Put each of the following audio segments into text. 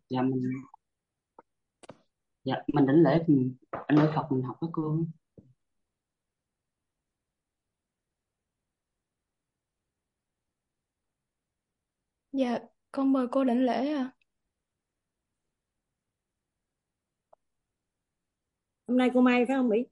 Dạ mình đảnh lễ thì đảnh lễ Phật mình học với cô. Dạ, con mời cô đảnh lễ à. Hôm nay cô Mai phải không Mỹ?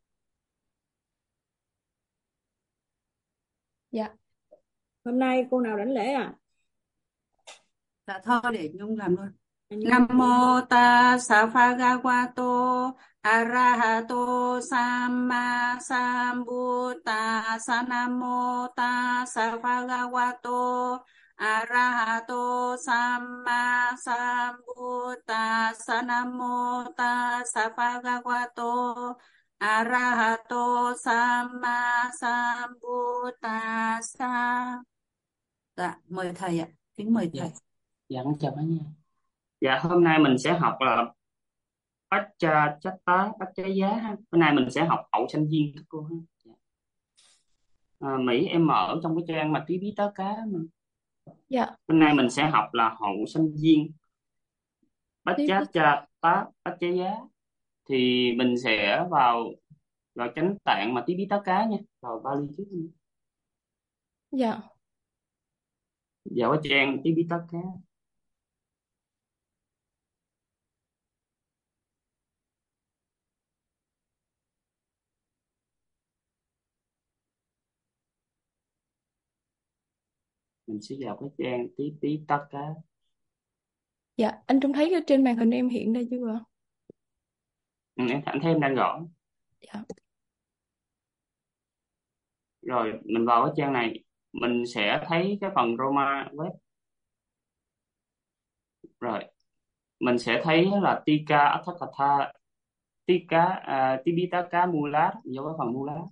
Dạ, Hôm nay cô nào đảnh lễ à? Dạ thôi để Nhung làm luôn. Nhung. Nam mô tassa bhagavato arahato samma sambuddhassa. Nam mô tassa bhagavato arahato samma sambuddhassa. Nam mô tassa bhagavato arahato samma sambuddhassa. Dạ mời thầy ạ, kính mời Dạ thầy. con chào cả nhà. Dạ hôm nay mình sẽ học là Paccaya ha. Hôm nay mình sẽ học hậu sanh viên các cô ha. Dạ. Mỹ em mở trong cái trang mà tí bí tá cá mà. dạ, Hôm nay mình sẽ học là hậu sanh viên tiếp đi. Paccaya, thì mình sẽ vào vào chánh tạng mà tí bí tá cá nha, vào Bali trước nha. Dạ, Vào cái trang tí bí tá cá mình sẽ vào cái trang tí bí tá cá. dạ, anh trông thấy ở trên màn hình em hiện đây chưa ạ? Ừ, em thẳng thêm đang gõ. Dạ, Rồi mình vào cái trang này mình sẽ thấy cái phần Roma web. Rồi mình sẽ thấy là Tika Atthakatha, Tipitaka Mula, vô cái phần Mula.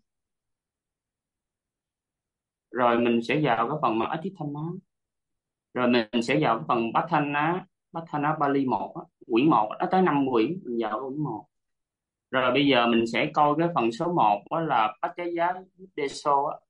Rồi mình sẽ vào cái phần mà Atithana. Rồi mình sẽ vào cái phần Patthana Bali 1 á, quyển 1 nó tới 5 quyển, mình vào quyển 1. Rồi bây giờ mình sẽ coi cái phần số 1 đó là Paccaya Deso á,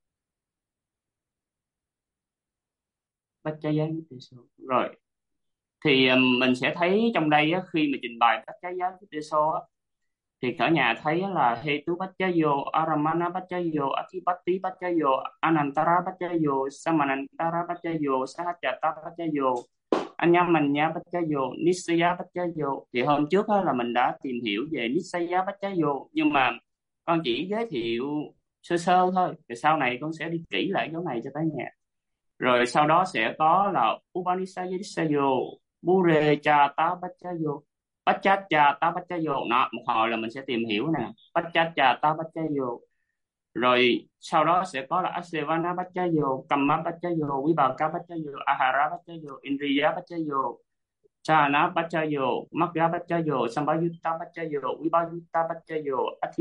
Paccaya Deso. Rồi thì mình sẽ thấy trong đây á, khi mà trình bày Paccaya Deso á, thì cả nhà thấy là Hetu Paccaya, Aramana Paccaya, Adhipatti Paccaya, Anantara Paccaya, Samanantara Paccaya, Sahajata Paccaya, Anyamanya Paccaya, Nissaya Paccaya. Thì hôm trước á, là mình đã tìm hiểu về Nissaya Paccaya, nhưng mà con chỉ giới thiệu sơ sơ thôi, rồi sau này con sẽ đi kỹ lại chỗ này cho cả nhà. Rồi sau đó sẽ có là Upanishad Sayo, Bure Cha Ta Pachayo, Pachat Cha Ta Pachayo. Đó, một hồi là mình sẽ tìm hiểu nè, Pachat Cha Ta Pachayo. Rồi sau đó sẽ có là Asevana Pachayo, Kamma Pachayo, Vipaka Pachayo, Ahara Pachayo, Indriya Pachayo, Chana Pachayo, Magga Pachayo, Sambayutta Pachayo, Vipayutta Pachayo,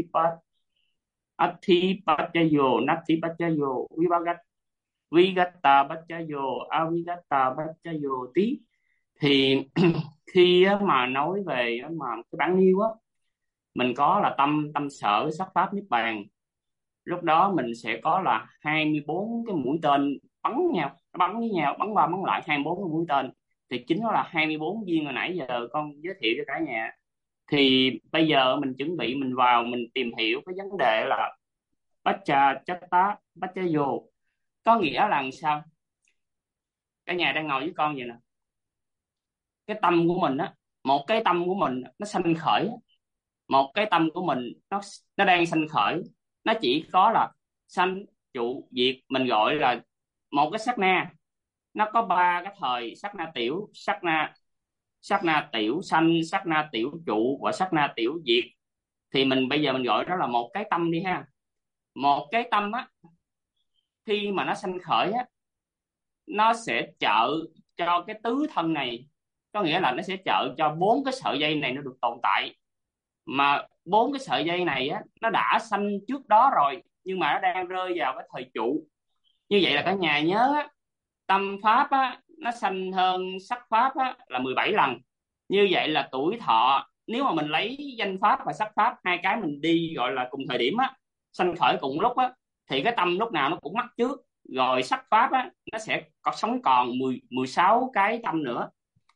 Athipachayo, Nathipachayo, Vigatta Bacchayo, Avigatta Bacchayo tí. Thì khi á, mà nói về á, mà cái bản nhiêu á, mình có là tâm tâm sở sắc pháp niết bàn. Lúc đó mình sẽ có là 24 cái mũi tên bắn nhau, nó bắn với nhau, bắn qua bắn lại 24 cái mũi tên. Thì chính nó là 24 viên hồi nãy giờ con giới thiệu cho cả nhà. Thì bây giờ mình chuẩn bị mình vào mình tìm hiểu cái vấn đề là Baccha Chatta Bacchayo có nghĩa là làm sao. Cả nhà đang ngồi với con vậy nè, cái tâm của mình á, một cái tâm của mình nó sanh khởi, một cái tâm của mình nó đang sanh khởi, nó chỉ có là sanh trụ diệt, mình gọi là một cái sát na. Nó có ba cái thời: sát na tiểu, sát na tiểu sanh, sát na tiểu trụ và sát na tiểu diệt. Thì mình bây giờ mình gọi đó là một cái tâm đi ha. Một cái tâm á, khi mà nó sanh khởi á, nó sẽ trợ cho cái tứ thân này, có nghĩa là nó sẽ trợ cho bốn cái sợi dây này nó được tồn tại. Mà bốn cái sợi dây này á, nó đã sanh trước đó rồi nhưng mà nó đang rơi vào cái thời trụ. Như vậy là cả nhà nhớ á, tâm pháp á, nó sanh hơn sắc pháp á, là 17 lần. Như vậy là tuổi thọ, nếu mà mình lấy danh pháp và sắc pháp hai cái mình đi gọi là cùng thời điểm á, sanh khởi cùng lúc á, thì cái tâm lúc nào nó cũng mất trước. Rồi sắc pháp á, nó sẽ có sống còn 16 cái tâm nữa.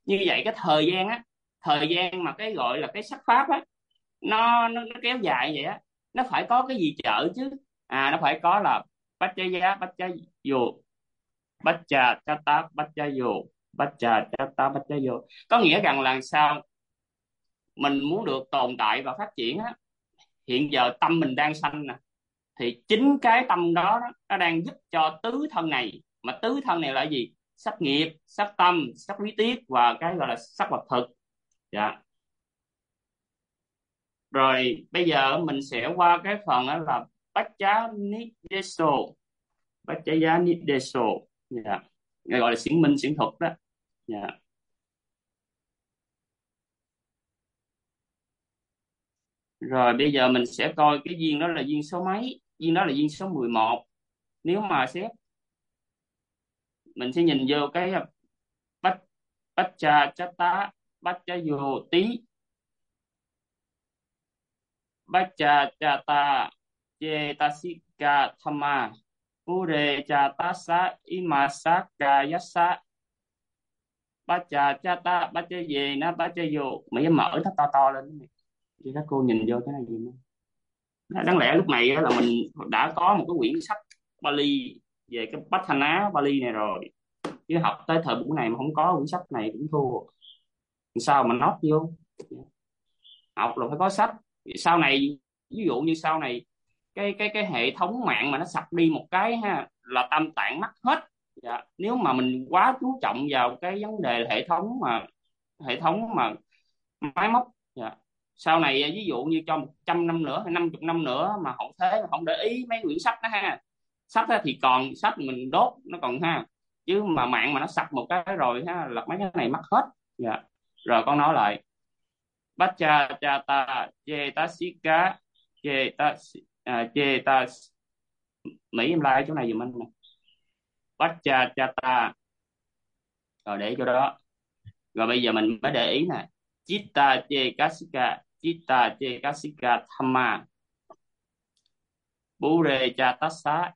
Như vậy cái thời gian mà cái gọi là cái sắc pháp á, nó kéo dài vậy á, nó phải có cái gì trợ chứ. Nó phải có là Paccaya Paccayo, Pacca Chata Paccayo, Pacca Chata Paccayo. Có nghĩa rằng là sao? Mình muốn được tồn tại và phát triển á, hiện giờ tâm mình đang sanh nè, thì chính cái tâm đó, nó đang giúp cho tứ thân này. Mà tứ thân này là gì? Sắc nghiệp, sắc tâm, sắc lý tiết và cái gọi là sắc vật thực. Dạ. Rồi bây giờ mình sẽ qua cái phần đó là Paccanideso. Paccanideso. Dạ. Gọi là xiển minh xiển thuật đó. Dạ. Rồi bây giờ mình sẽ coi cái duyên đó là duyên số mấy. Duyên đó là duyên số 11. Nếu mà xét, mình sẽ nhìn vô cái Bách Bacca Chata Paccayo tí, Bacca Chata Cetasika Thamma, Pure Chatasa Imasa Yassa, Bacca Chata Paccaye Na Paccayo. Mày mở nó to to lên thì các cô nhìn vô cái này gì nữa. Đáng lẽ lúc này á là mình đã có một cái quyển sách Bali về cái Patthana Bali này rồi, chứ học tới thời buổi này mà không có quyển sách này cũng thua. Sao mà nót vô? Học là phải có sách. Sau này, ví dụ như sau này cái hệ thống mạng mà nó sập đi một cái ha, là tâm tạng mất hết. Dạ. Nếu mà mình quá chú trọng vào cái vấn đề hệ thống mà máy móc. Dạ. Sau này ví dụ như cho 100 năm nữa hay 50 năm nữa mà hậu thế mà không để ý mấy quyển sách đó ha, sách thì còn sách mình đốt nó còn ha, chứ mà mạng mà nó sập một cái rồi ha là mấy cái này mất hết. Dạ. Rồi con nói lại Bacca Chata Cetasika Cheta, Mỹ em like chỗ này giùm anh nè. Bacca Chata, rồi để chỗ đó. Rồi bây giờ mình mới để ý nè, Chitta Chekasika Thamma, Pure Chatasa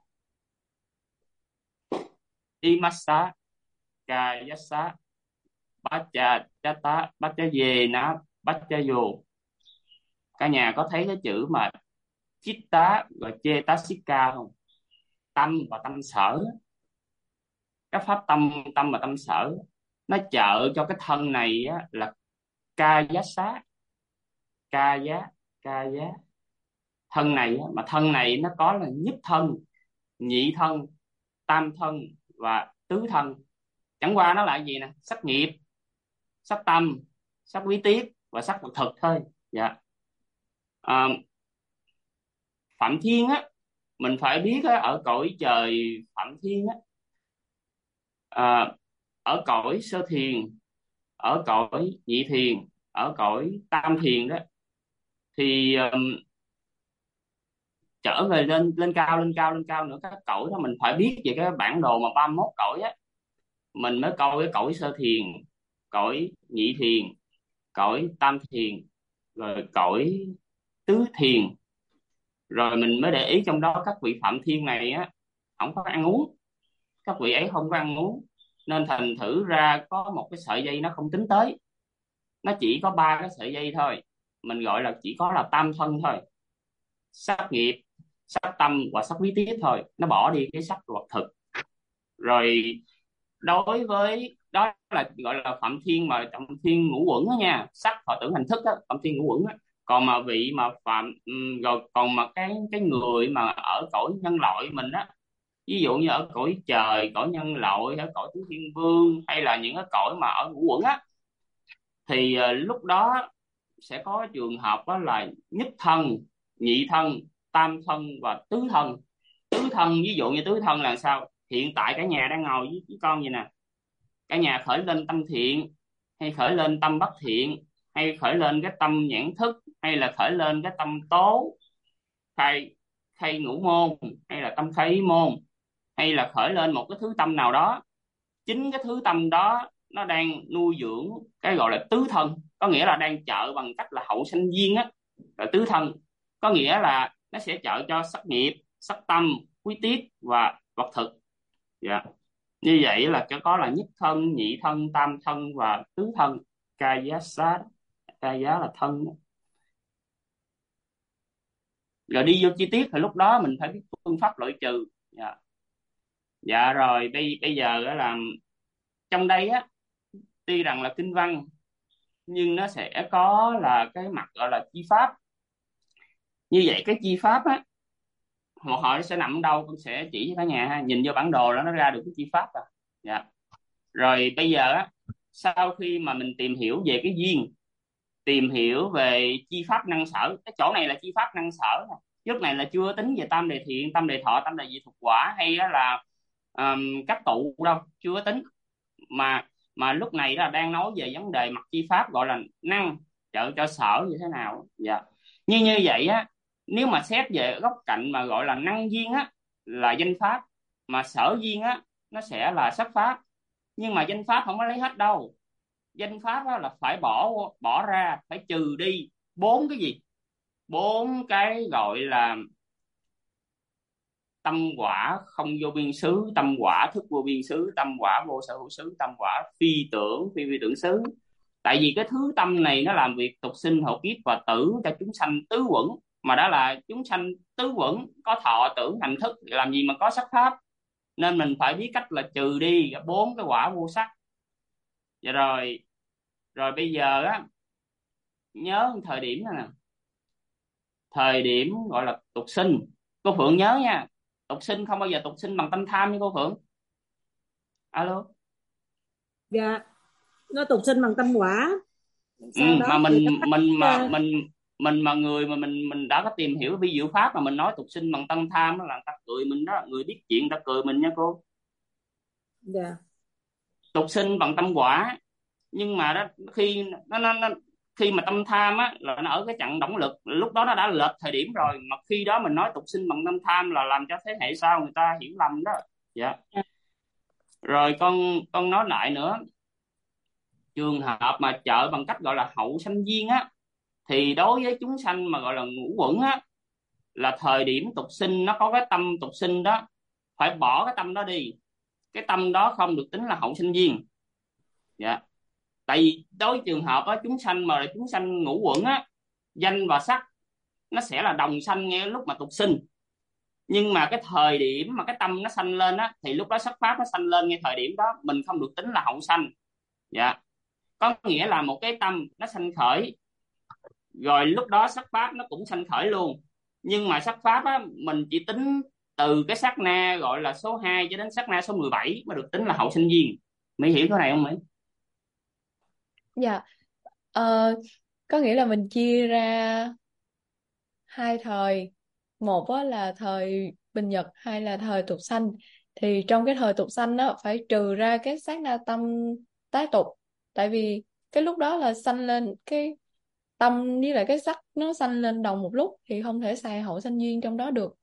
Imasa Kayasa, Bacca Chata Paccaye Na Paccayo. Cả nhà có thấy cái chữ mà Chitta và Cetasika không? Tâm và tâm sở. Cái pháp tâm và tâm sở nó trợ cho cái thân này á, là Kayasa, Kaya. Thân này á, mà thân này nó có là nhất thân, nhị thân, tam thân và tứ thân. Chẳng qua nó là gì nè? Sắc nghiệp, sắc tâm, sắc quý tiết và sắc vật thực thôi. Dạ. Phạm Thiên á, mình phải biết á, ở cõi trời Phạm Thiên á, ở cõi sơ thiền, ở cõi nhị thiền, ở cõi tam thiền đó, thì trở về lên cao nữa các cõi đó, mình phải biết về cái bản đồ mà 31 cõi á. Mình mới coi cái cõi sơ thiền, cõi nhị thiền, cõi tam thiền, rồi cõi tứ thiền. Rồi mình mới để ý trong đó các vị Phạm Thiên này á không có ăn uống, các vị ấy không có ăn uống, nên thành thử ra có một cái sợi dây nó không tính tới, nó chỉ có 3 cái sợi dây thôi. Mình gọi là chỉ có là tam thân thôi, sắc nghiệp, sắc tâm và sắc lý tiết thôi, nó bỏ đi cái sắc vật thực. Rồi đối với đó là gọi là Phạm Thiên mà Phạm Thiên ngũ uẩn đó nha, sắc thọ tưởng hành thức đó, Phạm Thiên ngũ uẩn đó. Còn mà vị mà rồi còn mà cái người mà ở cõi nhân loại mình á, ví dụ như ở cõi trời, cõi nhân loại, ở cõi tứ thiên vương, hay là những cái cõi mà ở ngũ uẩn á, thì lúc đó sẽ có trường hợp đó là nhất thân, nhị thân, tam thân và tứ thân. Tứ thân, ví dụ như tứ thân là sao? Hiện tại cả nhà đang ngồi với con vậy nè, cả nhà khởi lên tâm thiện, hay khởi lên tâm bất thiện, hay khởi lên cái tâm nhãn thức, hay là khởi lên cái tâm tố khai khai ngũ môn, hay là tâm khai ý môn, hay là khởi lên một cái thứ tâm nào đó. Chính cái thứ tâm đó nó đang nuôi dưỡng cái gọi là tứ thân, có nghĩa là đang trợ bằng cách là hậu sanh duyên á. Là tứ thân có nghĩa là nó sẽ trợ cho sắc nghiệp, sắc tâm, quý tiết và vật thực. Dạ. Như vậy là có là nhất thân, nhị thân, tam thân và tứ thân. Kaya sát, kaya là thân. Rồi đi vô chi tiết thì lúc đó mình phải biết phương pháp loại trừ. Dạ, dạ rồi bây giờ á là trong đây á, tuy rằng là kinh văn nhưng nó sẽ có là cái mặt gọi là chi pháp. Như vậy cái chi pháp á, một hồi nó sẽ nằm ở đâu con sẽ chỉ cho cả nhà ha. Nhìn vô bản đồ đó nó ra được cái chi pháp à. Dạ. Rồi bây giờ á, sau khi mà mình tìm hiểu về cái duyên, tìm hiểu về chi pháp năng sở, cái chỗ này là chi pháp năng sở nè. Lúc này là chưa tính về tam đề thiện, tam đề thọ, tam đề diệt thuộc quả hay á là các tụ đâu, chưa tính. Mà lúc này là đang nói về vấn đề mặt chi pháp gọi là năng trợ cho sở như thế nào. Dạ. Như vậy á, nếu mà xét về góc cạnh mà gọi là năng duyên á là danh pháp, mà sở duyên á nó sẽ là sắc pháp. Nhưng mà danh pháp không có lấy hết đâu. Danh pháp á, là phải bỏ ra, phải trừ đi bốn cái gì, bốn cái gọi là tâm quả không vô biên xứ, tâm quả thức vô biên xứ, tâm quả vô sở hữu xứ, tâm quả phi tưởng phi vi tưởng xứ. Tại vì cái thứ tâm này nó làm việc tục sinh hợp kiếp và tử cho chúng sanh tứ quẩn, mà đã là chúng sanh tứ quẩn có thọ tưởng hành thức, làm gì mà có sắc pháp. Nên mình phải biết cách là trừ đi bốn cái quả vô sắc. Dạ rồi, rồi bây giờ á, nhớ thời điểm này nè, thời điểm gọi là tục sinh. Cô Phượng nhớ nha, tục sinh không bao giờ tục sinh bằng tâm tham nha cô Phượng. Alo. Dạ, nó tục sinh bằng tâm quả. Sau đó Mà thì nó phát mình mà người mà mình đã có tìm hiểu vi diệu pháp mà mình nói tục sinh bằng tâm tham đó là người ta cười mình đó, người biết chuyện người ta cười mình nha cô. dạ. Tục sinh bằng tâm quả, nhưng mà đó khi nó khi mà tâm tham á là nó ở cái chặng động lực, lúc đó nó đã lệch thời điểm rồi. Mà khi đó mình nói tục sinh bằng tâm tham là làm cho thế hệ sau người ta hiểu lầm đó. Dạ. Rồi con nói lại nữa, trường hợp mà trợ bằng cách gọi là hậu sanh duyên á, thì đối với chúng sanh mà gọi là ngũ uẩn á, là thời điểm tục sinh nó có cái tâm tục sinh đó, phải bỏ cái tâm đó đi. Cái tâm đó không được tính là hậu sinh duyên. Dạ. Tại vì đối với trường hợp á, chúng sanh mà là chúng sanh ngũ uẩn á, danh và sắc nó sẽ là đồng sanh ngay lúc mà tục sinh. Nhưng mà cái thời điểm mà cái tâm nó sanh lên á, thì lúc đó sắc pháp nó sanh lên ngay thời điểm đó, mình không được tính là hậu sanh. Dạ. Có nghĩa là một cái tâm nó sanh khởi, rồi lúc đó sắc pháp nó cũng sanh khởi luôn. Nhưng mà sắc pháp á, mình chỉ tính từ cái sát na gọi là số 2 cho đến sát na số 17 mới được tính là hậu sinh viên. Mỹ hiểu cái này không Mỹ? Dạ. Ờ, có nghĩa là mình chia ra hai thời, một á là thời bình nhật, hai là thời tục sanh. Thì trong cái thời tục sanh đó phải trừ ra cái sát na tâm tái tục, tại vì cái lúc đó là sanh lên cái tâm với lại cái sắc nó sanh lên đồng một lúc thì không thể xài hậu sanh duyên trong đó được,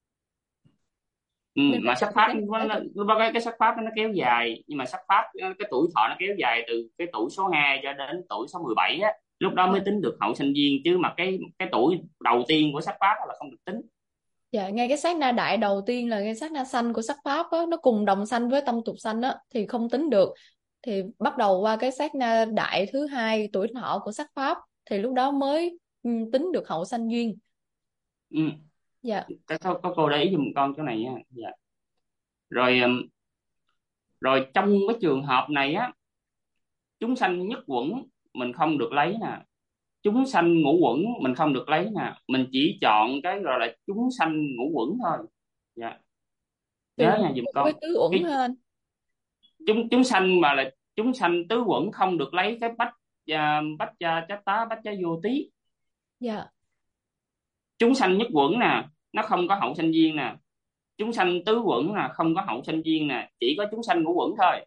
nên phải Mà trừ sắc pháp cái tái tục. cái sắc pháp nó kéo dài, nhưng mà sắc pháp cái tuổi thọ nó kéo dài từ cái tuổi số 2 cho đến tuổi số 17 á, lúc đó mới Dạ. tính được hậu sinh viên. Chứ mà cái tuổi đầu tiên của sắc pháp là không được tính. Dạ, ngay cái sát na đại đầu tiên là ngay sát na sanh của sắc pháp á, nó cùng đồng sanh với tâm tục sanh á thì không tính được. Thì bắt đầu qua cái sát na đại thứ hai tuổi thọ của sắc pháp thì lúc đó mới tính được hậu sanh duyên. Ừ. Dạ. Có cô để ý giùm con chỗ này nha. Dạ. Rồi rồi trong cái trường hợp này á, chúng sanh nhất quẩn mình không được lấy nè, chúng sanh ngũ quẩn mình không được lấy nè, mình chỉ chọn cái gọi là chúng sanh ngũ quẩn thôi. Dạ. Trừ Nhớ ngũ nha giùm uẩn với con. tứ uẩn Cái ha anh. chúng sanh mà là chúng sanh tứ quẩn không được lấy cái bách chá tá bách chá vô tí. Dạ. Chúng sanh nhất quẩn nè, nó không có hậu sanh duyên nè. Chúng sanh tứ quẩn nè, không có hậu sanh duyên nè, chỉ có chúng sanh ngũ quẩn thôi.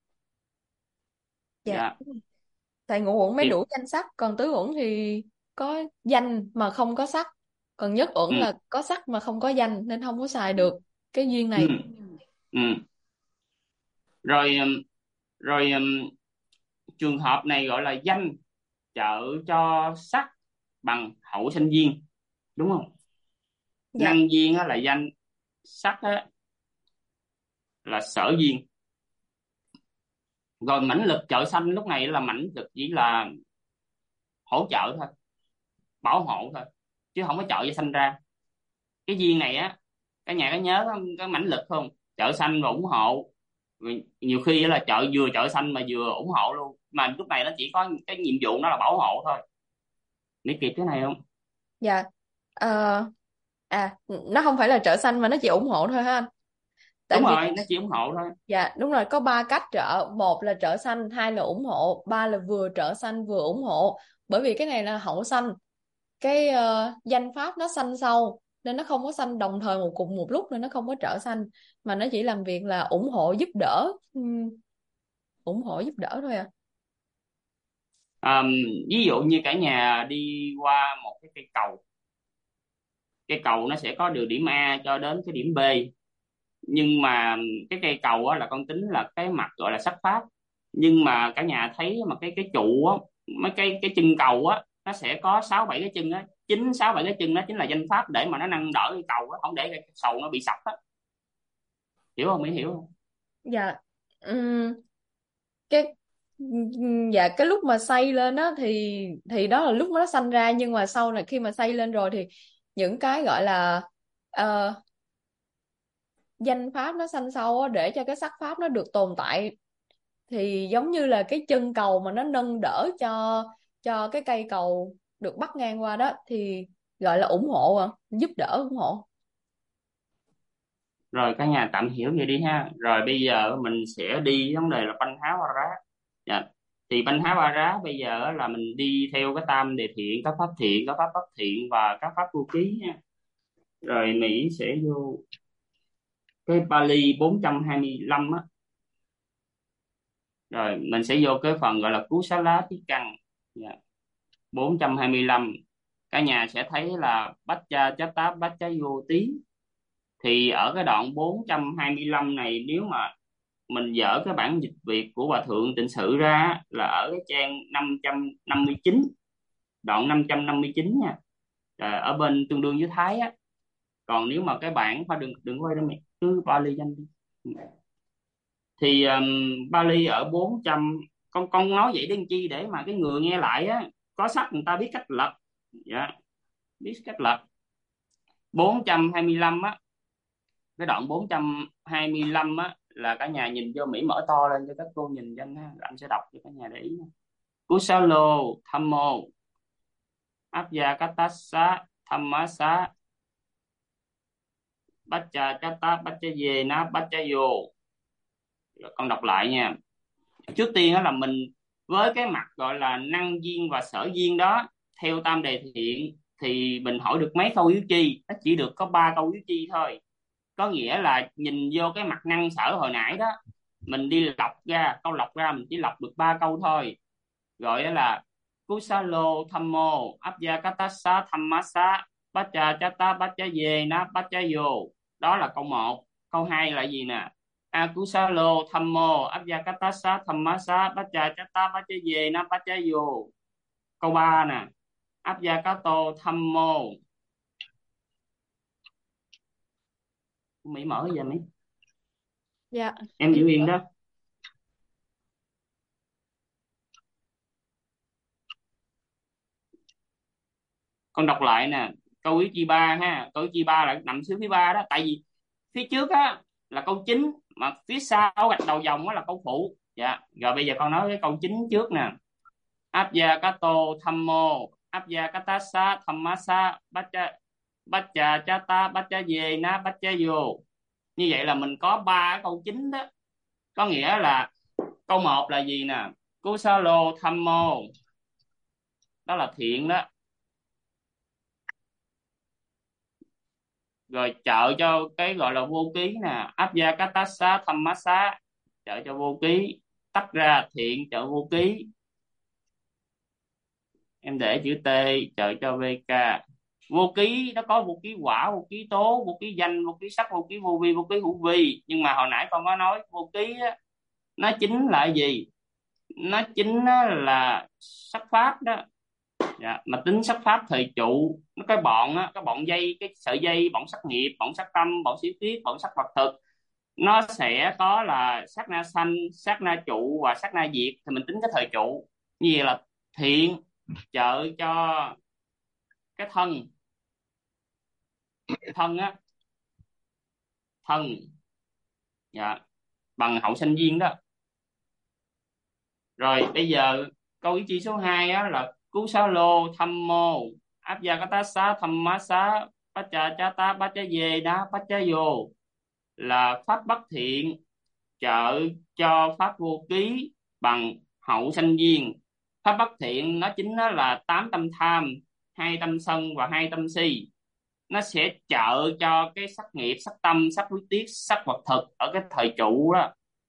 Dạ. Dạ. Tại ngũ uẩn mới Thì đủ danh sắc, còn tứ uẩn thì có danh mà không có sắc, còn nhất uẩn ừ, là có sắc mà không có danh nên không có xài được cái duyên ừ, này. ừ. Rồi rồi trường hợp này gọi là danh trợ cho sắc bằng hậu sanh duyên, đúng không? Dạ. Năng duyên á là danh, sắc á là sở duyên. Rồi mãnh lực trợ sanh lúc này là mãnh lực chỉ là hỗ trợ thôi, bảo hộ thôi, chứ không có trợ cho sanh ra. Cái duyên này á, cả nhà có nhớ cái mãnh lực không? Trợ sanh và ủng hộ. Nhiều khi là vừa trợ sanh mà vừa ủng hộ luôn, mà lúc này nó chỉ có cái nhiệm vụ nó là bảo hộ thôi. Nghĩ kịp cái này không? Dạ. Ờ, nó không phải là trợ sanh mà nó chỉ ủng hộ thôi ha anh. Tại Đúng vì rồi, nó chỉ ủng hộ thôi. dạ đúng rồi, có ba cách trợ: một là trợ sanh, hai là ủng hộ, ba là vừa trợ sanh vừa ủng hộ. Bởi vì cái này là hậu sanh, cái danh pháp nó sanh sau nên nó không có sanh đồng thời cùng một lúc, nên nó không có trợ sanh, mà nó chỉ làm việc là ủng hộ giúp đỡ, ủng hộ giúp đỡ thôi à. Ờm, Ví dụ như cả nhà đi qua một cái cây cầu nó sẽ có từ điểm A cho đến cái điểm B, nhưng mà cái cây cầu á, là con tính là cái mặt gọi là sắc pháp, nhưng mà cả nhà thấy mà cái trụ á, mấy cái chân cầu á, nó sẽ có 6 7 cái chân á, 6 7 cái chân đó chính là danh pháp để mà nó nâng đỡ cái cầu á, không để cái cầu nó bị sập á. Hiểu không? Mỹ hiểu không? Dạ. Ừm, cái dạ cái lúc mà xây lên á thì đó là lúc nó sanh ra, nhưng mà sau này khi mà xây lên rồi thì những cái gọi là ờ, danh pháp nó sanh sau á, để cho cái sắc pháp nó được tồn tại, thì giống như là cái chân cầu mà nó nâng đỡ cho cái cây cầu được bắc ngang qua đó, thì gọi là ủng hộ, giúp đỡ ủng hộ. Rồi cả nhà tạm hiểu vậy đi ha. Rồi bây giờ mình sẽ đi vấn đề là banh há ba rá. Dạ. Thì banh há ba rá bây giờ là mình đi theo cái tam đề thiện, các pháp thiện, các pháp bất thiện và các pháp vô ký ha. Rồi Mỹ sẽ vô cái Pali 425 á. Rồi mình sẽ vô cái phần gọi là cú xá lá tí căn. Dạ. 425, cả nhà sẽ thấy là bách cha chát tá bách cha vô tí. Thì ở cái đoạn 425 này, nếu mà mình dở cái bản dịch Việt của Hòa Thượng Tịnh Sự ra á, là ở cái trang 559, đoạn 559 nha. Rồi ở bên tương đương với Thái á. Còn nếu mà cái bản phải đừng đừng quay đó mày, cứ Bali danh đi. Thì Bali ở 400, con nói vậy để làm chi, để mà cái người nghe lại á có sách người ta biết cách lật. Dạ, biết cách lật. 425 á, cái đoạn 425 á là cả nhà nhìn vô Mỹ, mở to lên cho các cô nhìn cho nha, anh sẽ đọc cho cả nhà để ý nha. Kusalo Thammo Abhyakatassa Thammasa Baccha Chatta Baccha Yena Baccha Yo. Con đọc lại nha. Trước tiên đó là mình với cái mặt gọi là năng duyên và sở duyên đó, theo tam đề thiện thì mình hỏi được mấy câu yếu chi? Nó chỉ được có 3 câu yếu chi thôi. Có nghĩa là nhìn vô cái mặt năng sở hồi nãy đó, mình đi lọc ra, câu lọc ra mình chỉ lọc được 3 câu thôi. Gọi đó là Kusalo Thammo Abhyakatassa Thammasa Baccha Chatta Baccha Yena Baccha Yo. Đó là câu 1. Câu 2 là gì nè? Akusalo Thammo Abhyakatassa Thammasa Baccha Chatta Baccha Yena Baccha Yo. Câu 3 nè, Abhyakato Thammo. Mỹ mở giờ Mỹ. Dạ. Em giữ yên đó. Con đọc lại nè. Câu ý chi ba ha. Câu ý chi ba là nằm xuống phía ba đó. Tại vì phía trước á là câu chính, mà phía sau gạch đầu dòng á là câu phụ. Dạ. Rồi bây giờ con nói cái câu chính trước nè. Abhyakato Thammo Abhyakatassa Thammasa Baccha Baccha Chatta Baccha Yena Baccha Yo. Như vậy là mình có 3 câu chính đó. Có nghĩa là câu 1 là gì nè? Kusalo Thammo, đó là thiện đó. Rồi trợ cho cái gọi là vô ký nè, Abhyakatassa Thammasa, trợ cho vô ký. Tách ra thiện trợ vô ký, em để chữ T, trợ cho VK. Vô ký nó có vô ký quả, vô ký tố, vô ký danh, vô ký sắc, vô ký vô vi, vô ký hữu vi. Nhưng mà hồi nãy con có nói vô ký á, nó chính là gì? Nó chính là sắc pháp đó. Dạ. Mà tính sắc pháp thời trụ, nó cái bọn á, cái bọn dây, cái sợi dây, bọn sắc nghiệp, bọn sắc tâm, bọn xí tiết, bọn sắc vật thực, nó sẽ có là sát na sanh, sát na trụ và sát na diệt. Thì mình tính cái thời trụ như vậy là thiện trợ cho cái thân á, thân, dạ, bằng hậu sanh duyên đó. Rồi bây giờ câu ý chi số 2 á là cú xá lô tham mô áp gia cá tá xá tham má xá bát cha chá tá bát cha dê đá bát cha vô, là pháp bất thiện trợ cho pháp vô ký bằng hậu sanh duyên. Pháp bất thiện nó chính nó là 8 tâm tham, 2 tâm sân và 2 tâm si. Nó sẽ trợ cho cái sắc nghiệp, sắc tâm, sắc huyết tiết, sắc vật thực ở cái thời trụ đó.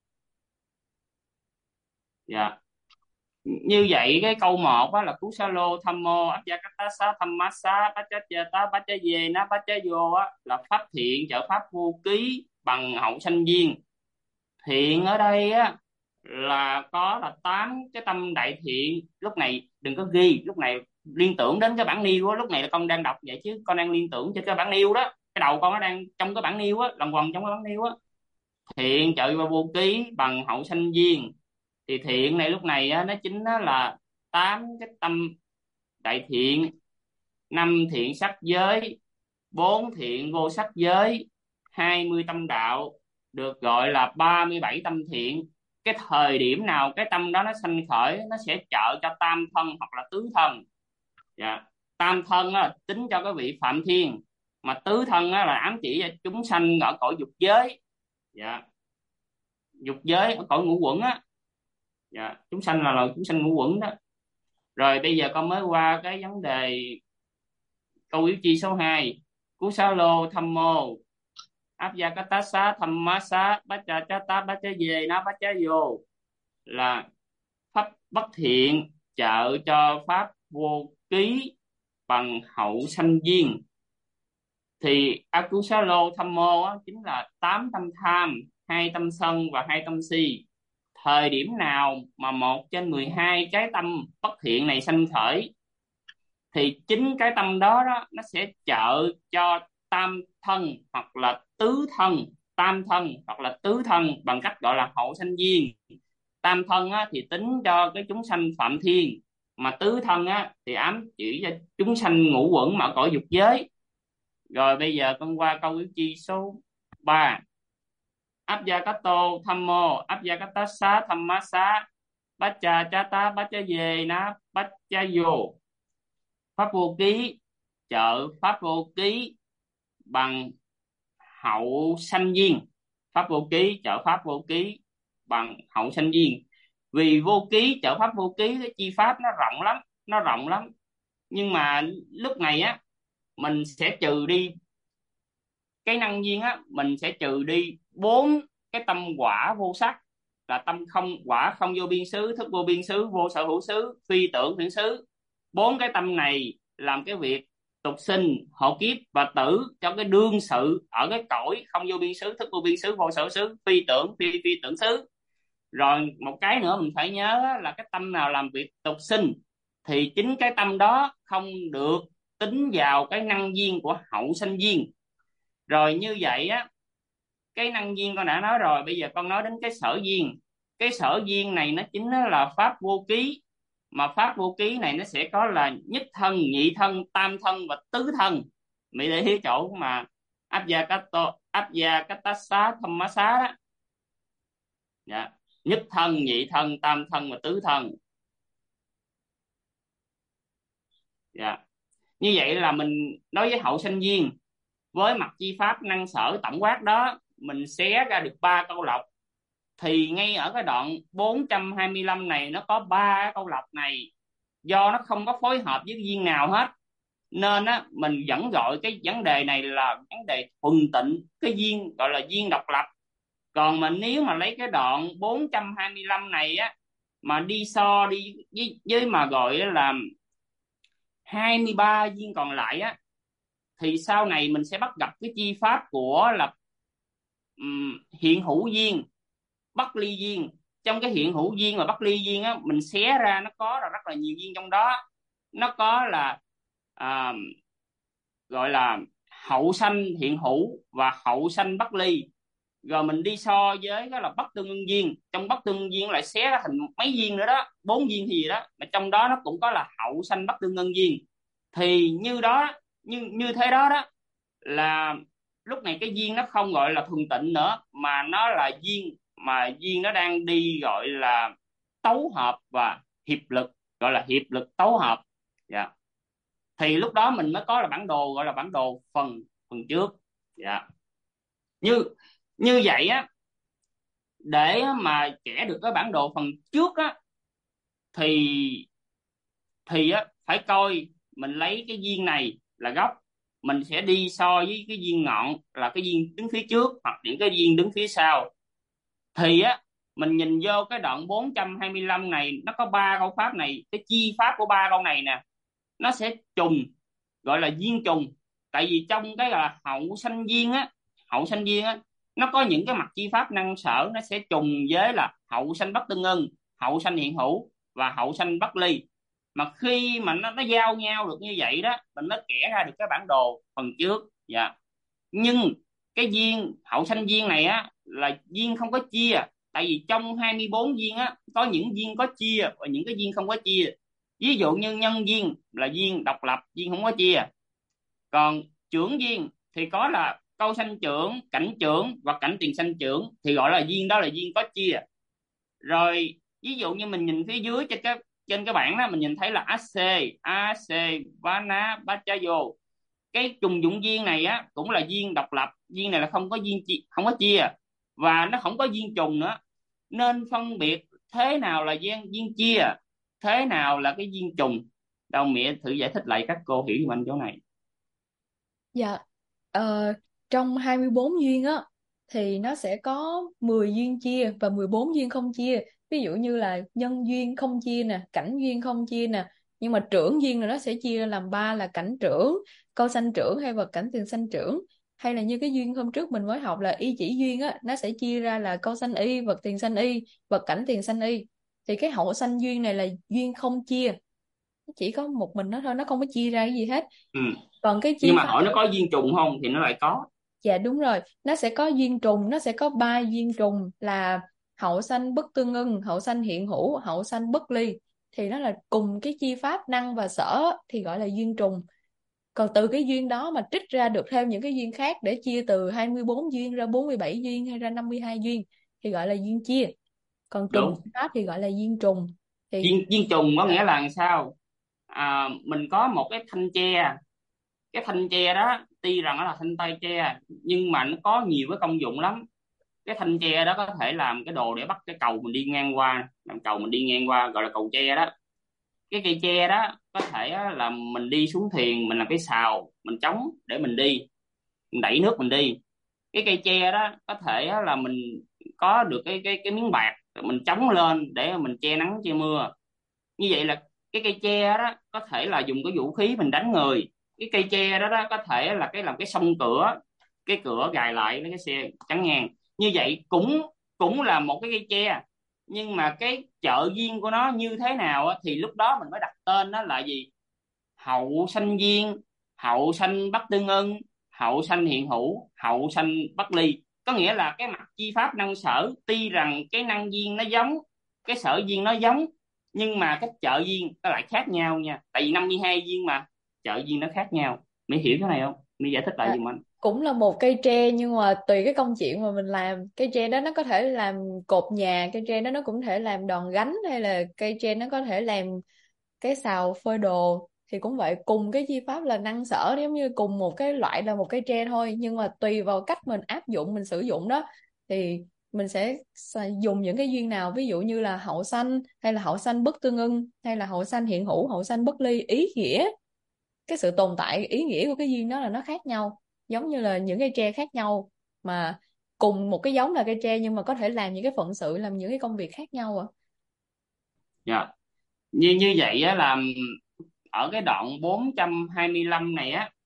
Dạ. Như vậy cái câu 1 á là cú sa lô tham mô áp gia cát tá xá tham má xá bát chá chê tá bát chá dê ná bát chá vô á là pháp thiện trợ pháp vô ký bằng hậu sanh duyên. Thiện ở đây á là có là 8 cái tâm đại thiện. Lúc này đừng có ghi, lúc này liên tưởng đến cái bản nêu á, lúc này là con đang đọc vậy chứ con đang liên tưởng trên cái bản nêu đó, cái đầu con nó đang trong cái bản nêu á, lần quần trong cái bản nêu á. Thiện trợ và vô ký bằng hậu sanh duyên, thì thiện này lúc này á, nó chính nó là 8 cái tâm đại thiện, 5 thiện sắc giới, 4 thiện vô sắc giới, 20 tâm đạo, được gọi là 37 tâm thiện. Cái thời điểm nào cái tâm đó nó sanh khởi, nó sẽ trợ cho tam thân hoặc là tứ thân. Dạ. Tam thân á, tính cho cái vị phạm thiên, mà tứ thân á, là ám chỉ cho chúng sanh ở cõi dục giới. Dạ. Dục giới ở cõi ngũ quẩn á. Dạ. Chúng sanh là chúng sanh ngũ quẩn đó. Rồi bây giờ con mới qua cái vấn đề câu yếu chi số 2. Cú xá lô tham mô áp gia cá tá xá tham má xá bát cha chá tá bát chá dê ná bát chá vô, là pháp bất thiện trợ cho pháp vô ký bằng hậu sanh duyên. Thì akusalo tham mô á, chính là 8 tâm tham, 2 tâm sân và 2 tâm si. Thời điểm nào mà 1 trên 12 cái tâm bất thiện này sanh khởi, thì chính cái tâm đó nó sẽ trợ cho tam thân hoặc là tứ thân, tam thân hoặc là tứ thân bằng cách gọi là hậu sanh duyên. Tam thân á, thì tính cho cái chúng sanh phạm thiên, mà tứ thân á, thì ám chỉ cho chúng sanh ngũ quẩn mà cõi dục giới. Rồi bây giờ con qua câu yếu chi số 3. Áp gia cá tô tham mô áp gia cá tá xá tham má xá bát cha chá tá bát chá dê ná bát chá vô, pháp vô ký trợ pháp vô ký bằng hậu sanh duyên. Pháp vô ký trợ pháp vô ký bằng hậu sanh duyên. Vì vô ký trợ pháp vô ký, cái chi pháp nó rộng lắm. Nhưng mà lúc này á mình sẽ trừ đi cái năng duyên á, mình sẽ trừ đi 4 cái tâm quả vô sắc, là tâm không quả không vô biên xứ, thức vô biên xứ, vô sở hữu xứ, phi tưởng huyễn xứ. 4 cái tâm này làm cái việc tục sinh, hộ kiếp và tử cho cái đương sự ở cái cõi không vô biên xứ, thức vô biên xứ, vô sở hữu xứ, phi tưởng phi tưởng xứ. Rồi một cái nữa mình phải nhớ là cái tâm nào làm việc tục sinh thì chính cái tâm đó không được tính vào cái năng duyên của hậu sanh duyên. Rồi như vậy á, cái năng duyên con đã nói rồi, bây giờ con nói đến cái sở duyên. Cái sở duyên này nó chính là pháp vô ký, mà pháp vô ký này nó sẽ có là nhất thân, nhị thân, tam thân và tứ thân. Mỹ để ý chỗ mà áp gia cát tá xá tham má xá đó. Dạ. Nhất thân, nhị thân, tam thân và tứ thân. Dạ. Như vậy là mình nói với hậu sanh duyên, với mặt chi pháp năng sở tổng quát đó, mình xé ra được 3 câu lọc. Thì ngay ở cái đoạn 425 này nó có 3 câu lọc này, do nó không có phối hợp với duyên nào hết, nên á mình vẫn gọi cái vấn đề này là vấn đề thuần tịnh, cái duyên gọi là duyên độc lập. Còn mà nếu mà lấy cái đoạn 425 này á mà đi so đi với mà gọi là 23 duyên còn lại á, thì sau này mình sẽ bắt gặp cái chi pháp của là hiện hữu duyên, bất ly duyên. Trong cái hiện hữu duyên và bất ly duyên á, mình xé ra nó có là rất là nhiều duyên trong đó. Nó có là gọi là hậu sanh hiện hữu và hậu sanh bất ly. rồi mình đi so với đó là bất tương ưng viên, trong bất tương ưng viên lại xé ra thành mấy viên nữa đó, 4 viên thì gì đó, mà trong đó nó cũng có là hậu sanh bất tương ưng viên. Thì như đó, như như thế đó đó, là lúc này cái duyên nó không gọi là thuần tịnh nữa, mà nó là duyên, mà duyên nó đang đi gọi là tấu hợp và hiệp lực, gọi là hiệp lực tấu hợp. Dạ. Thì lúc đó mình mới có là bản đồ, gọi là bản đồ phần phần trước. Dạ. Như như vậy á, để mà vẽ được cái bản đồ phần trước á, thì á phải coi mình lấy cái viên này là gốc, mình sẽ đi so với cái viên ngọn là cái viên đứng phía trước hoặc những cái viên đứng phía sau. Thì á, mình nhìn vô cái đoạn 425 này, nó có ba câu pháp này, cái chi pháp của ba câu này nè, nó sẽ trùng, gọi là viên trùng. Tại vì trong cái là hậu sanh viên á, hậu sanh viên á, nó có những cái mặt chi pháp năng sở, nó sẽ trùng với là hậu sanh bất tương ưng, hậu sanh hiện hữu và hậu sanh bất ly. Mà khi mà nó giao nhau được như vậy đó, mình mới kẻ ra được cái bản đồ phần trước. Dạ. Nhưng cái viên hậu sanh viên này á là viên không có chia, tại vì trong 24 viên á có những viên có chia và những cái viên không có chia. Ví dụ như nhân viên là viên độc lập, viên không có chia. Còn trưởng viên thì có là câu sanh trưởng, cảnh trưởng và cảnh tiền sanh trưởng, thì gọi là viên đó là viên có chia. Rồi ví dụ như mình nhìn phía dưới trên cái bảng đó, mình nhìn thấy là AC, Vana, Bacchayo. Cái trùng dụng viên này á cũng là viên độc lập, viên này là không có viên chia, không có chia, và nó không có viên trùng nữa. Nên phân biệt thế nào là viên chia, thế nào là cái viên trùng. Đâu mẹ thử giải thích lại các cô hiểu giùm anh chỗ này. Dạ, trong 24 duyên á thì nó sẽ có 10 duyên chia và 14 duyên không chia. Ví dụ như là nhân duyên không chia nè, cảnh duyên không chia nè. Nhưng mà trưởng duyên là nó sẽ chia ra làm ba là cảnh trưởng, câu sanh trưởng hay vật cảnh tiền sanh trưởng. Hay là như cái duyên hôm trước mình mới học là y chỉ duyên á, nó sẽ chia ra là câu sanh y, vật tiền sanh y, vật cảnh tiền sanh y. Thì cái hậu sanh duyên này là duyên không chia, chỉ có một mình nó thôi, nó không có chia ra cái gì hết. Ừ. Còn cái Nhưng chi mà pháp, hỏi nó có viên trùng không thì nó lại có. dạ đúng rồi, nó sẽ có duyên trùng, nó sẽ có ba duyên trùng là hậu sanh bất tương ưng, hậu sanh hiện hữu, hậu sanh bất ly. Thì nó là cùng cái chi pháp năng và sở thì gọi là duyên trùng. Còn từ cái duyên đó mà trích ra được thêm những cái duyên khác để chia từ 24 duyên ra 47 duyên hay ra 52 duyên thì gọi là duyên chia. Còn trùng Đúng. pháp thì gọi là duyên trùng. Thì Viên trùng có nghĩa là làm sao? Mình có một cái thanh tre, cái thanh tre đó tuy rằng nó là thanh tay tre nhưng mà nó có nhiều cái công dụng lắm. Cái thanh tre đó có thể làm cái đồ để bắt cái cầu mình đi ngang qua, làm cầu mình đi ngang qua, gọi là cầu tre đó. Cái cây tre đó có thể á, là mình đi xuống thuyền, mình làm cái sào mình chống để mình đi, mình đẩy nước mình đi. Cái cây tre đó có thể á, là mình có được cái miếng bạc mình chống lên để mình che nắng che mưa. Như vậy là cái cây tre đó có thể là dùng cái vũ khí mình đánh người. Cái cây tre đó có thể là cái làm cái xông cửa, cái cửa gài lại lấy cái xe chắn ngang. Như vậy cũng cũng là một cái cây tre, nhưng mà cái trợ duyên của nó như thế nào á, thì lúc đó mình mới đặt tên nó là gì? Hậu sanh duyên, hậu sanh bất tương ưng, hậu sanh hiện hữu, hậu sanh bất ly. Có nghĩa là cái mặt chi pháp năng sở, tuy rằng cái năng duyên nó giống, cái sở duyên nó giống, nhưng mà cái trợ duyên nó lại khác nhau nha. Tại vì 52 duyên mà, trợ duyên nó khác nhau. Mỹ hiểu cái này không? Mỹ giải thích lại à, giùm anh. cũng là một cây tre nhưng mà tùy cái công chuyện mà mình làm. Cây tre đó nó có thể làm cột nhà, cây tre đó nó cũng thể làm đòn gánh, hay là cây tre nó có thể làm cái xào phơi đồ. Thì cũng vậy, cùng cái chi pháp là năng sở, giống như cùng một cái loại là một cây tre thôi, nhưng mà tùy vào cách mình áp dụng, mình sử dụng đó thì mình sẽ dùng những cái duyên nào. Ví dụ như là hậu sanh hay là hậu sanh bất tương ưng hay là hậu sanh hiện hữu, hậu sanh bất ly, ý nghĩa, cái sự tồn tại, ý nghĩa của cái duyên đó là nó khác nhau. Giống như là những cây tre khác nhau mà cùng một cái giống là cây tre nhưng mà có thể làm những cái phận sự, làm những cái công việc khác nhau à. Dạ. Như vậy á, là ở cái đoạn 425 này á,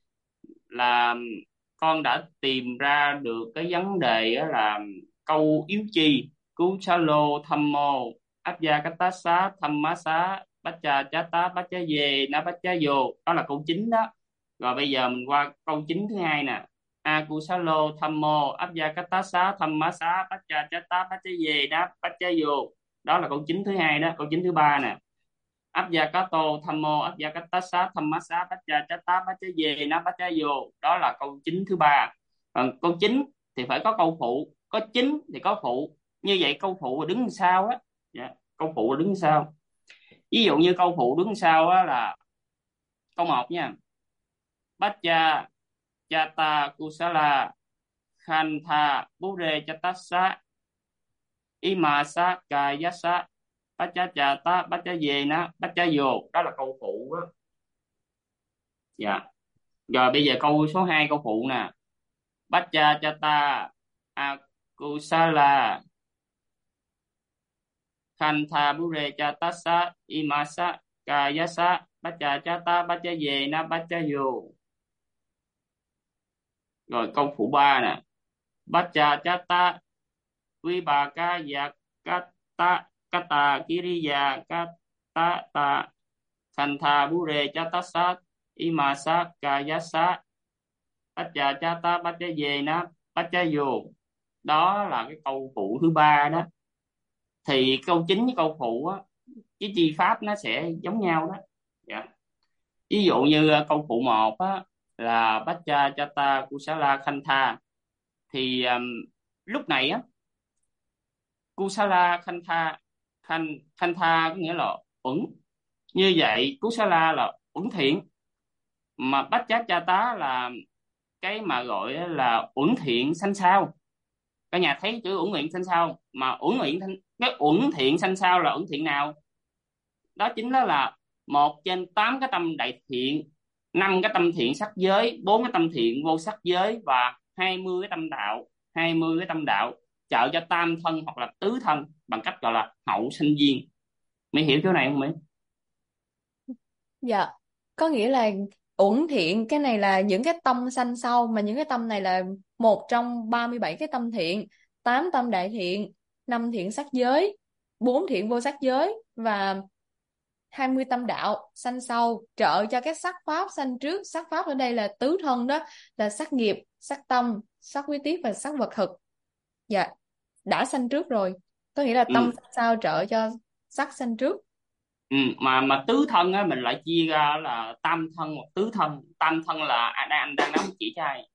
là con đã tìm ra được cái vấn đề á, là câu yếu chi Kusalo Thammo Abhyagatassa Dhammasa Baccha Chata Baccha Ye Na Baccha Yo, đó là câu chính đó. Rồi bây giờ mình qua câu chính thứ hai nè. akusalo thammo abhyagatassa thammasa paccajata paccayena paccayo. Đó là câu chính thứ hai đó. Câu chính thứ ba nè, abhyagato thammo abhyagatassa thammasa paccajata paccayena paccayo. Đó là câu chính thứ ba. Còn câu chính thì phải có câu phụ, có chính thì có phụ. Như vậy câu phụ là đứng sau á. Dạ, câu phụ là đứng sau. Ví dụ như câu phụ đứng sau á là câu 1 nha. Pacca Chata Kusala Khantha Bure Chatassa Imasa Kayasa Pachachata Pachayena Pachayo. Đó là câu phụ á. Dạ. Rồi bây giờ câu số 2, câu phụ nè. Pacca Chata Akusala Khantha Bure Chatassa Imasa Kayasa Pachachata Pachayena Pachayo. Rồi câu phụ 3 nè. Pachachata Vibhaka Yakata Kata Kiriya Kata Khantha Bure Chatassa Imasa Kayasa Pachachata Pachayena Pachayo. Đó là cái câu phụ thứ ba đó. Thì câu chính với câu phụ á, cái chi pháp nó sẽ giống nhau đó. Dạ. Ví dụ như câu phụ 1 á là Pachachata Kusala Khantha, thì lúc này á Kusala Khantha có nghĩa là uẩn. Như vậy Kusala là uẩn thiện, mà Pachachata là cái mà gọi là uẩn thiện sanh sao. Cả nhà thấy chữ uẩn nguyện sanh sao, mà cái uẩn thiện sanh sao là uẩn thiện nào? Đó chính là 1 trên 8 cái tâm đại thiện, 5 cái tâm thiện sắc giới, 4 cái tâm thiện vô sắc giới và 20 cái tâm đạo. 20 cái tâm đạo trợ cho tam thân hoặc là tứ thân bằng cách gọi là hậu sanh duyên. Mỹ hiểu chỗ này không Mỹ? Dạ, có nghĩa là uẩn thiện cái này là những cái tâm sanh sau, mà những cái tâm này là một trong 37 cái tâm thiện, 8 tâm đại thiện, 5 thiện sắc giới, 4 thiện vô sắc giới và 20 tâm đạo sanh sau, trợ cho các sắc pháp sanh trước. Sắc pháp ở đây là tứ thân đó, là sắc nghiệp, sắc tâm, sắc quý tiết và sắc vật thực. Dạ, đã sanh trước rồi, có nghĩa là tâm Ừ. sanh sau trợ cho sắc sanh trước. Mà tứ thân á mình lại chia ra là tam thân hoặc tứ thân. Tam thân là anh đang nói chỉ cho ai?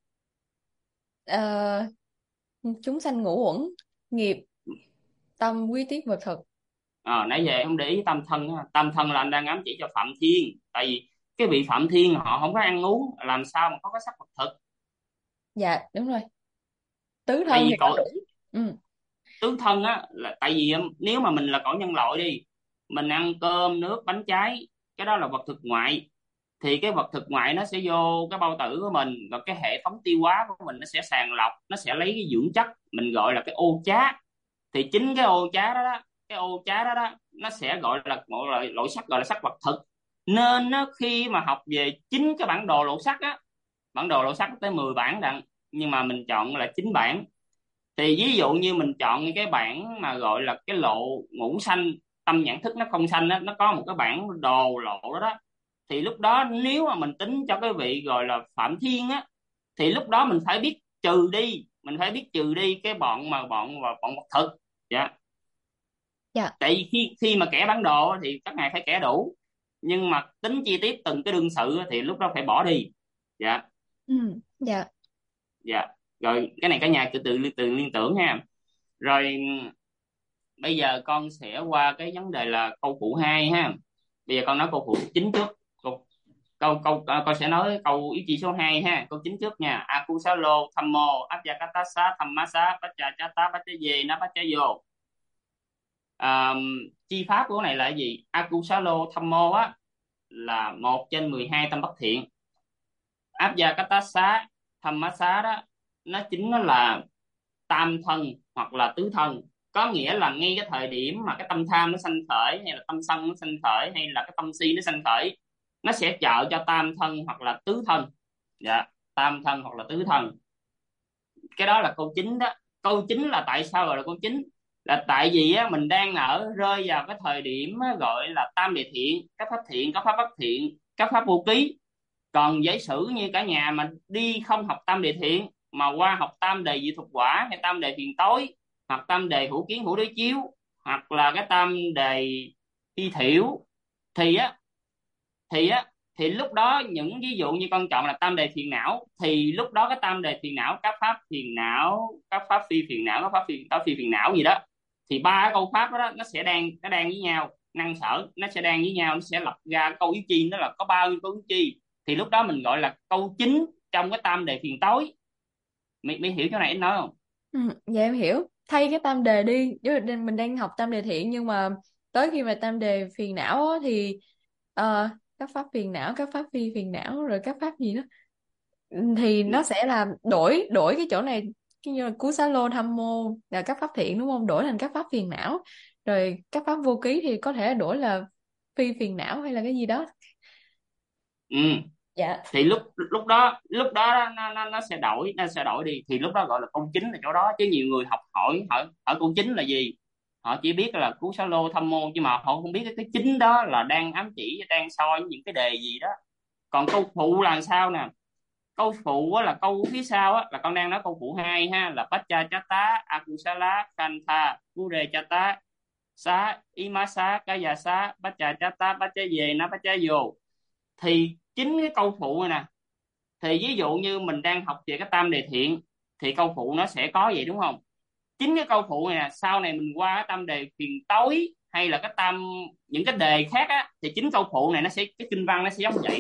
Ờ, chúng sanh ngũ uẩn, nghiệp, tâm, quý tiết, vật thực. Nãy giờ không để ý tam thân á. Tam thân là anh đang ám chỉ cho Phạm Thiên. Tại vì cái vị Phạm Thiên họ không có ăn uống, làm sao mà có cái sắc vật thực? Dạ đúng rồi, tứ Tại thân thì vì có cõi đủ. Ừ. tứ thân á là tại vì nếu mà mình là cõi nhân loại đi, mình ăn cơm nước bánh trái, cái đó là vật thực ngoại. Thì cái vật thực ngoại nó sẽ vô cái bao tử của mình, và cái hệ thống tiêu hóa của mình nó sẽ sàng lọc, nó sẽ lấy cái dưỡng chất mình gọi là cái ô chá. Thì chính cái ô chá đó, cái ô chá đó nó sẽ gọi là một loại sắc, gọi là sắc vật thực. Nên nó khi mà học về chính cái bản đồ lộ sắc á, bản đồ lộ sắc tới 10 bản đặng, nhưng mà mình chọn là 9 bản. Thì ví dụ như mình chọn cái bản mà gọi là cái lộ ngũ sanh, tâm nhãn thức nó không sanh á, nó có một cái bản đồ lộ đó đó. Thì lúc đó nếu mà mình tính cho cái vị gọi là Phạm Thiên á, thì lúc đó mình phải biết trừ đi, cái bọn vật thực. Dạ. Dạ. Tại vì khi mà kẻ bản đồ á, thì các ngài phải kẻ đủ, nhưng mà tính chi tiết từng cái đương sự á, thì lúc đó phải bỏ đi. Dạ. Ừ. Dạ. Dạ. Rồi cái này cả nhà từ liên tưởng ha. Rồi bây giờ con sẽ qua cái vấn đề là câu phụ 2 ha. Bây giờ con nói câu phụ chính trước. Con sẽ nói câu ý chỉ số 2 ha. Câu chính trước nha. Akusalo thammo abhyagatassa thammasa paccachata paccayena paccayo. Chi pháp của cái này là cái gì? Akusalo thammo á là 1 trên 12 tâm bất thiện. Abhyagatassa thammasa đó nó chính nó là tam thân hoặc là tứ thân. Có nghĩa là ngay cái thời điểm mà cái tâm tham nó sanh khởi, hay là tâm sân nó sanh khởi, hay là cái tâm si nó sanh khởi, nó sẽ trợ cho tam thân hoặc là tứ thân. Dạ, tam thân hoặc là tứ thân. Cái đó là câu chính đó. Câu chính là tại sao gọi là câu chính? Là tại vì á, mình đang rơi vào cái thời điểm á, gọi là tam địa thiện, các pháp thiện, các pháp bất thiện, các pháp vô ký. Còn giả sử như cả nhà mà đi không học tam địa thiện, mà qua học tam đề diệu thục quả hay tam đề phiền tối, hoặc tam đề hữu kiến hữu đối chiếu, hoặc là cái tam đề y thiểu, thì á thì á thì lúc đó những ví dụ như con chọn là tam đề phiền não, thì lúc đó cái tam đề phiền não, các pháp phiền não, các pháp phi phiền não, các pháp phi phiền não gì đó, thì ba cái câu pháp đó, nó sẽ đang với nhau, năng sở nó sẽ đang với nhau, nó sẽ lập ra câu yếu chi, nó là có bao nhiêu câu yếu chi, thì lúc đó mình gọi là câu chính trong cái tam đề phiền tối. Mỹ hiểu chỗ này anh nói không? Dạ em hiểu. Thay cái tam đề đi, chứ mình đang học tam đề thiện, nhưng mà tới khi mà tam đề phiền não á, thì các pháp phiền não, các pháp phi phiền não, rồi các pháp gì đó, thì nó sẽ là đổi cái chỗ này, cái như là cú xá lô tham mô là các pháp thiện đúng không, đổi thành các pháp phiền não, rồi các pháp vô ký thì có thể đổi là phi phiền não hay là cái gì đó. Ừ. Dạ. Thì lúc đó nó sẽ đổi đi, thì lúc đó gọi là câu chính là chỗ đó, chứ nhiều người học hỏi câu chính là gì, họ chỉ biết là cú sa lô thăm môn, nhưng mà họ không biết cái chính đó là đang ám chỉ, đang soi những cái đề gì đó. Còn câu phụ là sao nè? Câu phụ á, là câu phía sau á, là con đang nói câu phụ hai ha, là pacha chata akusala kantha pure chata sa imasa kaya sa pacha chata pacha về na pacha vô. Thì chính cái câu phụ này nè, thì ví dụ như mình đang học về cái tam đề thiện, thì câu phụ nó sẽ có vậy đúng không? Chính cái câu phụ này nè, sau này mình qua cái tam đề phiền tối hay là những cái đề khác á, thì chính câu phụ này nó sẽ, cái kinh văn nó sẽ giống vậy.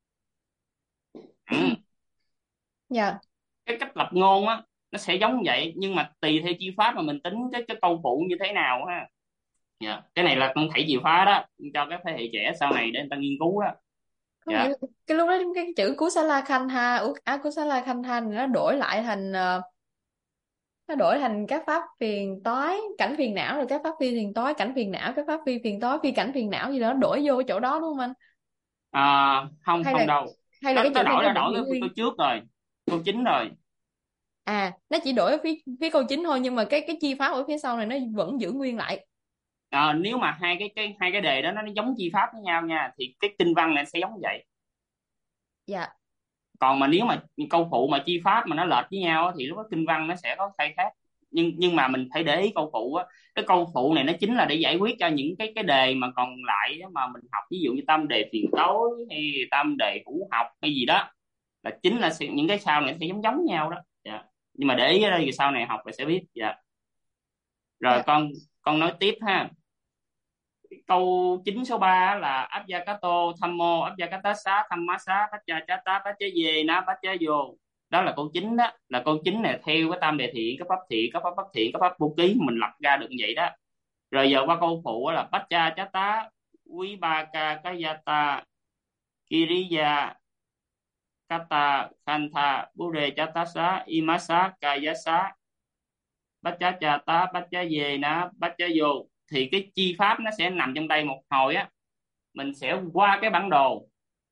Ừ. Dạ. Cái cách lập ngôn á nó sẽ giống vậy, nhưng mà tùy theo chi pháp mà mình tính cái câu phụ như thế nào ha. Dạ. Cái này là con thầy chìa khóa đó cho các thế hệ trẻ sau này để người ta nghiên cứu đó. Có nghĩa Dạ. là cái lúc đó cái chữ Kusala Kantha, Kusala Kantha này nó đổi lại thành nó đổi thành các pháp phiền toái cảnh phiền não, rồi các pháp phi phiền toái cảnh phiền não, các pháp phi phiền toái phi cảnh phiền não gì đó, đổi vô cái chỗ đó đúng không anh? Không hay không là đâu, hay là nó cái nó chữ này đổi nó là vẫn đổi giữ cái câu nguyên? trước rồi, câu chính rồi. Nó chỉ đổi ở phía câu chính thôi, nhưng mà cái chi pháp ở phía sau này nó vẫn giữ nguyên lại. Nếu mà hai cái đề đó nó giống chi pháp với nhau nha, thì cái kinh văn này sẽ giống vậy. Dạ. Còn mà nếu mà câu phụ mà chi pháp mà nó lệch với nhau á, thì lúc đó kinh văn nó sẽ có thay khác. Nhưng mà mình phải để ý câu phụ á, cái câu phụ này nó chính là để giải quyết cho những cái đề mà còn lại á, mà mình học, ví dụ như tam đề phiền tối hay tam đề hữu học hay gì đó, là chính là những cái sau này sẽ giống giống nhau đó. Dạ. Nhưng mà để ý ở đây, rồi sau này học là sẽ biết. Dạ. Rồi Dạ. con nói tiếp ha. Câu 9 số 3 là Abhyakato Thammo Abhyakatassa Thammasa Paccachata Paccaye Na Paccayo. Đó là câu 9 đó, là câu 9 này theo cái tam đề thiện, cái pháp thiện, cái pháp bất thiện, cái pháp vô ký mình lập ra được như vậy đó. Rồi giờ qua câu phụ là Paccachata Vibhaka Kayata Kiriya Kata Kantha Bude Chatasa Imasa Kayasa Paccachata Paccaye Na Paccayo. Thì cái chi pháp nó sẽ nằm trong đây. Một hồi á mình sẽ qua cái bản đồ,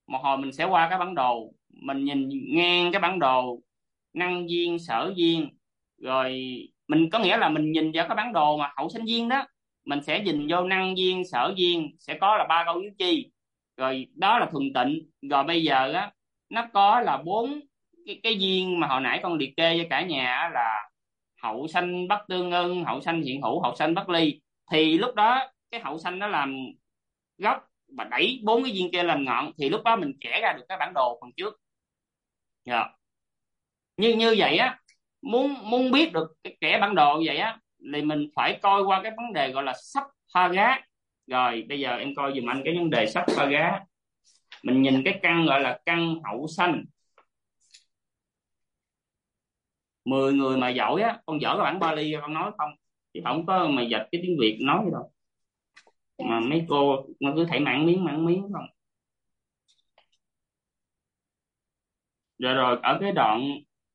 mình nhìn ngang cái bản đồ năng duyên sở duyên, rồi mình có nghĩa là mình nhìn vào cái bản đồ mà hậu sanh duyên đó, mình sẽ nhìn vô năng duyên sở duyên sẽ có là ba câu yếu chi, rồi đó là thuần tịnh. Rồi bây giờ á nó có là bốn cái duyên mà hồi nãy con liệt kê cho cả nhà á, là hậu sanh bất tương ưng, hậu sanh hiện hữu, hậu sanh bất ly. Thì lúc đó cái hậu sanh nó làm gốc và đẩy bốn cái viên kia làm ngọn, thì lúc đó mình vẽ ra được cái bản đồ phần trước. Dạ. Như vậy á, muốn muốn biết được cái kẻ bản đồ vậy á, thì mình phải coi qua cái vấn đề gọi là sắp pha gá. Rồi bây giờ em coi giùm anh cái vấn đề sắp pha gá. Mình nhìn cái căn gọi là căn hậu sanh. 10 người mà giỏi á, con dở cái bản Bali con nói không, chứ không có mà dạch cái tiếng Việt nói gì đâu, mà mấy cô nó cứ thảy mảng miếng không. Rồi ở cái đoạn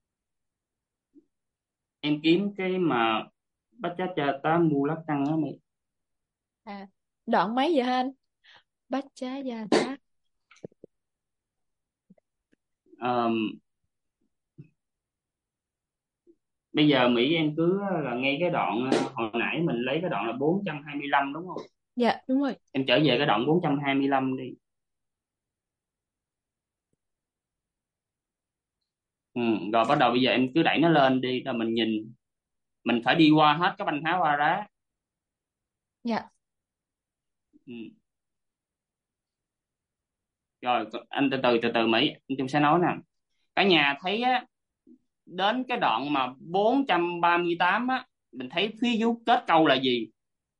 em kiếm cái mà Bachata Mulakang á mày. Đoạn mấy vậy hả anh? Bát chá gia tá. Bây giờ Mỹ em cứ là ngay cái đoạn hồi nãy mình lấy cái đoạn là 425 đúng không? Dạ đúng rồi. Em trở về cái đoạn 425 đi. Rồi bắt đầu bây giờ em cứ đẩy nó lên đi, rồi mình nhìn, mình phải đi qua hết cái banh há qua rá. Dạ. Ừ. Rồi anh từ từ Mỹ, anh sẽ nói nè. Cả nhà thấy á, đến cái đoạn mà 438 á, mình thấy phía dưới kết câu là gì?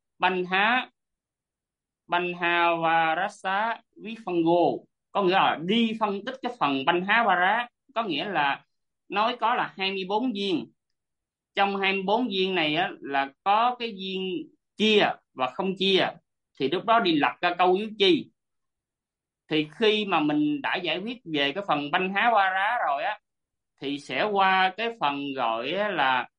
Banh ha và rasa vifango, có nghĩa là đi phân tích cái phần banh há và rá, có nghĩa là nói có là 24 viên. Trong 24 viên này á, là có cái viên chia và không chia, thì lúc đó đi lật ra câu yếu chi. Thì khi mà mình đã giải quyết về cái phần banh há qua rá rồi á, thì sẽ qua cái phần gọi là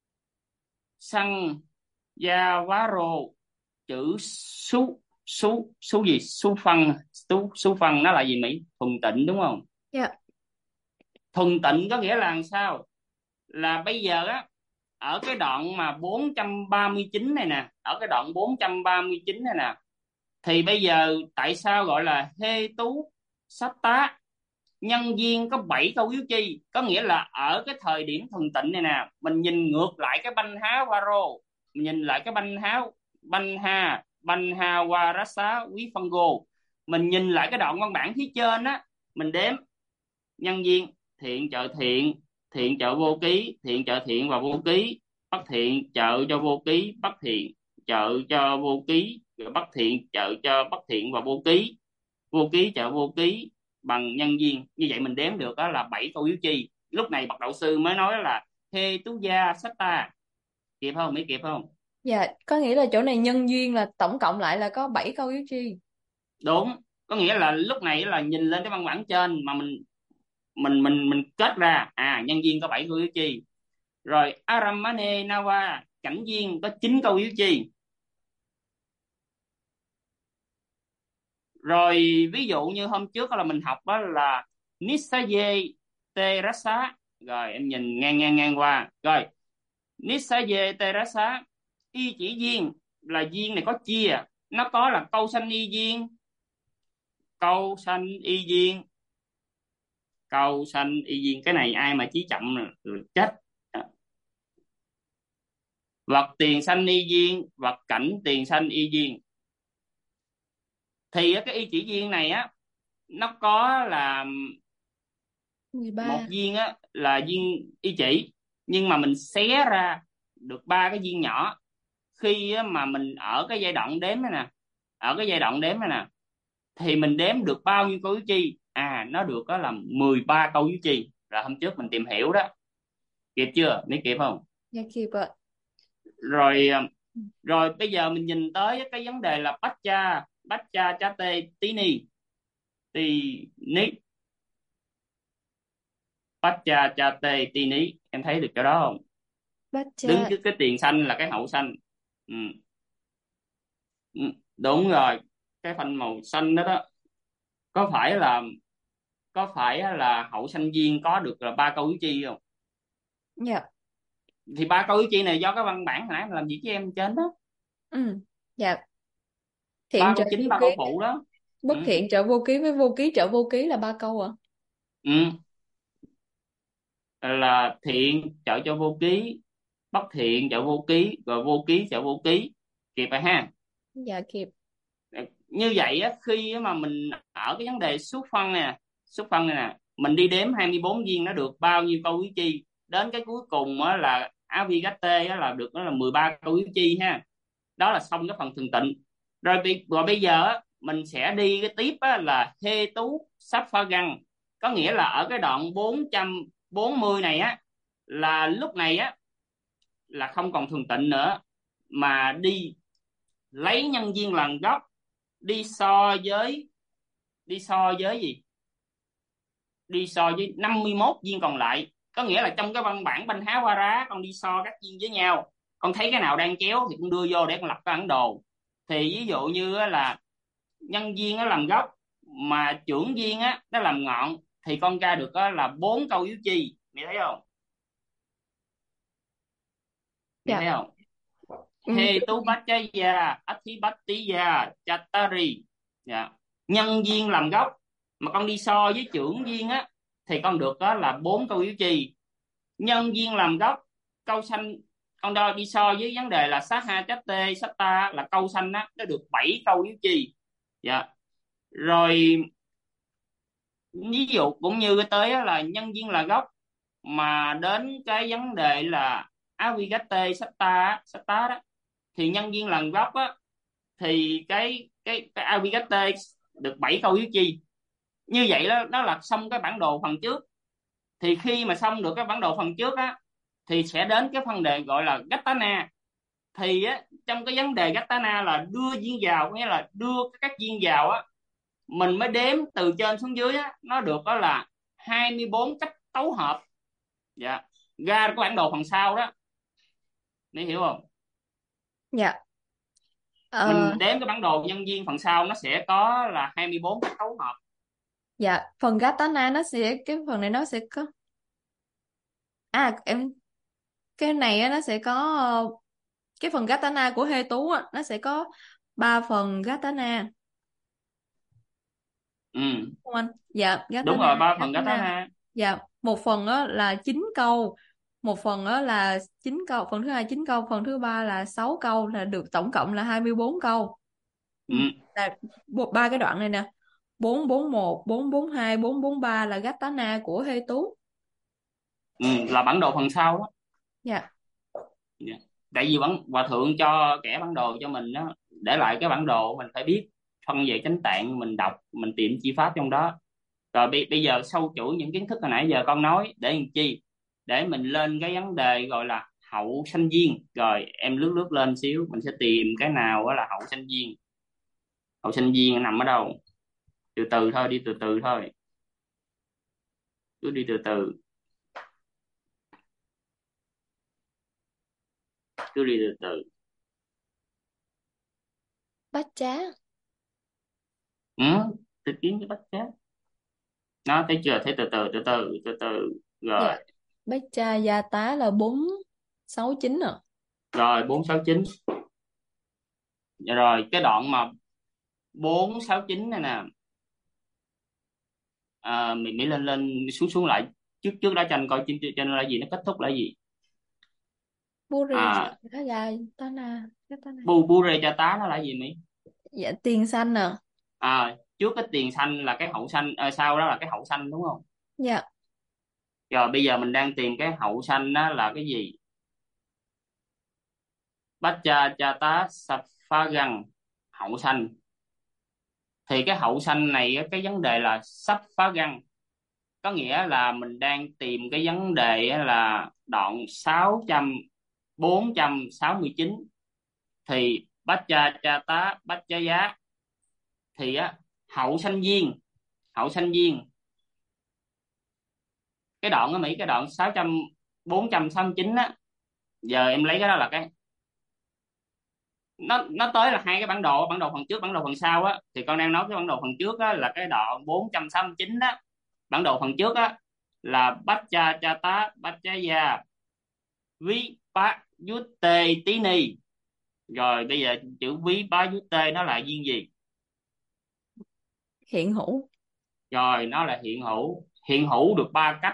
xăng da vá rô, chữ su su su gì su phân nó là gì Mỹ? Thuần tịnh đúng không? Dạ. Thuần tịnh có nghĩa là làm sao? Là bây giờ á, ở cái đoạn mà 439 này nè, ở cái đoạn 439 này nè, thì bây giờ tại sao gọi là hê tú sát tá? Nhân viên có 7 câu yếu chi, có nghĩa là ở cái thời điểm thuần tịnh này nè, mình nhìn ngược lại cái banh há varo, mình nhìn lại cái banh ha warasa quý phân gô, mình nhìn lại cái đoạn văn bản phía trên á, mình đếm nhân viên: thiện trợ thiện, thiện trợ vô ký, thiện trợ thiện và vô ký, bất thiện trợ cho vô ký, bất thiện trợ cho vô ký, rồi bất thiện trợ cho bất thiện và vô ký, vô ký trợ vô ký bằng nhân viên. Như vậy mình đếm được đó là 7 câu yếu chi. Lúc này bậc đạo sư mới nói là hê tú gia sách ta. Kịp không Mỹ, kịp không? Dạ, có nghĩa là chỗ này nhân duyên là tổng cộng lại là có 7 câu yếu chi. Đúng, có nghĩa là lúc này là nhìn lên cái văn bản trên mà mình kết ra nhân viên có 7 câu yếu chi. Rồi aramane nawa, cảnh viên có 9 câu yếu chi. Rồi ví dụ như hôm trước là mình học đó là Nisaye Terasa. Rồi em nhìn ngang qua. Rồi Nisaye Terasa, y chỉ viên là viên này có chia, nó có là câu sanh y viên, câu sanh y viên, câu sanh y viên. Cái này ai mà chí chậm là chết. Vật tiền sanh y viên, vật cảnh tiền sanh y viên. Thì cái y chỉ viên này á, nó có là 13. một viên á là viên y chỉ, nhưng mà mình xé ra được ba cái viên nhỏ. Khi á, mà mình ở cái giai đoạn đếm này nè, ở cái giai đoạn đếm này nè, thì mình đếm được bao nhiêu câu yếu chi? Nó được đó là 13 câu yếu chi. Là hôm trước mình tìm hiểu đó. Kịp chưa? Mấy kịp không? Dạ kịp ạ. Rồi rồi bây giờ mình nhìn tới cái vấn đề là bát cha cha tê tí ni, tí ní, bát cha cha tê tí ní. Em thấy được chỗ đó không? Bát Đứng cha. trước cái tiền xanh là cái hậu xanh. Ừ. Ừ, đúng rồi, cái phanh màu xanh đó đó, có phải là hậu xanh viên có được là ba câu yếu chi không? Dạ. Thì ba câu yếu chi này do cái văn bản hồi nãy em làm gì với em trên đó. Ừ. Dạ. Thiện Ba trợ câu chính, vô ba ký, câu phụ đó. bất Ừ. thiện trợ vô ký với vô ký trợ vô ký là 3 câu ạ. Ừ. Là thiện trợ cho vô ký, bất thiện trợ vô ký, rồi vô ký trợ vô ký. Kịp rồi ha? Dạ kịp. Như vậy á, khi mà mình ở cái vấn đề xuất phân này nè, mình đi đếm 24 viên nó được bao nhiêu câu yếu chi, đến cái cuối cùng á là Avigate á là được, nó là 13 câu yếu chi ha. Đó là xong cái phần thường tịnh. Rồi bây giờ á, mình sẽ đi cái tiếp á là hê tú sắp pha găng, có nghĩa là ở cái đoạn 440 này á, là lúc này á là không còn thường tịnh nữa, mà đi lấy nhân viên làm gốc, đi so với gì? Đi so với 51 viên còn lại. Có nghĩa là trong cái văn bản banh há qua rá, con đi so các viên với nhau, con thấy cái nào đang chéo thì con đưa vô để con lập cái bản đồ. Thì ví dụ như là nhân viên nó làm gốc, mà trưởng viên á nó làm ngọn, thì con ra được là 4 câu yếu chi. Mày thấy không? Mày Dạ. thấy không? Ừ. He tú bát cháy gia athi bát tí gia chatari. Dạ. Nhân viên làm gốc, mà con đi so với trưởng viên á, thì con được đó là 4 câu yếu chi. Nhân duyên làm gốc, câu sanh, con đo đi so với vấn đề là sát ha chát tê sát ta là câu sanh á, nó được 7 câu yếu chi. Dạ. Rồi ví dụ cũng như tới á, là nhân duyên là gốc, mà đến cái vấn đề là avigate satta đó, thì nhân duyên là gốc á, thì cái avigate được 7 câu yếu chi. Như vậy đó là xong cái bản đồ phần trước. Thì khi mà xong được cái bản đồ phần trước á, thì sẽ đến cái phần đề gọi là gatana. Thì á, trong cái vấn đề gatana là đưa duyên vào, nghĩa là đưa các duyên vào á, mình mới đếm từ trên xuống dưới á, nó được đó là 24 cách tấu hợp. Dạ. Ra cái bản đồ phần sau đó, để hiểu không? Dạ. Mình Ờ, đếm cái bản đồ nhân duyên phần sau nó sẽ có là 24 cách tấu hợp. dạ, phần Gatana cái phần này nó sẽ có, cái này á, nó sẽ có cái phần Gatana của Hê Tú á, nó sẽ có 3 phần Gatana, Ừ, không anh? Dạ, đúng Gatana, rồi, 3 phần Gatana. katana. Dạ, một phần á là 9 câu, một phần á là 9 câu, phần thứ hai 9 câu, phần thứ ba là 6 câu, là được tổng cộng là 24 câu. Ừ. Ừ, Là ba cái đoạn này nè, 441, 442, 443 là Gatana của Hê Tú. ừ, là bản đồ phần sau đó. Dạ. Dạ. Tại vì hòa thượng cho kẻ bản đồ cho mình đó, để lại cái bản đồ mình phải biết phân về chánh tạng, mình đọc mình tìm chi pháp trong đó. Rồi bây giờ sâu chuỗi những kiến thức hồi nãy giờ con nói để làm chi? Để mình lên cái vấn đề gọi là hậu sanh duyên. Rồi em lướt lướt lên xíu, mình sẽ tìm cái nào đó là hậu sanh duyên. Hậu sanh duyên nằm ở đâu? Từ từ thôi, đi từ từ thôi, cứ đi từ từ, cứ đi từ từ. Bát chá. Ừ, tôi kiếm cái bách chát. Nó thấy chưa? Thấy từ từ từ từ từ từ. Dạ. Rồi, Bát cha gia tá là 469 à. rồi 469. Rồi cái đoạn mà 469 này nè, mình lên lên xuống xuống lại, trước trước đó cho anh coi trên là gì, nó kết thúc là gì. Buri À, cha gia tana, cái tana. bu rê cha tá nó là gì Mỹ? Dạ, tiền xanh à. Trước cái tiền xanh là cái hậu xanh, sau đó là cái hậu xanh đúng không? Dạ. Rồi bây giờ mình đang tìm cái hậu xanh đó là cái gì? Bát cha cha tá sập pha găng, hậu xanh. Thì cái hậu xanh này á, cái vấn đề là sắp phá găng, có nghĩa là mình đang tìm cái vấn đề á là đoạn 469. Thì bát cha cha tá bát cha giá, thì á hậu sanh viên, hậu sanh viên, cái đoạn ở Mỹ, cái đoạn 469 á. Giờ em lấy cái đó là cái, nó tới là hai cái bản đồ phần trước, bản đồ phần sau á. Thì con đang nói cái bản đồ phần trước á là cái đoạn 469 đó. Bản đồ phần trước á là bát cha cha tá bát cha gia ví bá dút tê tí ni. Rồi bây giờ chữ ví bá dút tê nó là duyên gì? Hiện hữu. Rồi nó là hiện hữu. Hiện hữu được 3 cách.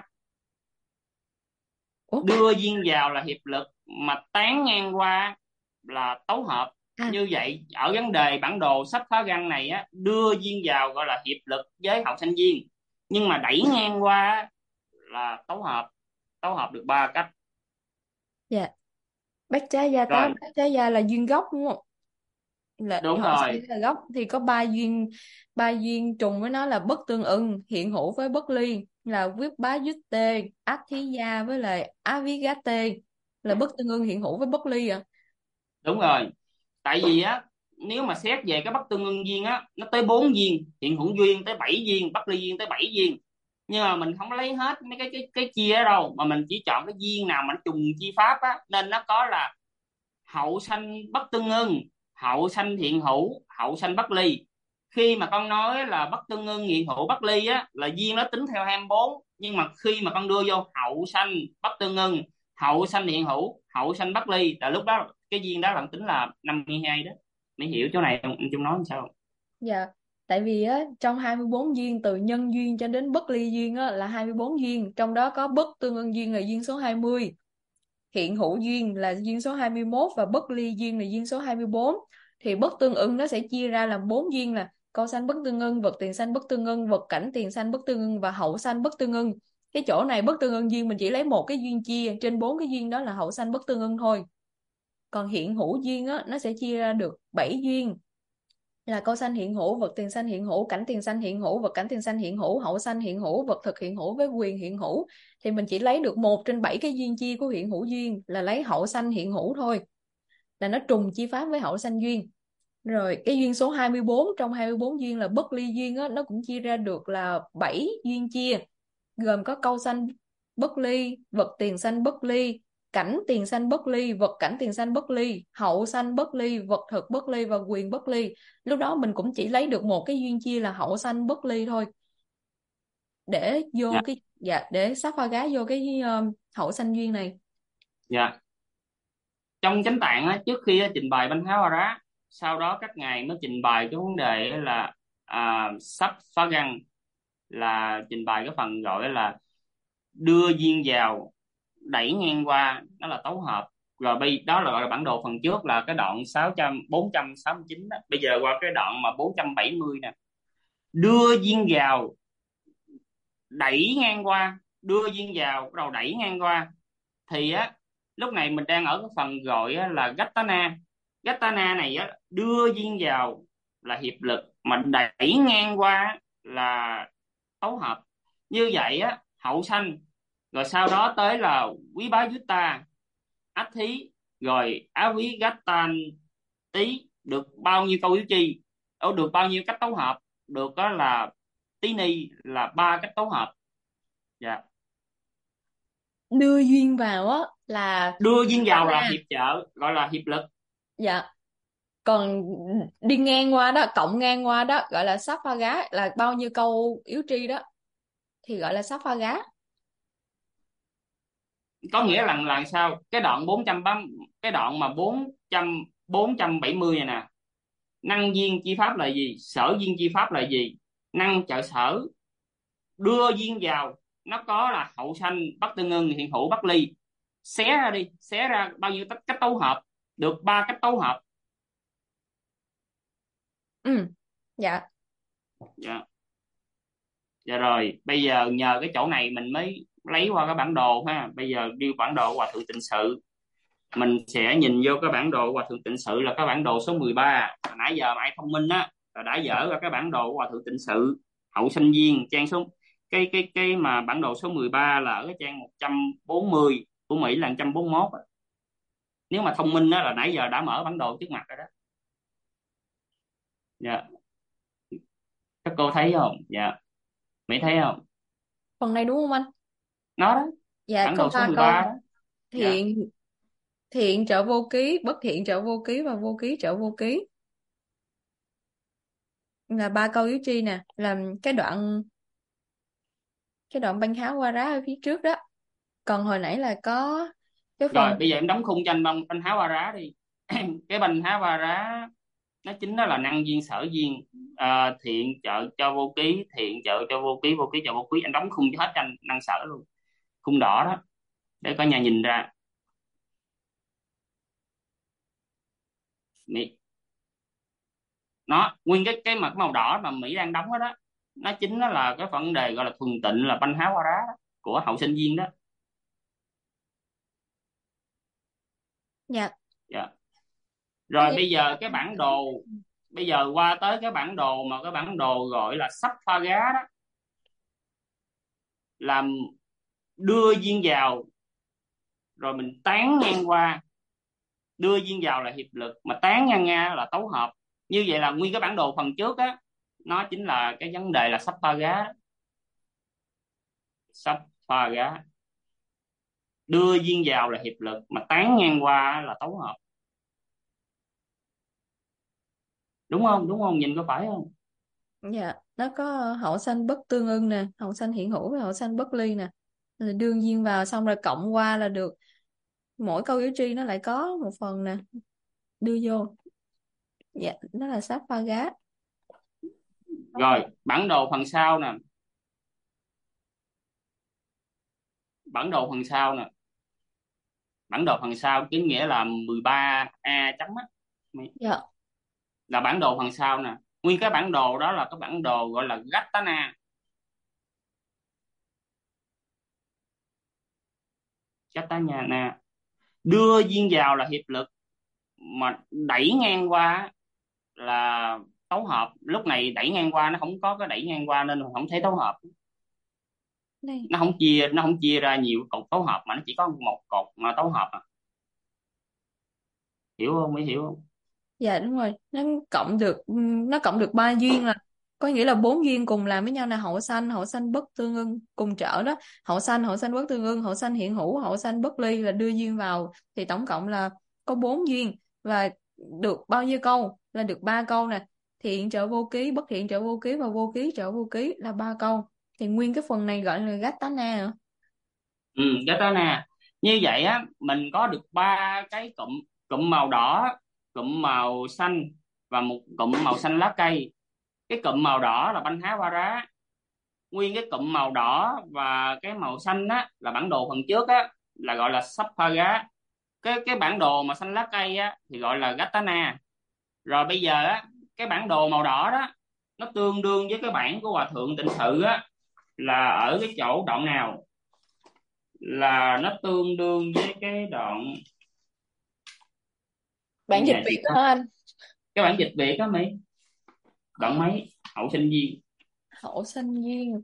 Ủa? Đưa duyên vào là hiệp lực, mà tán ngang qua là tấu hợp. À, Như vậy ở vấn đề bản đồ sắp phá găng này á, đưa duyên vào gọi là hiệp lực với hậu sanh duyên, nhưng mà đẩy ngang qua là tấu hợp. Tấu hợp được 3 cách. dạ. Bát chá gia tá Rồi, bát chá gia là duyên gốc đúng không? Là đúng họ sẽ rồi, là gốc thì có ba duyên trùng với nó là bất tương ưng, hiện hữu với bất ly, là quyết bá dứt tê, ác thí gia với lại á viết gá tê, là bất tương ưng hiện hữu với bất ly à. đúng rồi. Tại vì á, nếu mà xét về cái bất tương ưng duyên á, nó tới 4 duyên, hiện hữu duyên tới 7 duyên, bất ly duyên tới 7 duyên. Nhưng mà mình không lấy hết mấy cái chia ở đâu, mà mình chỉ chọn cái duyên nào mà nó trùng chi pháp á, nên nó có là hậu sanh bất tương ưng, hậu sanh hiện hữu, hậu sanh bất ly. Khi mà con nói là bất tương ưng hiện hữu bất ly á, là duyên nó tính theo 24. Nhưng mà khi mà con đưa vô hậu sanh bất tương ưng, hậu sanh hiện hữu, hậu sanh bất ly, là lúc đó cái duyên đó là tính là 52 đó. Mới hiểu chỗ này không? Anh Trung nói làm sao? Dạ. Tại vì á, trong 24 duyên từ nhân duyên cho đến bất ly duyên á, là 24 duyên, trong đó có bất tương ưng duyên là duyên số 20, hiện hữu duyên là duyên số 21 và bất ly duyên là duyên số 24. Thì bất tương ưng nó sẽ chia ra làm 4 duyên là câu sanh bất tương ưng, vật tiền sanh bất tương ưng, vật cảnh tiền sanh bất tương ưng và hậu sanh bất tương ưng. Cái chỗ này bất tương ưng duyên mình chỉ lấy một cái duyên chia trên 4 cái duyên đó là hậu sanh bất tương ưng thôi. Còn hiện hữu duyên á, nó sẽ chia ra được 7 duyên là câu sanh hiện hữu, vật tiền sanh hiện hữu, cảnh tiền sanh hiện hữu, vật cảnh tiền sanh hiện hữu, hậu sanh hiện hữu, vật thực hiện hữu với quyền hiện hữu. Thì mình chỉ lấy được 1 trên 7 cái duyên chia của hiện hữu duyên là lấy hậu sanh hiện hữu thôi, là nó trùng chi pháp với hậu sanh duyên. Rồi cái duyên số 24 trong 24 duyên là bất ly duyên á, nó cũng chia ra được là 7 duyên chia, gồm có câu sanh bất ly, vật tiền sanh bất ly, cảnh tiền sanh bất ly, vật cảnh tiền sanh bất ly, hậu sanh bất ly, vật thực bất ly và quyền bất ly. Lúc đó mình cũng chỉ lấy được một cái duyên chia là hậu sanh bất ly thôi, để vô Dạ. cái để sắp pha gá vô cái hậu sanh duyên này. Dạ. Trong chánh tạng á, trước khi trình bày bánh tháo rá, sau đó các ngài mới trình bày cái vấn đề là sắp phá găng, là trình bày cái phần gọi là đưa duyên vào, đẩy ngang qua, đó là tấu hợp. Rồi đó là gọi là bản đồ phần trước là cái đoạn 469 đó. Bây giờ qua cái đoạn mà 470 nè, đưa duyên vào, đẩy ngang qua, đưa duyên vào bắt đầu đẩy ngang qua. Thì á, lúc này mình đang ở cái phần gọi á, là Gattana. Gattana này á, đưa duyên vào là hiệp lực, mà đẩy ngang qua là tấu hợp. Như vậy á, hậu sanh, rồi sau đó tới là quý bá yutta, ách thí, rồi á quý gattan tí, được bao nhiêu câu yếu chi, được bao nhiêu cách tấu hợp, được đó là tí ni là 3 cách tấu hợp. Dạ. Đưa duyên vào á là Đưa duyên vào là Gattana. hiệp trợ, gọi là hiệp lực. Dạ. Còn đi ngang qua đó, cộng ngang qua đó gọi là sắp pha gá, là bao nhiêu câu yếu tri đó thì gọi là sắp pha gá. Có nghĩa là sao, cái đoạn 480, cái đoạn mà 470 này nè, năng duyên chi pháp là gì, sở duyên chi pháp là gì, năng trợ sở, đưa duyên vào, nó có là hậu sanh bất tương ưng, hiện hữu bất ly. Xé ra đi, xé ra bao nhiêu cách tấu hợp, được 3 cách tấu hợp. Ừ. Dạ. Dạ. Dạ rồi, bây giờ nhờ cái chỗ này mình mới lấy qua cái bản đồ ha. Bây giờ đi bản đồ Hòa Thượng Tịnh Sự, mình sẽ nhìn vô cái bản đồ Hòa Thượng Tịnh Sự là cái bản đồ số 13. Nãy giờ mà ai thông minh á là đã dở ra cái bản đồ Hòa Thượng Tịnh Sự hậu sanh viên, trang số cái mà bản đồ số 13 là ở cái trang 140, của Mỹ là 141 á. Nếu mà thông minh á là nãy giờ đã mở bản đồ trước mặt rồi đó. Dạ, các cô thấy không? Dạ, Mỹ thấy không? Phần này đúng không anh? Nó đó, Dạ bản có đồ số 3 13 câu. đó. Dạ. Thiện, thiện trợ vô ký, bất thiện trợ vô ký và vô ký trợ vô ký, là 3 câu yếu tri nè, làm cái đoạn banh háo qua rá ở phía trước đó. Còn hồi nãy là có cái Rồi phần bây giờ em đóng khung cho anh banh háo ba rá đi. Cái banh háo ba rá nó chính đó là năng duyên sở duyên, thiện trợ cho vô ký, thiện trợ cho vô ký, vô ký trợ vô ký. Anh đóng khung cho hết cho anh năng sở luôn, khung đỏ đó, để cả nhà nhìn ra. Mỹ, nó nguyên cái mặt màu đỏ mà Mỹ đang đóng đó, đó nó chính đó là cái vấn đề gọi là thuần tịnh, là banh háo ba rá đó, của hậu sinh viên đó. dạ. Dạ. Có Rồi nghĩa bây giờ cái bản đồ, bây giờ qua tới cái bản đồ mà cái bản đồ gọi là sắp pha gá đó, làm đưa duyên vào rồi mình tán ngang qua. Đưa duyên vào là hiệp lực, mà tán ngang nga là tấu hợp. Như vậy là nguyên cái bản đồ phần trước á, nó chính là cái vấn đề là sắp pha gá. Sắp pha gá, đưa duyên vào là hiệp lực, mà tán ngang qua là tấu hợp. Đúng không? Đúng không? Nhìn có phải không? dạ, nó có hậu sanh bất tương ưng nè, hậu sanh hiện hữu và hậu sanh bất ly nè. Rồi đương nhiên vào xong rồi cộng qua là được, mỗi câu yếu tri nó lại có một phần nè đưa vô. Dạ, nó là sắp pha gá. Đúng rồi. Rồi bản đồ phần sau nè, bản đồ phần sau nè, bản đồ phần sau chính nghĩa là 13A chấm á, Dạ. là bản đồ phần sau nè. Nguyên cái bản đồ đó là cái bản đồ gọi là Gatana. Gatana nè, đưa viên vào là hiệp lực, mà đẩy ngang qua là tấu hợp. Lúc này đẩy ngang qua nó không có cái đẩy ngang qua nên không thấy tấu hợp. Này. Nó không chia ra nhiều cột tấu hợp mà nó chỉ có một cột mà tấu hợp à. Hiểu không, mới hiểu không? Dạ đúng rồi, nó cộng được 3 duyên, là có nghĩa là 4 duyên cùng làm với nhau là hậu sanh bất tương ưng cùng trở đó. Hậu sanh bất tương ưng, hậu sanh hiện hữu, hậu sanh bất ly là đưa duyên vào, thì tổng cộng là có 4 duyên. Và được bao nhiêu câu? Là được 3 câu nè. Thiện trợ vô ký, bất thiện trợ vô ký và vô ký trợ vô ký là 3 câu. Thì nguyên cái phần này gọi là Gatana hả? Gatana. Như vậy á, mình có được ba cái cụm: cụm màu đỏ, cụm màu xanh và một cụm màu xanh lá cây. Cái cụm màu đỏ là banh há ba rá. Nguyên cái cụm màu đỏ và cái màu xanh á là bản đồ phần trước á, là gọi là Sapphire. Cái bản đồ mà xanh lá cây á thì gọi là Gatana. Rồi bây giờ á, cái bản đồ màu đỏ đó nó tương đương với cái bản của Hòa thượng Tịnh Sự á, là ở cái chỗ đoạn nào? Là nó tương đương với cái đoạn Bản dịch nhà chị, Việt đó hả anh? cái bản dịch Việt á Mỹ. Đoạn mấy? Hậu sinh viên. Hậu sanh duyên.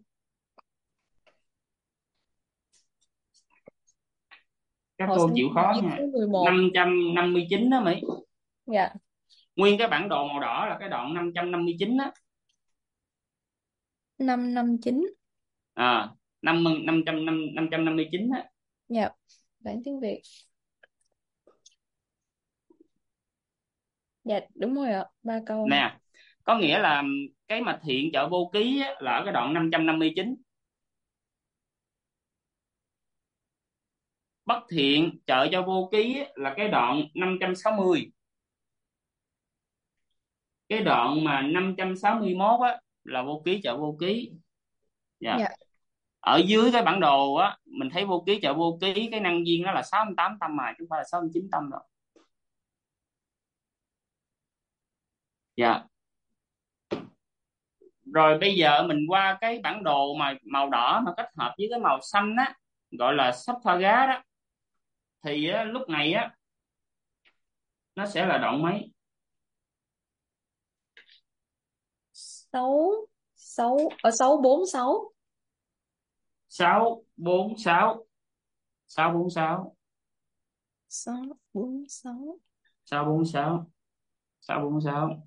Các Hậu cô sanh chịu khó duyên nha. số 11. 559 đó Mỹ. Dạ. Nguyên cái bản đồ màu đỏ là cái đoạn 559 á. 559. À, 559 á. Dạ. Bản tiếng Việt. Dạ đúng rồi ạ, 3 câu. Nè, có nghĩa là cái mà thiện trợ vô ký á, là ở cái đoạn 559. Bất thiện trợ cho vô ký á, là cái đoạn 560. Cái đoạn mà 561 á là vô ký trợ vô ký. Dạ. Dạ. Ở dưới cái bản đồ á mình thấy vô ký trợ vô ký, cái năng viên nó là 68 tâm mà chứ không phải là 69 tâm đâu. Dạ. Rồi bây giờ mình qua cái bản đồ mà màu đỏ mà kết hợp với cái màu xanh á, gọi là Sapphire đó, thì á, lúc này á nó sẽ là đoạn mấy? 6 6 646. 646. 6 4 6. 646. 646.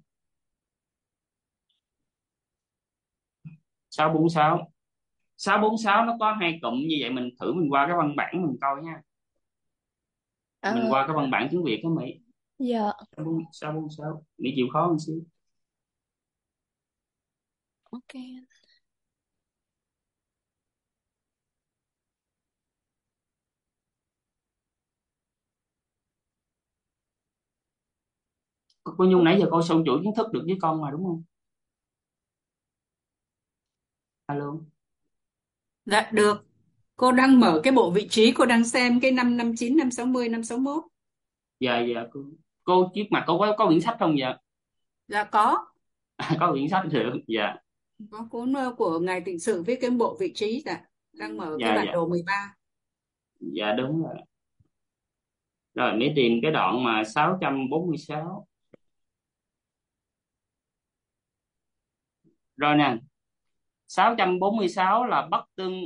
646. 646 nó có hai cụm như vậy, mình thử mình qua cái văn bản mình coi nha. Mình À, qua cái văn bản tiếng Việt đó Mỹ. dạ. 646 Mỹ chịu khó một xíu. Ok. Cô Nhung nãy giờ cô sâu chuỗi kiến thức được với con mà đúng không? Alo. Dạ được. Cô đang mở cái bộ vị trí, cô đang xem cái 559, 560, 561. Dạ dạ cô trước mặt cô có quyển sách không dạ? Dạ có. Có quyển sách được dạ. Có cuốn của Ngài Tịnh Sự viết cái bộ vị trí. Dạ. Đang mở cái Dạ bản dạ đồ 13. dạ đúng rồi. Rồi mới tìm cái đoạn mà 646. Rồi nè, 646 là Bắc Tương.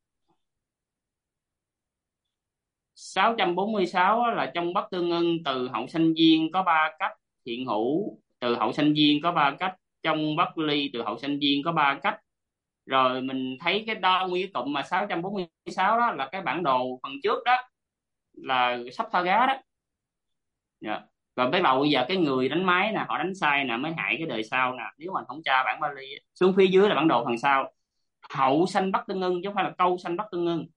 646 á, là trong Bắc Tương Ưng từ hậu sanh viên có ba cách, hiện hữu từ hậu sanh viên có ba cách, trong Bắc Ly từ hậu sanh viên có ba cách. Rồi mình thấy cái đo nguyên cái cụm mà 646 đó là cái bản đồ phần trước đó, là sắp pha gá đó. Dạ. Rồi bắt đầu bây giờ cái người đánh máy nè, họ đánh sai nè mới hại cái đời sau nè, nếu mình không tra bản Bali á. Xuống phía dưới là bản đồ phần sau, hậu sanh Bắc Tương Ưng chứ không phải là câu sanh Bắc Tương Ưng.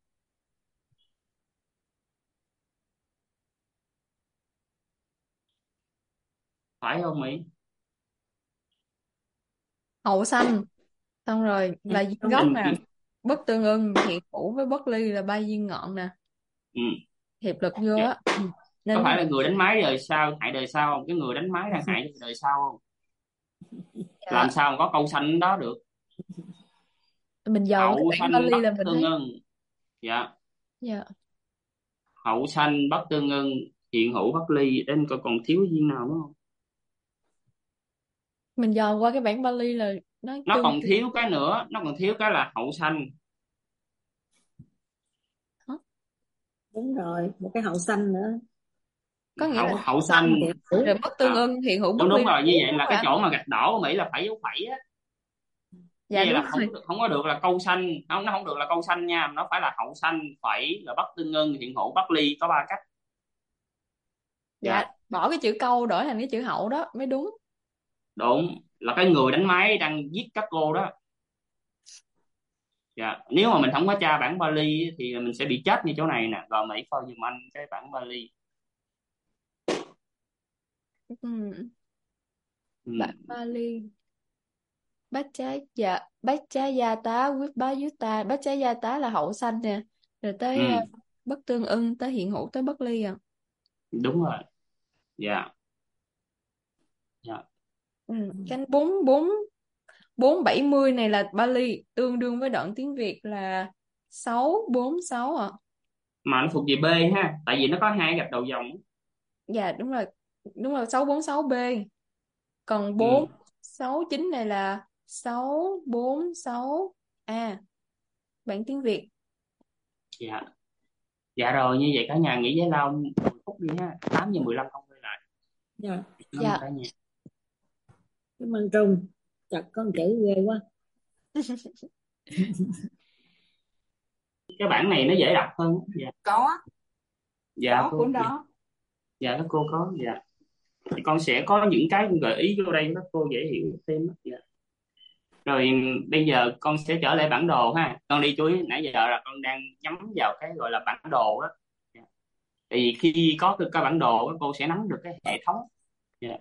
Phải không Mỹ? Hậu sanh Xong rồi là duyên gốc Nên nè, bất tương ưng, hiện hữu với bất ly là ba duyên ngọn nè, ừ. hiệp lực vô Dạ. á. Có Nên phải là người đánh máy đời sau hại đời sau không? Cái người đánh máy đang hại đời sau không? dạ, Làm sao mà có câu sanh đó được? mình dò cái Hậu bản sanh Bali bất là mình tương thấy. ưng. Dạ. Dạ, Hậu sanh bất tương ưng, hiện hữu bất ly. Đến coi còn thiếu duyên nào nữa không? mình dò qua cái bản Bali là nó Nó tương còn thiếu cái nữa, nó còn thiếu cái là hậu sanh. Hả? Đúng rồi, một cái hậu sanh nữa. Có nghĩa là Hậu Sanh sanh. hiện rồi hữu. bất tương ưng, hiện hữu Đúng bất ly đúng là rồi, như đúng vậy là rồi cái anh. chỗ mà gạch đỏ của Mỹ là phải dấu phẩy á. Như Dạ vậy đúng là rồi. không có được là câu sanh, không, nó không được là câu sanh nha, nó phải là hậu sanh phẩy là bất tương ưng, hiện hữu bất ly, có ba cách. Dạ, Dạ. bỏ cái chữ câu đổi thành cái chữ hậu đó mới đúng. Đúng, là cái người đánh máy đang giết các cô đó. Dạ. Nếu mà mình không có tra bản Bali á, thì mình sẽ bị chết như chỗ này nè. Rồi Mỹ coi giùm anh cái bản Bali. Ừ. Ừ. Bản Bali. Bát chá, dạ, bát chá gia tá quyết bá dứt ta, bát chá gia tá là hậu sanh nè, rồi tới Ừ. bất tương ưng, tới hiện hữu, tới bất ly à. Đúng rồi. Dạ. Dạ. Ừ. Cánh bốn bốn bốn bảy mươi này là Bali, tương đương với đoạn tiếng Việt là 646 ạ. Mà nó thuộc về B ha, tại vì nó có hai gạch đầu dòng. Dạ đúng rồi 646B. Còn Ừ. 469 này là 646A, bản tiếng Việt. Dạ. Dạ rồi, như vậy cả nhà nghỉ giải lao 10 phút đi ha, 8:15 không quay lại. Dạ. Cảm ơn Dạ. cả nhà. Cảm ơn Trung. Chặt con chữ ghê quá. Cái bản này nó dễ đọc hơn. Dạ. Có Dạ có cô. cuốn Dạ. đó. Dạ các cô có. Dạ. Thì con sẽ có những cái gợi ý vô đây các cô dễ hiểu thêm. Dạ. Rồi bây giờ con sẽ trở lại bản đồ ha. Con đi chú ý, nãy giờ là con đang nhắm vào cái gọi là bản đồ đó. Dạ. Tại vì khi có cái bản đồ cô sẽ nắm được cái hệ thống. Dạ.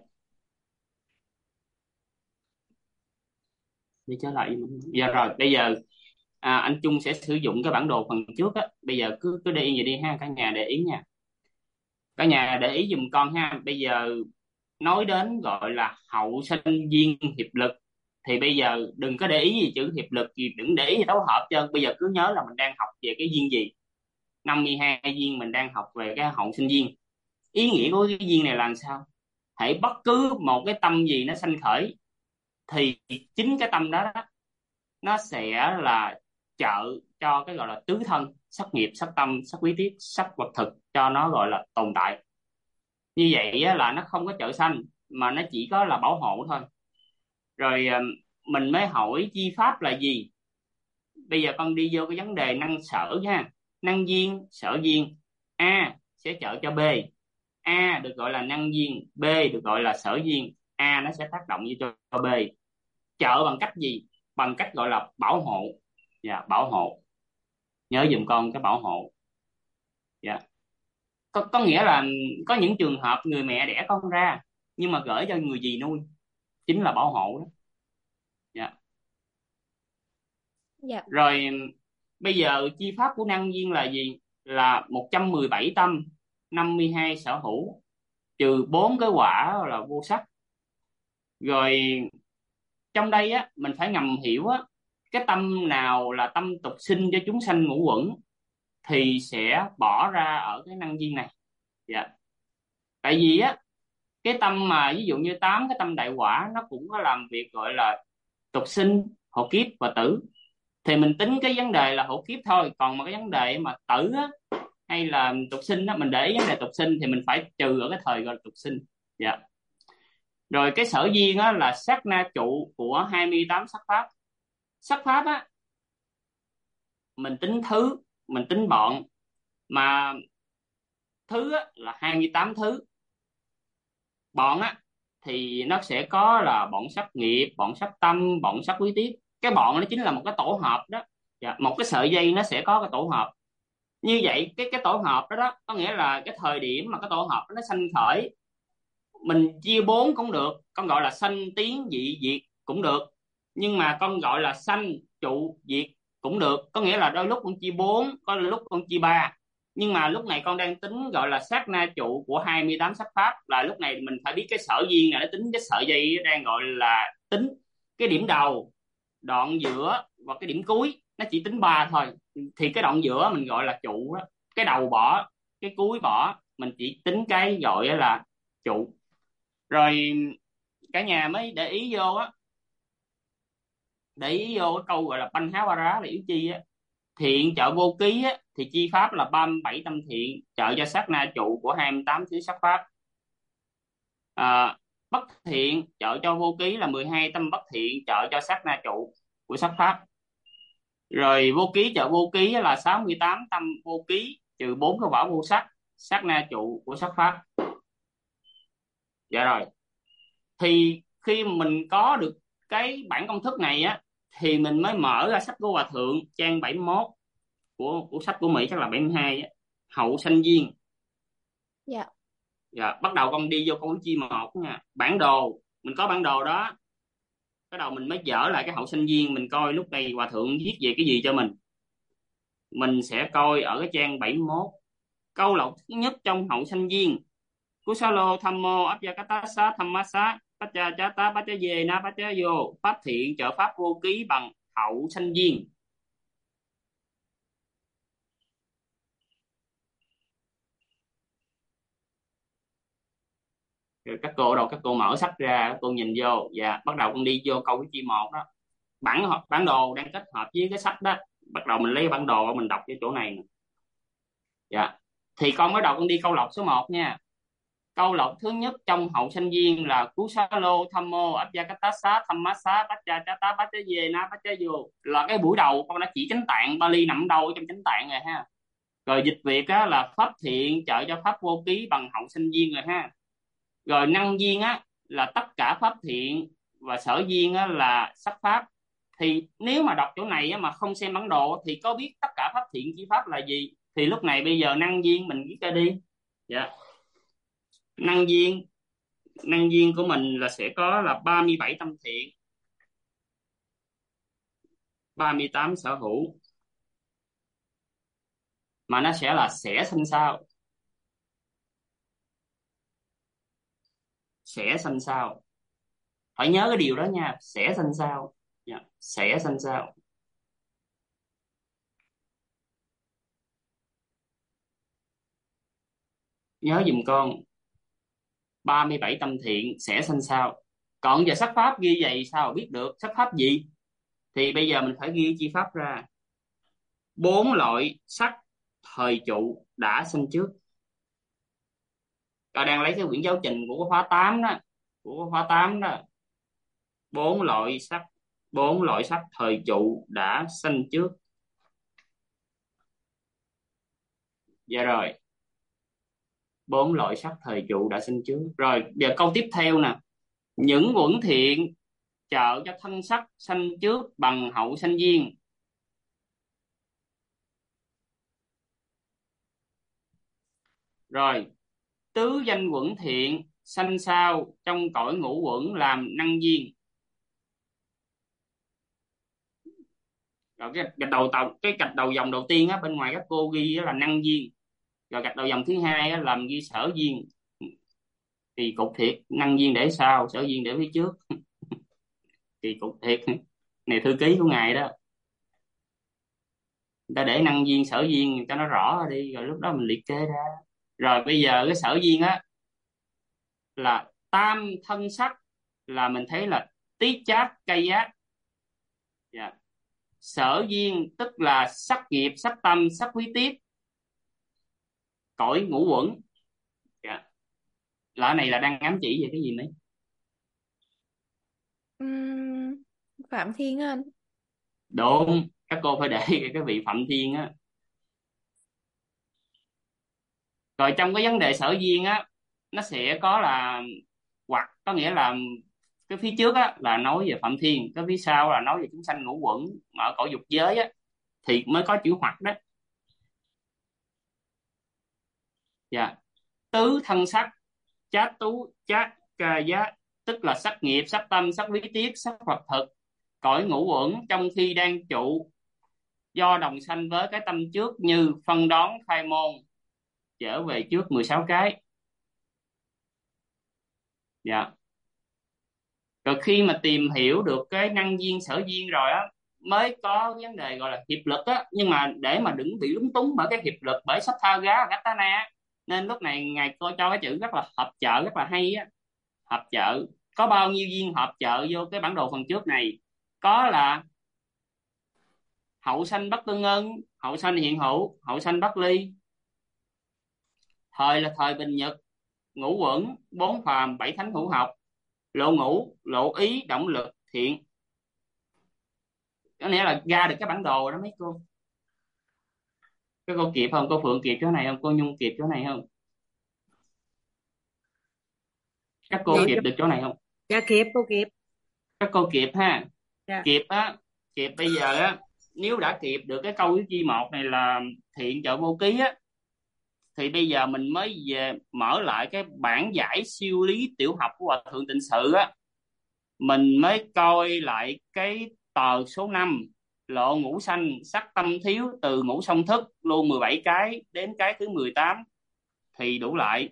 Đi trở lại. Dạ rồi, bây giờ anh Trung sẽ sử dụng cái bản đồ phần trước á. Bây giờ cứ cứ đi vậy đi ha, cả nhà để ý nha. Cả nhà để ý giùm con ha. Bây giờ nói đến gọi là hậu sinh duyên hiệp lực thì bây giờ đừng có để ý gì chữ hiệp lực gì, đừng để ý gì tấu hợp trơn. Bây giờ cứ nhớ là mình đang học về cái duyên gì. 52 duyên mình đang học về cái hậu sinh duyên. Ý nghĩa của cái duyên này là làm sao? Hãy bất cứ một cái tâm gì nó sanh khởi thì chính cái tâm đó, nó sẽ là trợ cho cái gọi là tứ thân sắc nghiệp, sắc tâm, sắc quý tiết, sắc vật thực cho nó gọi là tồn tại. Như vậy á, là nó không có trợ sanh mà nó chỉ có là bảo hộ thôi. Rồi mình mới hỏi chi pháp là gì. Bây giờ con đi vô cái vấn đề năng sở ha. Năng duyên, sở duyên. A sẽ trợ cho B. A được gọi là năng duyên, B được gọi là sở duyên. A nó sẽ tác động vô cho B. Trợ bằng cách gì? Bằng cách gọi là bảo hộ. Dạ, bảo hộ. Nhớ giùm con cái bảo hộ. Dạ. Có nghĩa là có những trường hợp người mẹ đẻ con ra nhưng mà gửi cho người dì nuôi, chính là bảo hộ đó. Dạ. Dạ. Rồi bây giờ chi pháp của năng duyên là gì? Là 117 tâm, 52 sở hữu, trừ 4 cái quả là vô sắc. Rồi trong đây á mình phải ngầm hiểu á, cái tâm nào là tâm tục sinh cho chúng sanh ngũ uẩn thì sẽ bỏ ra ở cái năng duyên này. Dạ. Tại vì á cái tâm mà ví dụ như 8 cái tâm đại quả nó cũng có làm việc gọi là tục sinh, hộ kiếp và tử, thì mình tính cái vấn đề là hộ kiếp thôi. Còn mà cái vấn đề mà tử á, hay là tục sinh á, mình để ý vấn đề tục sinh thì mình phải trừ ở cái thời gọi là tục sinh. Dạ. Rồi cái sở duyên á là sát na trụ của 28 sắc pháp. Sắc pháp á mình tính thứ, mình tính bọn, mà thứ á, là 28 thứ. Bọn á thì nó sẽ có là bọn sắc nghiệp, bọn sắc tâm, bọn sắc quý tiết. Cái bọn nó chính là một cái tổ hợp đó. Dạ, một cái sợi dây nó sẽ có cái tổ hợp. Như vậy cái tổ hợp đó đó có nghĩa là cái thời điểm mà cái tổ hợp đó nó sanh khởi, mình chia 4 cũng được, con gọi là sanh tiến dị diệt cũng được. nhưng mà con gọi là sanh trụ diệt cũng được, có nghĩa là đôi lúc con chia 4, có lúc con chia 3, nhưng mà lúc này con đang tính gọi là sát na trụ của 28 sắc pháp, là lúc này mình phải biết cái sở duyên này nó tính cái sợi dây, nó đang gọi là tính cái điểm đầu, đoạn giữa và cái điểm cuối, nó chỉ tính 3 thôi. Thì cái đoạn giữa mình gọi là trụ đó, cái đầu bỏ, cái cuối bỏ, mình chỉ tính cái gọi là trụ. Rồi cả nhà mới để ý vô á, để ý vô cái câu gọi là banh há ba rá là yếu chi á. Thiện trợ vô ký á, thì chi pháp là 37 tâm thiện trợ cho sát na trụ của 28 thứ sắc pháp. Bất thiện trợ cho vô ký là 12 tâm bất thiện trợ cho sát na trụ của sắc pháp. Rồi vô ký trợ vô ký là 68 tâm vô ký trừ 4 cái vỏ vô sắc, sát na trụ của sắc pháp. Dạ rồi, thì khi mình có được cái bản công thức này á, thì mình mới mở ra sách của Hòa Thượng trang 71 của sách của Mỹ, chắc là 72 á, hậu sanh duyên. Dạ. Dạ, bắt đầu con đi vô câu chi 1 nha. Bản đồ, mình có bản đồ đó, bắt đầu mình mới dở lại cái hậu sanh duyên, mình coi lúc này Hòa Thượng viết về cái gì cho mình. Mình sẽ coi ở cái trang 71, câu lộc thứ nhất trong hậu sanh duyên: Kusalo Thammo Abhyakatassa Thammasa Pachachata Pachayena Pachayo, pháp thiện trợ pháp vô ký bằng hậu sanh duyên. Rồi các cô đâu, các cô mở sách ra, các cô nhìn vô. Dạ, bắt đầu con đi vô câu cái chi 1 đó. Bản đồ đang kết hợp với cái sách đó, bắt đầu mình lấy bản đồ mình đọc cái chỗ này nè. Dạ, thì con bắt đầu con đi câu lộc số 1 nha. Câu lộc thứ nhất trong hậu sanh duyên là Kusalo Thammo Abhyakatassa Thammasa Pachachata Pachayena Pachayo, là cái buổi đầu con đã chỉ chánh tạng Bali nằm đâu trong chánh tạng rồi ha. Rồi dịch Việt á là pháp thiện trợ cho pháp vô ký bằng hậu sanh duyên rồi ha. Rồi năng duyên á là tất cả pháp thiện, và sở duyên á là sắc pháp. Thì nếu mà đọc chỗ này á, mà không xem bản đồ thì có biết tất cả pháp thiện chi pháp là gì. Thì lúc này bây giờ năng duyên mình viết ra đi. Dạ. Năng duyên của mình là sẽ có là 37 tâm thiện, 38 sở hữu, mà nó sẽ là sẽ sanh sao. Sẽ sanh sao, phải nhớ cái điều đó nha, sẽ sanh sao. Dạ, sẽ sanh sao. Nhớ giùm con, 37 tâm thiện sẽ sanh sao. Còn giờ sắc pháp ghi vậy sao biết được sắc pháp gì? Thì bây giờ mình phải ghi chi pháp ra. 4 loại sắc thời trụ đã sanh trước. Tôi đang lấy cái quyển giáo trình của khóa 8 đó, của khóa 8 đó. 4 loại sắc, 4 loại sắc thời trụ đã sanh trước. Dạ rồi, 4 loại sắc thời trụ đã sanh trước. Rồi giờ câu tiếp theo nè: những uẩn thiện trợ cho thân sắc sanh trước bằng hậu sanh duyên. Rồi tứ danh uẩn thiện sanh sau trong cõi ngũ uẩn làm năng duyên. Rồi cái gạch đầu dòng đầu tiên á, bên ngoài các cô ghi á là năng duyên, rồi gạch đầu dòng thứ hai á làm ghi sở duyên. Kỳ cục thiệt, năng duyên để sau, sở duyên để phía trước. Kỳ cục thiệt, này thư ký của ngài đó. Người ta để năng duyên sở duyên cho nó rõ đi, rồi lúc đó mình liệt kê ra. Rồi bây giờ cái sở duyên á là tam thân sắc, là mình thấy là tí chát cây ác. Dạ. Sở duyên tức là sắc nghiệp, sắc tâm, sắc quý tiết, cõi ngũ uẩn. Dạ. Là cái này là đang ám chỉ về cái gì mấy? Phạm Thiên á anh. Đúng, các cô phải để cái vị Phạm Thiên á. Rồi trong cái vấn đề sở duyên á, nó sẽ có là hoặc, có nghĩa là cái phía trước á là nói về Phạm Thiên, cái phía sau là nói về chúng sanh ngũ uẩn ở cõi dục giới á, thì mới có chữ hoặc đó. Dạ. Tứ thân sắc chát tú chát ca giá, tức là sắc nghiệp, sắc tâm, sắc lý tiết, sắc vật thực, cõi ngũ uẩn trong khi đang trụ, do đồng sanh với cái tâm trước như phân đoán khai môn, trở về trước 16 cái. Dạ. Rồi khi mà tìm hiểu được cái năng duyên sở duyên rồi á, mới có vấn đề gọi là hiệp lực á. Nhưng mà để mà đừng bị lúng túng bởi cái hiệp lực, bởi Sattva Gatana á, nên lúc này ngài coi cho cái chữ rất là hợp trợ, rất là hay á. Hợp trợ có bao nhiêu duyên hợp trợ vô cái bản đồ phần trước này? Có là hậu sanh bất tương ưng, hậu sanh hiện hữu, hậu sanh bất ly. Thời là thời bình nhật, ngũ uẩn, bốn phàm, bảy thánh hữu học, lộ ngũ, lộ ý, động lực, thiện. Có nghĩa là ra được cái bản đồ đó mấy cô. Các cô kịp không? Cô Phượng kịp chỗ này không? Cô Nhung kịp chỗ này không? Các cô Dạ, kịp được chỗ này không? dạ kịp, cô kịp. Các cô kịp ha. Dạ. Kịp á. Kịp bây giờ á, nếu đã kịp được cái câu chi một này là thiện trợ vô ký á, thì bây giờ mình mới về mở lại cái bản giải siêu lý tiểu học của Hòa Thượng Tịnh Sự á. Mình mới coi lại cái tờ số 5, lộ ngũ sanh, sắc tâm thiếu, từ ngũ song thức, luôn 17 cái đến cái thứ 18 thì đủ lại.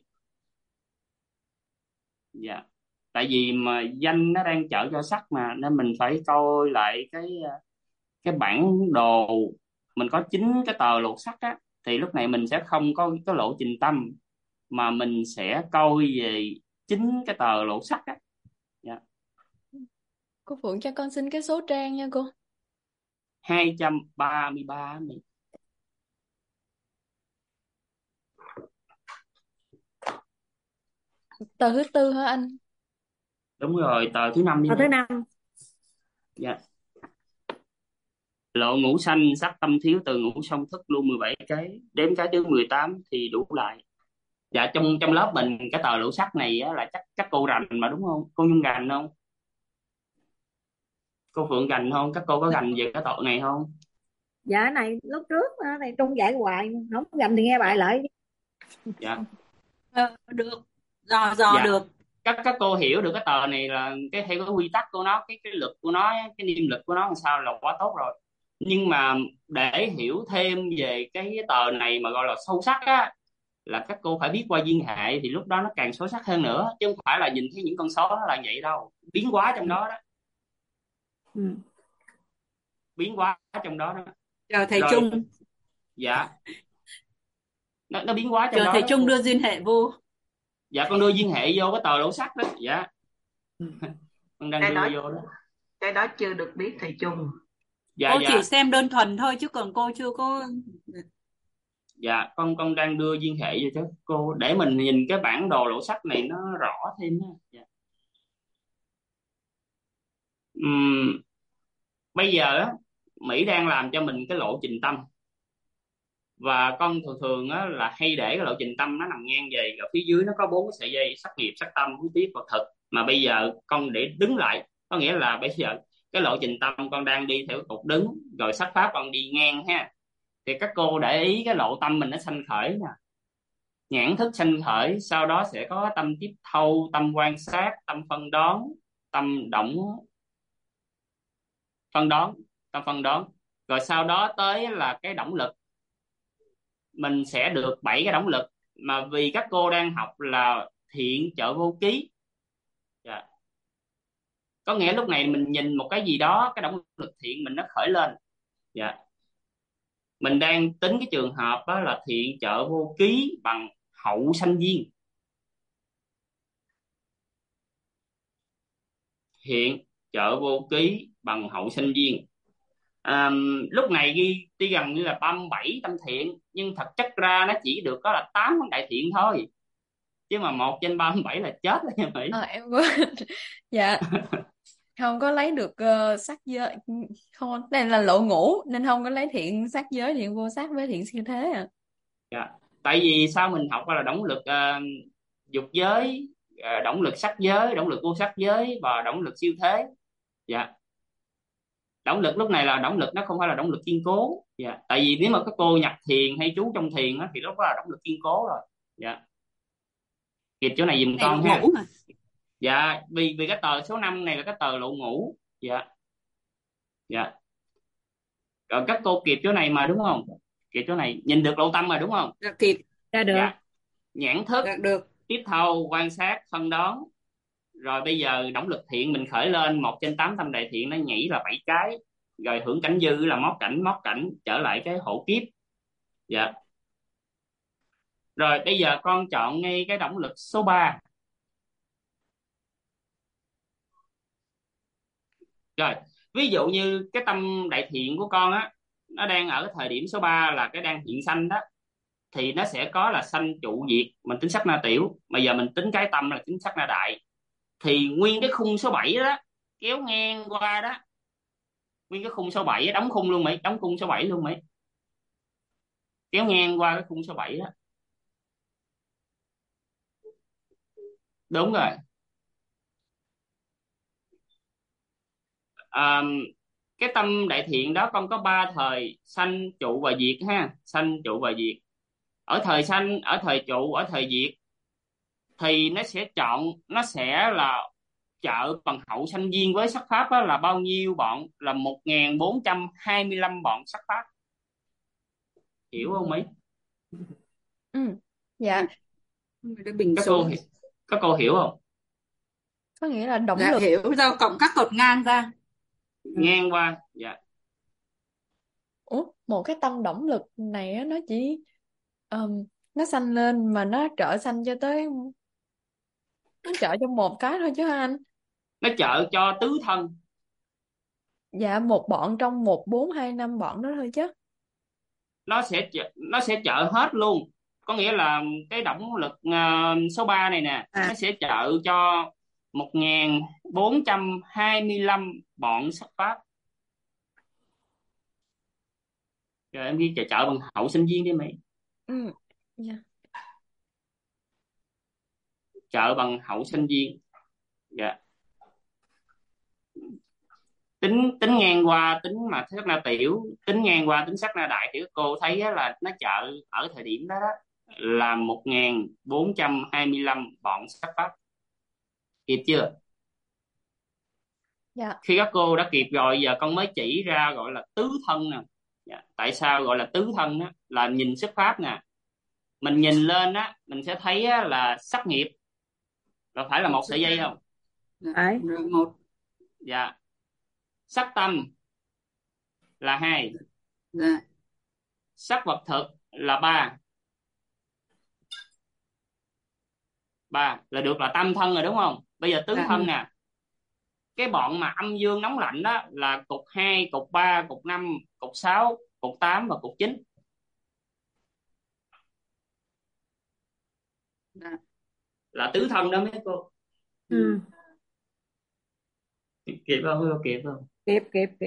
Dạ. Tại vì mà danh nó đang trợ cho sắc mà, nên mình phải coi lại cái bản đồ. Mình có 9 cái tờ lột sắc á, thì lúc này mình sẽ không có cái lộ trình tâm, mà mình sẽ coi về 9 cái tờ lột sắc á. Dạ. Cô Phượng cho con xin cái số trang nha cô. 233 này. Tờ thứ tư hả anh? Đúng rồi, tờ thứ 5 đi. Tờ thứ 5. Dạ. Lộ ngũ sanh, sắc tâm thiếu, từ ngũ song thức, luôn 17 cái đến cái thứ 18 thì đủ lại. Dạ, trong lớp mình cái tờ lỗ sắc này á, là chắc cô rành mà đúng không? Cô Nhung rành không? Cô Phượng rành không? Các cô có rành về cái tội này không? Dạ này lúc trước này Trung dạy hoài, không gành thì nghe bài lại. Dạ. Được, dò Dạ. được. Các cô hiểu được cái tờ này là cái theo cái quy tắc của nó, cái lực của nó, cái niêm lực của nó làm sao là quá tốt rồi. Nhưng mà để hiểu thêm về cái tờ này mà gọi là sâu sắc á, là các cô phải biết qua duyên hệ, thì lúc đó nó càng sâu sắc hơn nữa, chứ không phải là nhìn thấy những con số nó là vậy đâu. Biến hóa trong đó đó. Ừ. Biến hóa trong đó đó. Chờ thầy Rồi. Trung. Dạ. Nó biến hóa trong Chờ đó thầy đó. Trung đưa duyên hệ vô. Dạ con đưa duyên hệ vô cái tờ lỗ sắc đó. Dạ. Con đang cái đưa đó vô đó. cái đó chưa được biết thầy Trung. Dạ. Cô Dạ. chỉ xem đơn thuần thôi chứ còn cô chưa có. Dạ con đang đưa duyên hệ vô chứ cô, để mình nhìn cái bản đồ lỗ sắc này nó rõ thêm ha. Dạ. Bây giờ á, Mỹ đang làm cho mình cái lộ trình tâm, và con thường thường á, là hay để cái lộ trình tâm nó nằm ngang về, rồi phía dưới nó có 4 cái sợi dây: sắc nghiệp, sắc tâm, hướng tiếp và thực. Mà bây giờ con để đứng lại, có nghĩa là bây giờ cái lộ trình tâm con đang đi theo cột đứng, rồi sắc pháp con đi ngang ha. Thì các cô để ý cái lộ tâm mình nó sanh khởi nè, nhãn thức sanh khởi, sau đó sẽ có tâm tiếp thâu, tâm quan sát, tâm phân đoán, tâm động phân đoán, tâm phân đoán. Rồi sau đó tới là cái động lực, mình sẽ được 7 cái động lực, mà vì các cô đang học là thiện trợ vô ký. Dạ. Có nghĩa lúc này mình nhìn một cái gì đó, cái động lực thiện mình nó khởi lên. Dạ. Mình đang tính cái trường hợp đó là thiện trợ vô ký bằng hậu sanh duyên. Thiện trợ vô ký bằng hậu sanh duyên. Lúc này ghi tuy gần như là 37 tâm thiện, nhưng thật chất ra nó chỉ được có là 8 món đại thiện thôi, chứ mà 1/37 là chết rồi nha Mỹ. Em quên. Dạ. Không có lấy được sắc giới, không, đây là lộ ngũ nên không có lấy thiện sắc giới, thiện vô sắc với thiện siêu thế à. Dạ. Tại vì sao mình học là động lực dục giới, động lực sắc giới, động lực vô sắc giới và động lực siêu thế. Dạ. Động lực lúc này là động lực, nó không phải là động lực kiên cố. Dạ. Tại vì nếu mà các cô nhập thiền hay trú trong thiền á, thì lúc đó là động lực kiên cố rồi. Dạ. Kịp chỗ này giùm Này con lộ ha. ngũ mà. Dạ. Vì cái tờ số 5 này là cái tờ lộ ngũ. Dạ. Dạ. Rồi các cô kịp chỗ này mà đúng không? Kịp chỗ này, nhìn được lộ tâm mà đúng không? Dạ kịp. Dạ được. Dạ. Nhãn thức, Dạ được. tiếp thâu, quan sát, phân đoán. Rồi bây giờ động lực thiện mình khởi lên, 1/8 tâm đại thiện nó nhảy là 7 cái. Rồi hưởng cảnh dư là móc cảnh trở lại cái hộ kiếp. Dạ. Rồi bây giờ con chọn ngay cái động lực số 3. Rồi, ví dụ như cái tâm đại thiện của con á, nó đang ở cái thời điểm số 3 là cái đang hiện sanh đó, thì nó sẽ có là sanh trụ diệt, mình tính sắc na tiểu. Mà giờ mình tính cái tâm là tính sắc na đại. Thì nguyên cái khung số 7 đó, kéo ngang qua đó, nguyên cái khung số 7 đóng khung luôn Mỹ, đóng khung số 7 luôn Mỹ. Kéo ngang qua cái khung số 7 đó. Đúng rồi. À, cái tâm đại thiện đó con có 3 thời: sanh, trụ và diệt ha, sanh, trụ và diệt. Ở thời sanh, ở thời trụ, ở thời diệt thì nó sẽ là trợ bằng hậu sanh viên với sắc pháp đó là bao nhiêu bọn? Là 1425 bọn sắc pháp. Hiểu không Mỹ? Ừ. Dạ, Người ta bình Các cô số. các cô hiểu không? có nghĩa là động Dạ lực. hiểu, do cộng các cột ngang ra. Ngang qua. Dạ. Ủa, một cái tâm động lực này á, nó chỉ nó sanh lên mà nó trợ sanh cho tới, nó trợ cho một cái thôi chứ hả anh? Nó trợ cho tứ thân. Dạ, một bọn trong 1, 4, 2, 5 bọn đó thôi chứ. Nó sẽ trợ hết luôn. Có nghĩa là cái động lực số 3 này nè, nó sẽ trợ cho 1425 bọn sắc pháp. Rồi em ghi trợ bằng hậu sinh viên đi mày. Ừ. Dạ. Trợ bằng hậu sinh viên. Dạ. Tính ngang qua, tính mà sắc na tiểu, tính ngang qua tính sắc na đại thì các cô thấy á, là nó trợ ở thời điểm đó, là 1425 bọn sắc pháp. Kịp chưa? Dạ. Khi các cô đã kịp rồi, giờ con mới chỉ ra gọi là tứ thân nè. Dạ. Tại sao gọi là tứ thân đó? Là nhìn xuất pháp nè, mình nhìn lên á, mình sẽ thấy á, là sắc nghiệp là phải là một sợi dây không? Phải. Rồi một. Dạ. Sắc tâm là 2, Dạ. sắc vật thực là 3. 3 là được là tam thân rồi đúng không? Bây giờ tứ Dạ. thân nè. Cái bọn mà âm dương nóng lạnh đó là cục 2, cục 3, cục 5, cục 6, cục 8 và cục 9. Dạ. Là tứ thân đó mấy cô. Ừ. Kịp không? Kịp không? Kịp.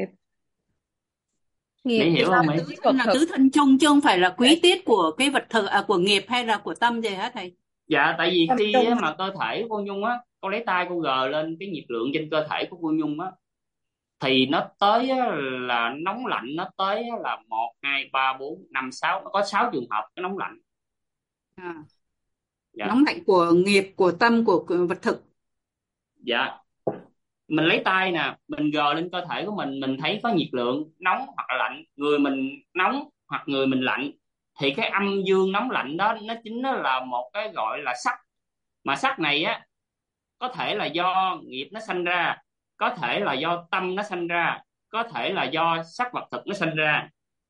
Nghiệp Mỹ thì hiểu sao? không Mỹ? Tứ vật Là thực. tứ thân chung chứ không phải là quý tiết của cái vật thực của nghiệp hay là của tâm gì hả thầy? Dạ, tại vì Tập khi trung. á, mà cơ thể của cô Nhung á, cô lấy tay cô gờ lên cái nhiệt lượng trên cơ thể của cô Nhung á, thì nó tới á, là nóng lạnh, nó tới á, là 1, 2, 3, 4, 5, 6, nó có 6 trường hợp cái nóng lạnh. À. Dạ. Nóng lạnh của nghiệp, của tâm, của vật thực. Dạ. Mình lấy tay nè, mình gờ lên cơ thể của mình thấy có nhiệt lượng nóng hoặc là lạnh, người mình nóng hoặc người mình lạnh, thì cái âm dương nóng lạnh đó nó chính nó là một cái gọi là sắc. Mà sắc này á, có thể là do nghiệp nó sanh ra, có thể là do tâm nó sanh ra, có thể là do sắc vật thực nó sanh ra.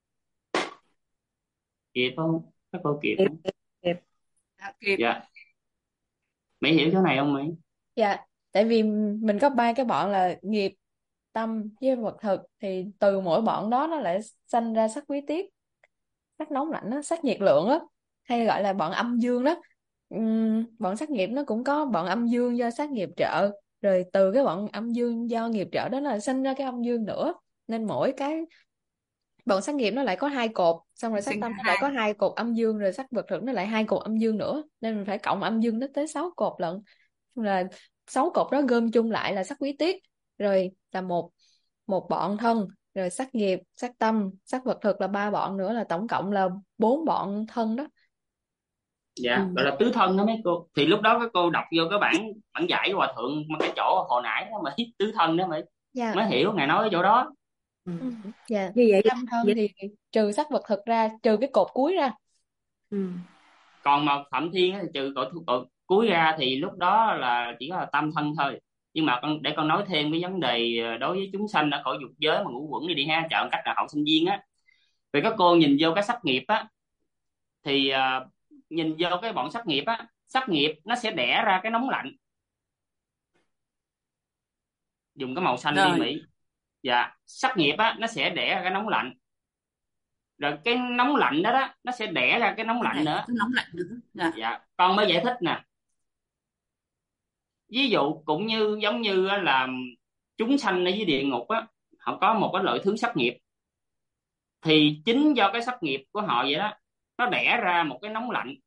Kịp không? Các cô kịp không? Dạ, kịp. Dạ. Mỹ hiểu chỗ này không Mỹ? Dạ, tại vì mình có 3 cái bọn là nghiệp, tâm với vật thực, thì từ mỗi bọn đó nó lại sanh ra sắc quý tiết, sắc nóng lạnh đó, sắc nhiệt lượng đó, hay gọi là bọn âm dương đó. Bọn sắc nghiệp nó cũng có bọn âm dương do sắc nghiệp trợ, rồi từ cái bọn âm dương do nghiệp trợ đó là sinh ra cái âm dương nữa, nên mỗi cái bọn sắc nghiệp nó lại có 2 cột, xong rồi sắc Sinh tâm ra nó lại có 2. 2 cột âm dương, rồi sắc vật thực nó lại 2 cột âm dương nữa, nên mình phải cộng âm dương nó tới 6 cột lận, là 6 cột đó gom chung lại là sắc quý tiết, rồi là một bọn thân, rồi sắc nghiệp, sắc tâm, sắc vật thực là 3 bọn nữa, là tổng cộng là 4 bọn thân đó. Dạ, gọi là tứ thân đó mấy cô. Thì lúc đó các cô đọc vô cái bản giải của hòa thượng mà cái chỗ hồi nãy đó Mỹ, tứ thân đó Mỹ, Dạ. mới hiểu ngài nói ở chỗ đó. Ừ. Ừ. Dạ. Như vậy Năm thân thì trừ sắc vật thực ra, trừ cái cột cuối ra. ừ. Còn mà Phạm Thiên á, thì trừ cội cuối ra thì lúc đó là chỉ có là tam thân thôi. Nhưng mà để con nói thêm cái vấn đề đối với chúng sanh ở cõi dục giới mà ngũ quẩn đi ha, chọn cách là hậu sinh viên á. Vì các cô nhìn vô cái sắc nghiệp á, thì nhìn vô cái bọn sắc nghiệp á, sắc nghiệp nó sẽ đẻ ra cái nóng lạnh. Dùng cái màu xanh đi Rồi, Mỹ. Dạ, sắc nghiệp á nó sẽ đẻ ra cái nóng lạnh, rồi cái nóng lạnh đó đó nó sẽ đẻ ra cái nóng nó lạnh đẩy nữa. cái nóng lạnh nữa. Dạ. Dạ, con mới giải thích nè. Ví dụ cũng như giống như á là chúng sanh ở dưới địa ngục á, họ có một cái loại thứ sắc nghiệp, thì chính do cái sắc nghiệp của họ vậy đó, nó đẻ ra một cái nóng lạnh,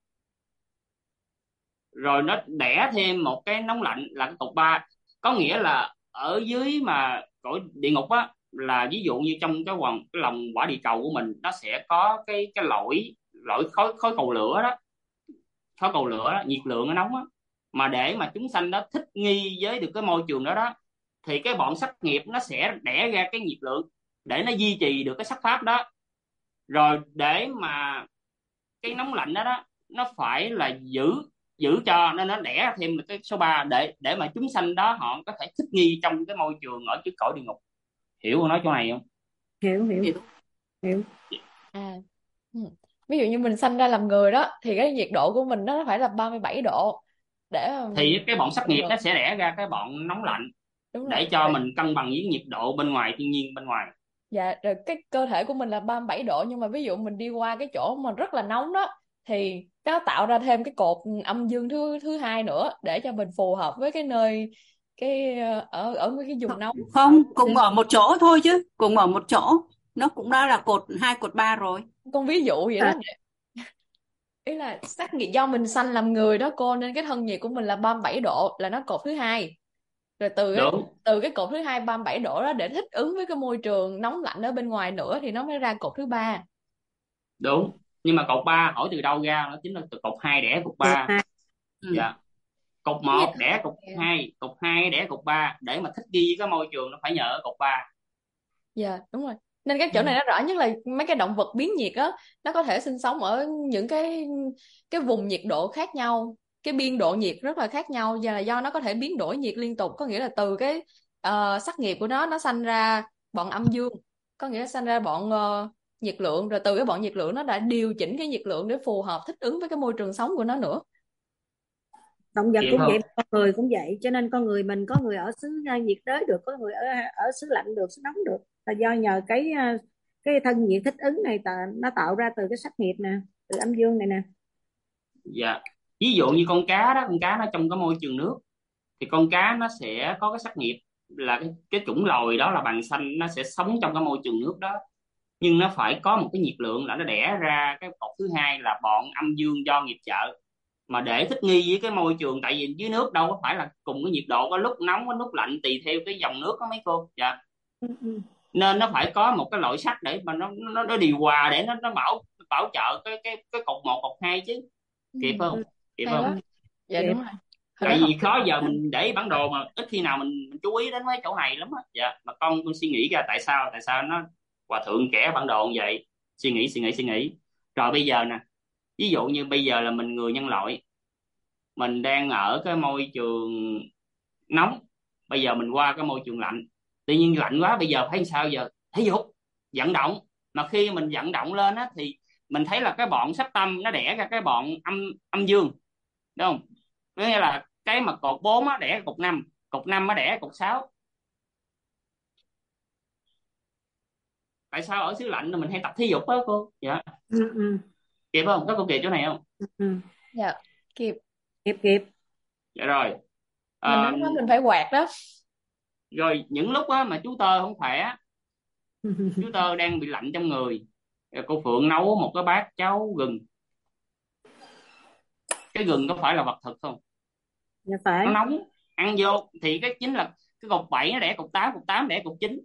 rồi nó đẻ thêm một cái nóng lạnh là cái cột ba. Có nghĩa là ở dưới mà cõi địa ngục á, là ví dụ như trong cái lòng quả địa cầu của mình, nó sẽ có cái lõi lõi khối khối cầu lửa đó, khối cầu lửa đó, nhiệt lượng nó nóng á. Mà để mà chúng sanh đó thích nghi với được cái môi trường đó đó, thì cái bọn sắc nghiệp nó sẽ đẻ ra cái nhiệt lượng để nó duy trì được cái sắc pháp đó. Rồi để mà cái nóng lạnh đó đó, nó phải là giữ giữ cho nên nó đẻ thêm được cái số 3 để mà chúng sanh đó họ có thể thích nghi trong cái môi trường ở trước cõi địa ngục. Hiểu con nói chỗ này không? Hiểu hiểu Hiểu. hiểu. À, ừ. Ví dụ như mình sanh ra làm người đó thì cái nhiệt độ của mình nó phải là 37 độ để mà mình Thì cái bọn sắc chịu nghiệp được. nó sẽ đẻ ra cái bọn nóng lạnh Đúng rồi. để cho mình cân bằng với nhiệt độ bên ngoài, thiên nhiên bên ngoài. Dạ, rồi cái cơ thể của mình là 37 độ, nhưng mà ví dụ mình đi qua cái chỗ mà rất là nóng đó thì nó tạo ra thêm cái cột âm dương thứ thứ hai nữa để cho mình phù hợp với cái nơi, cái ở ở cái vùng nóng. Không, cùng ở một chỗ thôi chứ, cùng ở một chỗ. Nó cũng đã là cột 2 cột 3 rồi. Con ví dụ vậy đó. À, Ý là sắc nhiệt do mình sanh làm người đó cô, nên cái thân nhiệt của mình là 37 độ là nó cột thứ hai. Rồi Đúng, từ cái cột thứ hai 37 độ đó để thích ứng với cái môi trường nóng lạnh ở bên ngoài nữa thì nó mới ra cột thứ ba. đúng. Nhưng mà cột 3 hỏi từ đâu ra? Nó chính là từ cột 2 đẻ cột cột 3. hai. Ừ. Dạ. Cột Giống như 1 đẻ cột 2, cột 2 đẻ cột 3, để mà thích nghi với cái môi trường nó phải nhờ ở cột 3. Dạ đúng rồi. Nên cái chỗ Ừ. này nó rõ nhất là mấy cái động vật biến nhiệt á, nó có thể sinh sống ở những cái vùng nhiệt độ khác nhau, cái biên độ nhiệt rất là khác nhau, và là do nó có thể biến đổi nhiệt liên tục. Có nghĩa là từ cái sắc nghiệp của nó sanh ra bọn âm dương, có nghĩa là sanh ra bọn nhiệt lượng, rồi từ cái bọn nhiệt lượng nó đã điều chỉnh cái nhiệt lượng để phù hợp thích ứng với cái môi trường sống của nó nữa. Động vật Vậy cũng không? vậy, con người cũng vậy, cho nên con người mình có người ở xứ nhiệt đới được, có người ở xứ lạnh được, xứ nóng được, là do nhờ cái thân nhiệt thích ứng này nó tạo ra từ cái sắc nghiệp nè, từ âm dương này nè. Dạ. Ví dụ như con cá đó, con cá nó trong cái môi trường nước, thì con cá nó sẽ có cái sắc nghiệp là cái chủng loài đó là bàng xanh, nó sẽ sống trong cái môi trường nước đó. Nhưng nó phải có một cái nhiệt lượng là nó đẻ ra cái cột thứ hai là bọn âm dương do nghiệp trợ. Mà để thích nghi với cái môi trường, tại vì dưới nước đâu có phải là cùng cái nhiệt độ, có lúc nóng có lúc lạnh tùy theo cái dòng nước đó mấy cô. Dạ. Ừ, ừ. Nên nó phải có một cái loại sắt để mà nó điều hòa, để nó bảo trợ cái cột 1 cột 2 chứ. Ừ. Kịp không? Kịp Hay không? quá. Dạ Kịp. đúng rồi. Hồi đó Tại học vì khó giờ mình để bản đồ mà ít khi nào mình chú ý đến mấy chỗ này lắm á. Dạ, mà con suy nghĩ ra tại sao nó hòa thượng kẻ bản đồ như vậy. Suy nghĩ rồi bây giờ nè, ví dụ như bây giờ là mình người nhân loại, mình đang ở cái môi trường nóng, bây giờ mình qua cái môi trường lạnh, tự nhiên lạnh quá, bây giờ phải làm sao giờ? Thể dục, vận động. Mà khi mình vận động lên á thì mình thấy là cái bọn sắc tâm nó đẻ ra cái bọn âm âm dương, đúng không? Nghĩa là cái mà cột 4 á đẻ cột 5, cột 5 nó đẻ cột 6. Tại sao ở xứ lạnh là mình hay tập thể dục á cô? Dạ. Ừ, ừ, Kịp không? Có cô kịp chỗ này không? ừ. dạ kịp. Kịp. Dạ rồi. Mình À, nói mình phải quạt đó. rồi những lúc á mà chú Tơ không khỏe, chú Tơ đang bị lạnh trong người, rồi cô Phượng nấu một cái bát cháo gừng. Cái gừng có phải là vật thực không? Dạ phải. Nó nóng, ăn vô thì cái chính là cái cột 7 nó đẻ cột 8, cột 8 đẻ cột 9.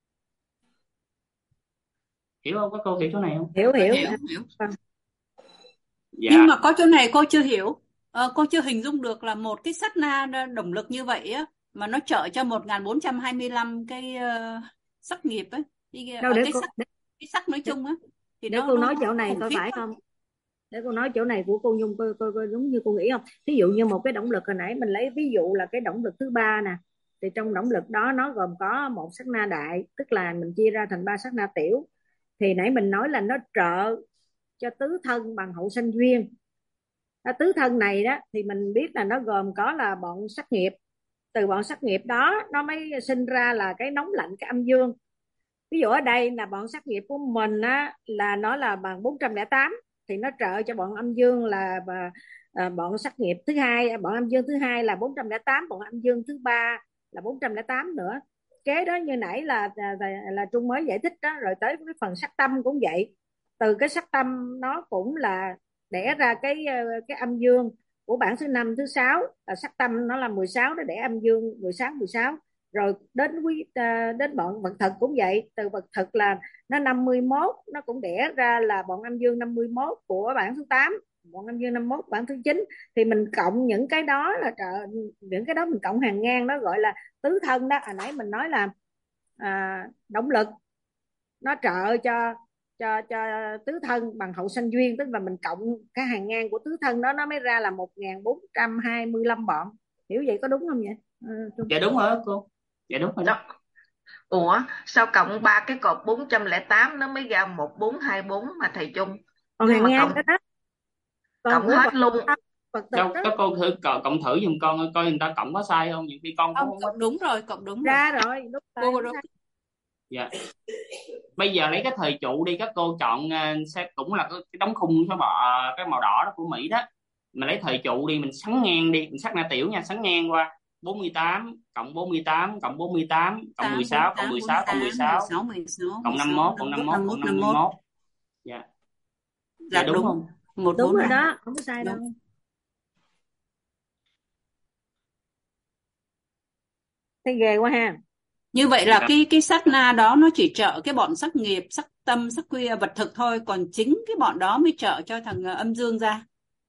Hiểu không? Có cô hiểu chỗ này không? Hiểu. Hiểu. Vâng. Nhưng Dạ. mà có chỗ này cô chưa hiểu. Cô chưa hình dung được là một cái sát na động lực như vậy á, mà nó trợ cho 1425 cái sắc nghiệp ấy, Đâu ở để cái cô cái sắc nói chung á thì để nó cô nói chỗ này khủng coi khiếp phải lắm. không. Để cô nói chỗ này của cô Nhung coi đúng như cô nghĩ không. Ví dụ như một cái động lực, hồi nãy mình lấy ví dụ là cái động lực thứ ba nè, thì trong động lực đó nó gồm có một sát na đại, tức là mình chia ra thành ba sát na tiểu. Thì nãy mình nói là nó trợ cho tứ thân bằng hậu sanh duyên. Tứ thân này đó thì mình biết là nó gồm có là bọn sắc nghiệp. Từ bọn sắc nghiệp đó nó mới sinh ra là cái nóng lạnh, cái âm dương. Ví dụ ở đây là bọn sắc nghiệp của mình á, là nó là bằng 408, thì nó trợ cho bọn âm dương là bọn sắc nghiệp thứ hai, bọn âm dương thứ hai là 408, bọn âm dương thứ ba là 408 nữa. Kế đó như nãy là Trung mới giải thích đó, rồi tới cái phần sắc tâm cũng vậy. Từ cái sắc tâm nó cũng là đẻ ra cái âm dương của bảng thứ năm thứ sáu, là sắc tâm nó là 16, nó đẻ âm dương 16. Rồi đến bọn vật thực cũng vậy, từ vật thực là nó 51, nó cũng đẻ ra là bọn âm dương 51 của bảng thứ 8, bọn âm dương 51 bảng thứ 9. Thì mình cộng những cái đó là những cái đó mình cộng hàng ngang, đó gọi là tứ thân đó. Nãy mình nói là động lực nó trợ cho tứ thân bằng hậu sanh duyên, tức là mình cộng cái hàng ngang của tứ thân đó, nó mới ra là 1425 bọn. Hiểu vậy có đúng không vậy? Dạ đúng rồi đó cô. Dạ đúng rồi đó. Đó. Ủa sao cộng ba cái cột 408 nó mới ra 1424 mà thầy Trung? Còn Nhưng hàng mà ngang cộng đó đó, còn cộng của hết luôn. vật thực Đâu đó các cô thử cộng thử giùm con coi người ta cộng có sai không, nhiều khi con cũng Không, không có. cộng đúng rồi, cộng đúng rồi. ra rồi, lúc Cô rồi rồi. Dạ. Bây giờ lấy cái thời trụ đi, các cô chọn sẽ cũng là cái đóng khung số cái màu đỏ đó của Mỹ đó. Mình lấy thời trụ đi, mình sắn ngang đi, mình sát na tiểu nha, sắn ngang qua 48 cộng 48 cộng 48 cộng 16 cộng 16 cộng 16 cộng 51 cộng 51 cộng 51. Dạ. Dạ Là đúng đúng. không? đúng rồi 143. đó, không có sai Đúng. đâu. Thấy ghê quá ha. Như vậy là Dạ. cái sát na đó nó chỉ trợ cái bọn sắc nghiệp, sắc tâm, sắc quy, vật thực thôi, còn chính cái bọn đó mới trợ cho thằng âm dương ra.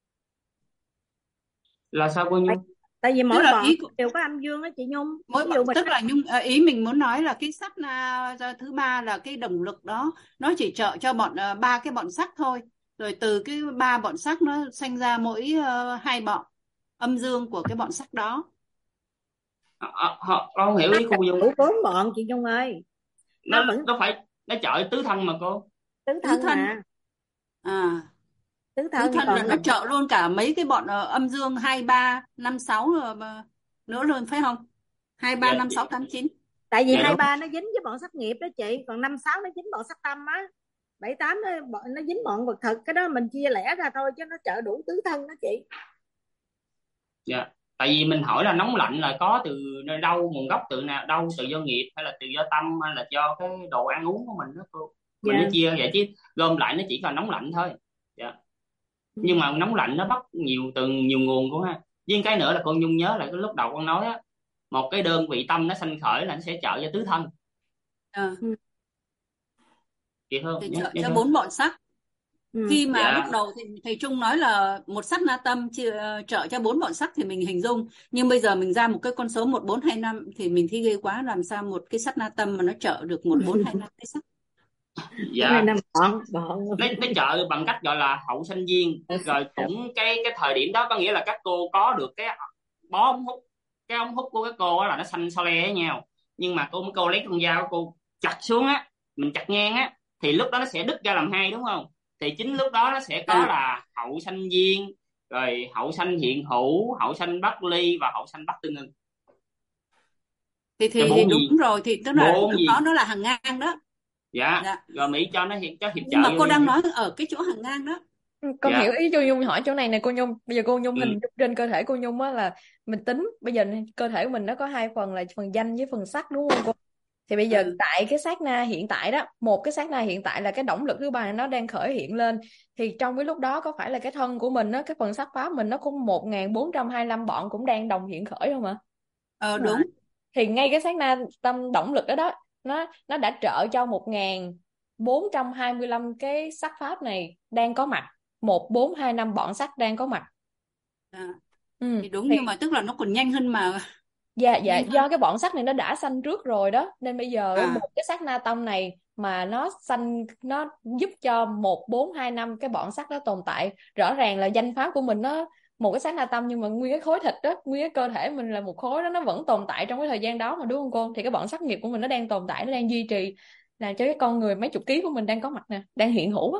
Là sao cô Nhung? Tại vì Tức mỗi là bọn ý đều có âm dương đó chị Nhung. mỗi Ví dụ mình tức là ý mình muốn nói là cái sát na thứ ba là cái động lực đó nó chỉ trợ cho bọn ba cái bọn sắc thôi, rồi từ cái ba bọn sắc nó sinh ra mỗi hai bọn âm dương của cái bọn sắc đó. Con không hiểu ý cô Nhung. đủ 4 bọn chị Nhung ơi. Nó vẫn Nó phải nó chọi tứ thân mà cô. tứ Tứ thân thân. mà. À, Tứ tứ thân thân là còn nó trợ luôn cả mấy cái bọn âm dương 2, 3, 5, 6 nữa luôn phải không? 2, 3, Dạ. 5, 6, 8, 9. tại vì Dạ đúng. 23 nó dính với bọn sắc nghiệp đó chị, còn 56 nó dính bọn sắc tâm á, 78 nó dính bọn vật thực. Cái đó mình chia lẻ ra thôi chứ nó trợ đủ tứ thân đó chị. Dạ. Tại vì mình hỏi là nóng lạnh là có từ nơi đâu, nguồn gốc từ nào đâu, từ do nghiệp hay là từ do tâm hay là do cái đồ ăn uống của mình đó cô. Mình nó chia vậy chứ gom lại nó chỉ còn nóng lạnh thôi. Dạ. Nhưng mà nóng lạnh nó bắt từ nhiều nguồn của ha. Với cái nữa là con Nhung nhớ lại cái lúc đầu con nói á, một cái đơn vị tâm nó sanh khởi là nó sẽ trợ cho tứ thân. Kịp không? Thì Nhớ trợ cho chưa? 4 bọn sắc. Khi mà Dạ. lúc đầu thì thầy Trung nói là một sát na tâm trợ cho 4 bọn sắc thì mình hình dung, nhưng bây giờ mình ra một cái con số 1425 thì mình thấy ghê quá, làm sao một cái sát na tâm mà nó trợ được 1425 cái sắc. Dạ. bọn Nó trợ bằng cách gọi là hậu sanh duyên. Rồi cũng cái thời điểm đó có nghĩa là các cô có được cái bó ống hút, cái ống hút của các cô á là nó xanh so le với nhau, nhưng mà cô lấy con dao cô chặt xuống á, mình chặt ngang á, thì lúc đó nó sẽ đứt ra làm hai đúng không? Thì chính lúc đó nó sẽ có là hậu sanh duyên, rồi hậu sanh hiện hữu, hậu sanh bất ly và hậu sanh bất tương ưng. Thì đúng rồi, thì tức là lúc đó nó là hàng ngang đó. Dạ. Rồi Mỹ cho nó hiệp trợ. Nhưng mà cô đang nói ở cái chỗ hàng ngang đó. Con hiểu ý cô Nhung hỏi chỗ này nè cô Nhung. Bây giờ cô Nhung hình dung trên cơ thể cô Nhung á là mình tính bây giờ cơ thể của mình nó có hai phần là phần danh với phần sắc đúng không cô? Thì bây giờ tại cái sát na hiện tại đó, một cái sát na hiện tại là cái động lực thứ ba nó đang khởi hiện lên, thì trong cái lúc đó có phải là cái thân của mình á, cái phần sắc pháp mình nó cũng 1425 bọn cũng đang đồng hiện khởi không ạ? Đúng. Thì ngay cái sát na tâm động lực đó nó đã trợ cho 1425 cái sắc pháp này đang có mặt, 1425 bọn sắc đang có mặt. Thì đúng, nhưng mà tức là nó còn nhanh hơn mà Dạ dạ, nhanh hơn. do cái bọn sắc này nó đã sanh trước rồi đó, nên bây giờ À, một cái sắc na tâm này mà nó sanh, nó giúp cho 1425 cái bọn sắc đó tồn tại. Rõ ràng là danh pháp của mình nó một cái sắc na tâm, nhưng mà nguyên cái khối thịt đó, nguyên cái cơ thể mình là một khối đó, nó vẫn tồn tại trong cái thời gian đó mà, đúng không cô? Thì cái bọn sắc nghiệp của mình nó đang tồn tại, nó đang duy trì, làm cho cái con người mấy chục ký của mình đang có mặt nè, đang hiện hữu á,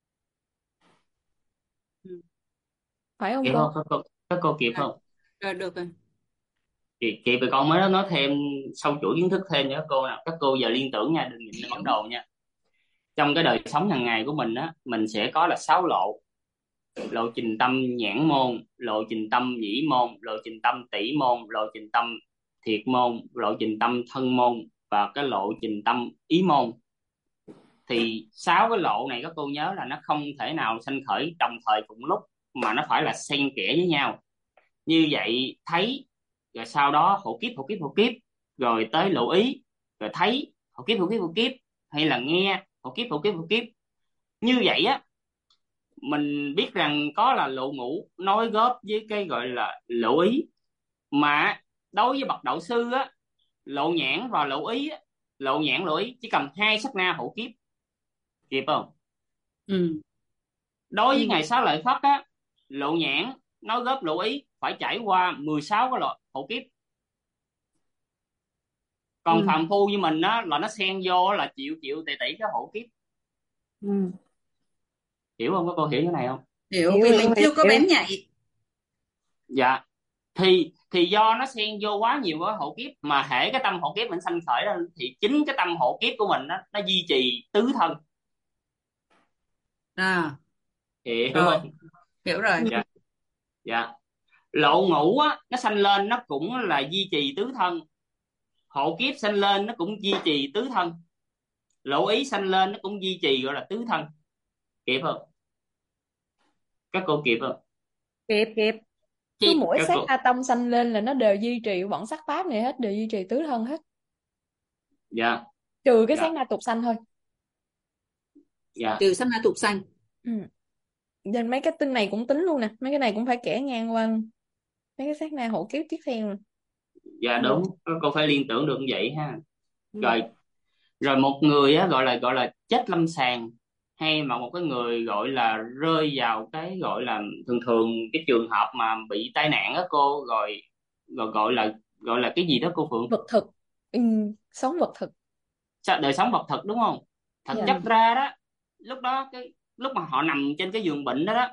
ừ. phải không Kịp cô? không các cô kịp À, không? rồi được rồi. Kịp thì con mới nói thêm sâu chuỗi kiến thức thêm cho các cô nào. Các cô giờ liên tưởng nha, đừng nhìn lên bản đồ nha. Trong cái đời sống hàng ngày của mình á, mình sẽ có là 6 lộ. Lộ trình tâm nhãn môn, lộ trình tâm nhĩ môn, lộ trình tâm tỷ môn, lộ trình tâm thiệt môn, lộ trình tâm thân môn và cái lộ trình tâm ý môn. Thì 6 cái lộ này các cô nhớ là nó không thể nào sanh khởi đồng thời cùng lúc, mà nó phải là xen kẽ với nhau. Như vậy thấy, rồi sau đó hộ kiếp, rồi tới lộ ý, rồi thấy hộ kiếp, hay là nghe hộ kiếp. Như vậy á, mình biết rằng có là lộ ngũ nối góp với cái gọi là lộ ý. Mà đối với bậc đạo sư á, lộ nhãn và lộ ý á, lộ nhãn lộ ý chỉ cần 2 sát na hộ kiếp. Kịp không? Ừ. Đối với Ừ. ngài Xá Lợi Phất á, lộ nhãn nói góp lộ ý phải trải qua 16 cái loại hộ kiếp. Còn Ừ. phàm phu như mình á là nó xen vô là triệu triệu tỷ tỷ cái hộ kiếp. Ừ. Hiểu không? Có cô hiểu cái này không? Hiểu, Hiểu vì hiểu mình hiểu chưa có hiểu. bén nhạy. Dạ. Thì do nó xen vô quá nhiều cái hộ kiếp, mà hễ cái tâm hộ kiếp mình sanh khởi lên thì chính cái tâm hộ kiếp của mình á nó duy trì tứ thân. À, Hiểu rồi, không? hiểu rồi. Ừ. Dạ. Dạ. Lộ ngũ á nó sanh lên nó cũng là duy trì tứ thân. Hộ kiếp sanh lên nó cũng duy trì tứ thân. Lộ ý sanh lên nó cũng duy trì gọi là tứ thân. Kịp không? Các cô kịp không? Kịp kịp. Cứ Kịp mỗi các sát cô. na tâm sanh lên là nó đều duy trì bọn sắc pháp này hết, đều duy trì tứ thân hết, Dạ. trừ cái sát Dạ. na tục sanh thôi. Dạ. Trừ sát na tục sanh. Ừ. Nên mấy cái tinh này cũng tính luôn nè, mấy cái này cũng phải kẻ ngang qua mấy cái sát na hộ kiếp tiếp theo. Dạ Ừ. đúng, các cô phải liên tưởng được như vậy ha. Ừ. Rồi. Rồi một người á gọi là chết lâm sàng, hay mà một cái người gọi là rơi vào cái gọi là thường thường cái trường hợp mà bị tai nạn á cô, rồi rồi gọi là cái gì đó cô Phượng? Vật thực. Ừ. Sống vật thực. Đời sống vật thực đúng không? Thật Dạ. chất ra đó, lúc đó cái lúc mà họ nằm trên cái giường bệnh đó đó,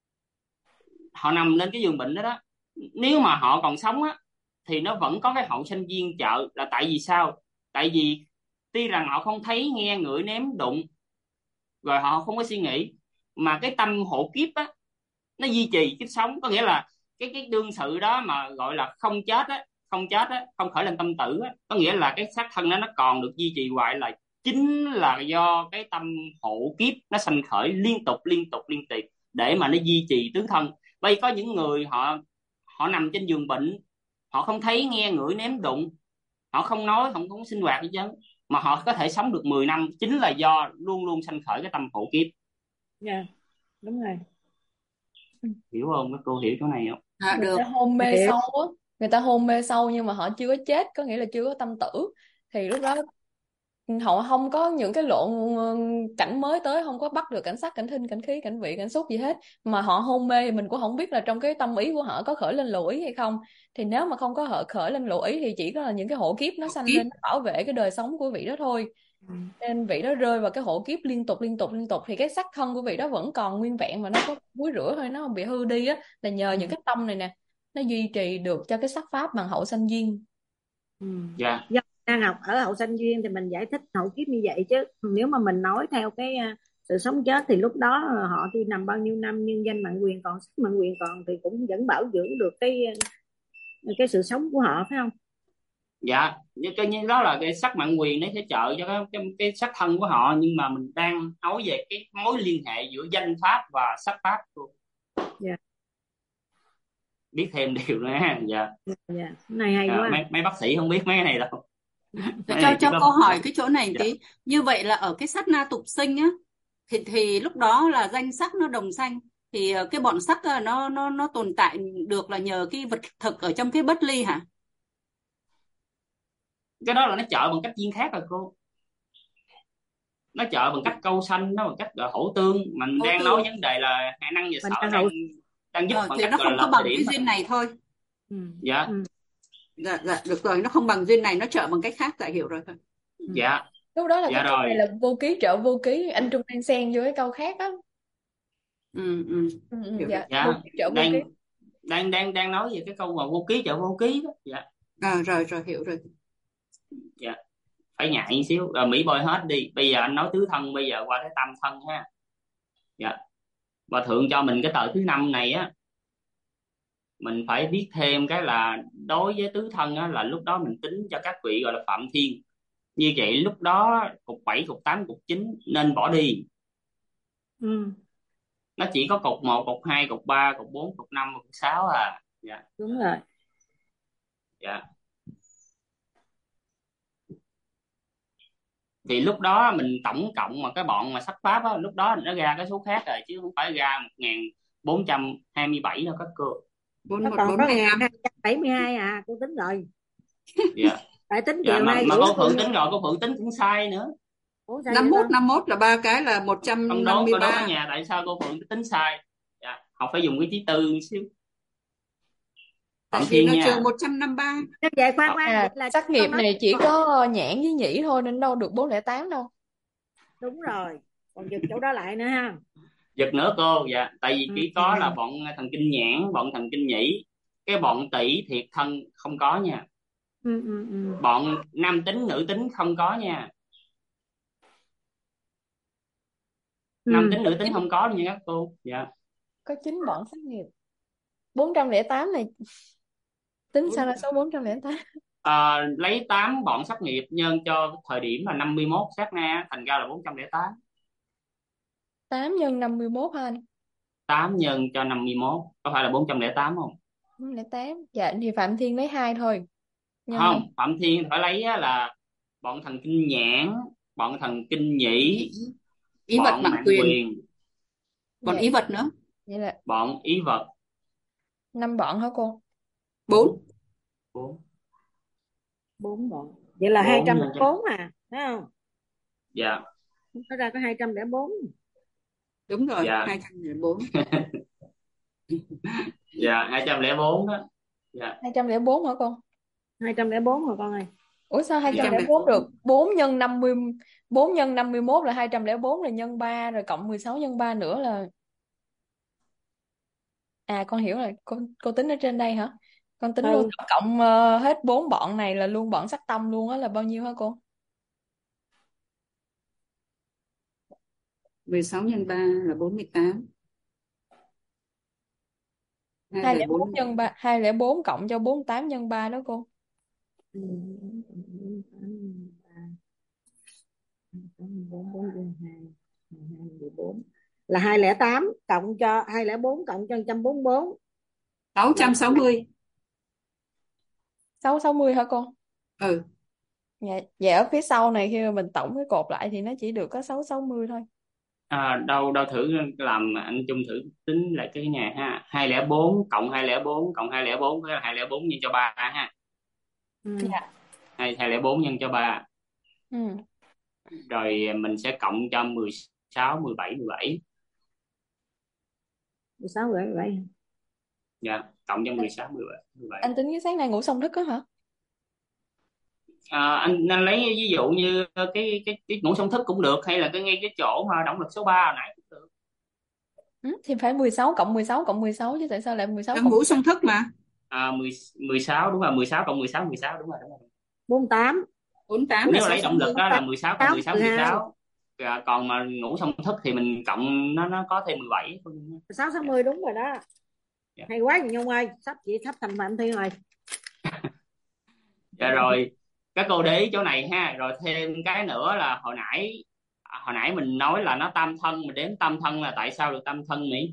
họ nằm lên cái giường bệnh đó đó, nếu mà họ còn sống á thì nó vẫn có cái hậu sanh duyên trợ. Là tại vì sao? Tại vì tuy rằng họ không thấy nghe ngửi nếm đụng, rồi họ không có suy nghĩ, mà cái tâm hộ kiếp á nó duy trì kiếp sống. Có nghĩa là cái đương sự đó mà gọi là không chết á, không khởi lên tâm tử á, có nghĩa là cái xác thân đó nó còn được duy trì hoài, là chính là do cái tâm hộ kiếp nó sanh khởi liên tục để mà nó duy trì tứ thân. Bây có những người họ họ nằm trên giường bệnh, họ không thấy nghe ngửi nếm đụng, họ không nói, họ không sinh hoạt gì chứ, mà họ có thể sống được 10 năm, chính là do luôn luôn sanh khởi cái tâm hộ kiếp. Dạ đúng rồi. Hiểu không? Các cô hiểu chỗ này không? À, Người được. ta hôn mê Hiểu. sâu á, người ta hôn mê sâu nhưng mà họ chưa có chết, có nghĩa là chưa có tâm tử, thì lúc đó họ không có những cái lộ cảnh mới tới, không có bắt được cảnh sắc, cảnh thinh, cảnh khí, cảnh vị, cảnh xúc gì hết, mà họ hôn mê thì mình cũng không biết là trong cái tâm ý của họ có khởi lên lộ ý hay không. Thì nếu mà không có họ khởi lên lộ ý thì chỉ có là những cái hộ kiếp nó sanh Kiếp. lên, nó bảo vệ cái đời sống của vị đó thôi. Ừ. Nên vị đó rơi vào cái hộ kiếp liên tục thì cái sắc thân của vị đó vẫn còn nguyên vẹn, và nó có búi rửa thôi, nó không bị hư đi á, là nhờ những cái tâm này nè, nó duy trì được cho cái sắc pháp bằng hậu sanh duyên. Ừ. Dạ. Do đang học ở hậu sanh duyên thì mình giải thích hậu kiếp như vậy, chứ nếu mà mình nói theo cái sự sống chết thì lúc đó họ tuy nằm bao nhiêu năm nhưng danh mạng quyền còn, sắc mạng quyền còn, thì cũng vẫn bảo dưỡng được cái sự sống của họ, phải không? Dạ, như đó là cái sắc mạng quyền, nó sẽ trợ cho cái sắc thân của họ, nhưng mà mình đang nói về cái mối liên hệ giữa danh pháp và sắc pháp luôn. Dạ. Biết thêm điều nữa ha. Dạ. Dạ. Cái này hay quá. Mấy bác sĩ không biết mấy cái này đâu. Mấy Cho này chỉ cho có. câu hỏi cái chỗ này một Dạ. tí. Như vậy là ở cái sát na tục sinh á, thì lúc đó là danh sắc nó đồng sanh, thì cái bọn sắc nó tồn tại được là nhờ cái vật thực ở trong cái bất ly hả? Cái đó là nó trợ bằng cách chiên khác rồi cô. Nó trợ bằng cách câu sanh, nó bằng cách gọi hỗ tương. Mình Hỗ đang nói tương. vấn đề là khả năng và Mình sở đang đang hậu. đang giúp bằng Thì cách nó gọi là không có lập bằng thời cái điểm. duyên này thôi. Dạ. Dạ, được rồi, nó không bằng duyên này, nó trợ bằng cách khác, dạ hiểu rồi thôi. Dạ. Lúc đó là Dạ cái câu này rồi. là vô ký trợ vô ký, anh Trung đang xen vô cái câu khác á. Hiểu rồi. Dạ, vô Dạ. ký trợ vô ký. Đang nói về cái câu mà vô ký trợ vô ký đó. Dạ. Rồi hiểu rồi. Dạ. Phải nhại xíu rồi, Mỹ bơi hết đi. Bây giờ anh nói tứ thân, bây giờ qua cái tam thân ha. Dạ. Và thượng cho mình cái tờ thứ 5 này á, mình phải viết thêm cái là đối với tứ thân á, là lúc đó mình tính cho các vị gọi là phạm thiên. Như vậy lúc đó cục 7, cục 8, cục 9 nên bỏ đi. Nó chỉ có cục 1, cục 2, cục 3, cục 4, cục 5, cục 6 à. Dạ. Đúng rồi. Dạ. Thì lúc đó mình tổng cộng mà cái bọn mà sắc pháp á, lúc đó nó ra cái số khác rồi, chứ không phải ra 1427 đâu các cô. Nó còn có 4145. 1272 à, cô tính rồi. Dạ. Phải tính Dạ, chiều nay mà của cô Phượng tính rồi, cô Phượng tính cũng sai nữa. Ủa sao vậy con? 51 là ba cái là Con đố ở 153. nhà tại sao cô Phượng tính sai. Dạ. Học phải dùng cái chí tư xíu. Tại Phạm vì Thiên nó nha. trừ 153. Nếu vậy khoan vậy À, là sắc nghiệp này chỉ có nhãn với nhĩ thôi nên đâu được 408 đâu. đúng rồi. Còn giật chỗ đó lại nữa ha. Giật nữa cô. Dạ. Tại vì chỉ có là bọn thần kinh nhãn, bọn thần kinh nhĩ. Cái bọn tỷ thiệt thân không có nha. Bọn nam tính nữ tính không có nha. Nam tính nữ tính không có nha các cô. Dạ. Có 9 bọn sắc nghiệp. 408 này tính sao ra số 408? Lấy 8 bọn sắc nghiệp nhân cho thời điểm là 51 sát na, thành ra là 408. 8 nhân 51 ha anh? 8 nhân cho 51 có phải là 408 không? 408. Dạ thì Phạm Thiên lấy 2 thôi. Nhân Không, Phạm Thiên phải lấy á là bọn thần kinh nhãn, bọn thần kinh nhĩ, Ý vật bọn mạng mạng quyền. quyền, Còn Dạ. ý vật nữa. Vậy là bọn ý vật. 5 bọn hả cô? 4. 4 bọn. Vậy là 4 nhân cho 204 à, thấy không? dạ. Nó ra có 204. Đúng rồi, Dạ. 204. Dạ 204 đó. Dạ. 204 hả con? 204 rồi con ơi. Ủa sao 204 được? 4 nhân 50, 4 nhân 51 là 204, là nhân 3 rồi cộng 16 nhân 3 nữa là con hiểu rồi, cô tính ở trên đây hả? Con tính luôn tổng cộng hết 4 bọn này là luôn bọn sắc tâm luôn á là bao nhiêu hả cô? 16 nhân 3 là 48. 204 nhân 3, 204 cộng cho 48 nhân 3 đó cô. Là 208 cộng cho 204 cộng cho 144. 660. 660 hả cô? Ừ. Dạ ở phía sau này khi mà mình tổng cái cột lại thì nó chỉ được có 660 thôi. Đâu thử làm anh Trung thử tính lại cái nhà ha. 204 cộng 204 cộng 204 là 204 nhân cho 3 ha. Dạ. 204 nhân cho 3. Ừ. Rồi mình sẽ cộng cho 16, 17, 17. 16 17. Dạ, cộng cho 16, 17, 17. Anh tính cái sáng nay ngủ xong thức đó hả? Anh lấy ví dụ như cái ngủ xong thức cũng được, hay là ngay cái chỗ mà động lực số 3 hồi nãy cũng được. Thì phải 16 cộng 16 cộng 16 chứ tại sao lại 16 Em cộng ngủ xong thức mà. 16 đúng rồi, 16 cộng 16 đúng rồi. 48. 48 là Nếu lấy động lực đó là 16 cộng 16 16. Còn mà ngủ xong thức thì mình cộng nó có thêm 17 thôi. 660 đúng rồi đó. Dạ. Hay quá Nhung ơi, sắp thành Phạm Thiên rồi. Dạ rồi, các cô để ý chỗ này ha. Rồi thêm cái nữa là hồi nãy mình nói là nó tam thân, mình đếm tam thân là tại sao được tam thân Mỹ?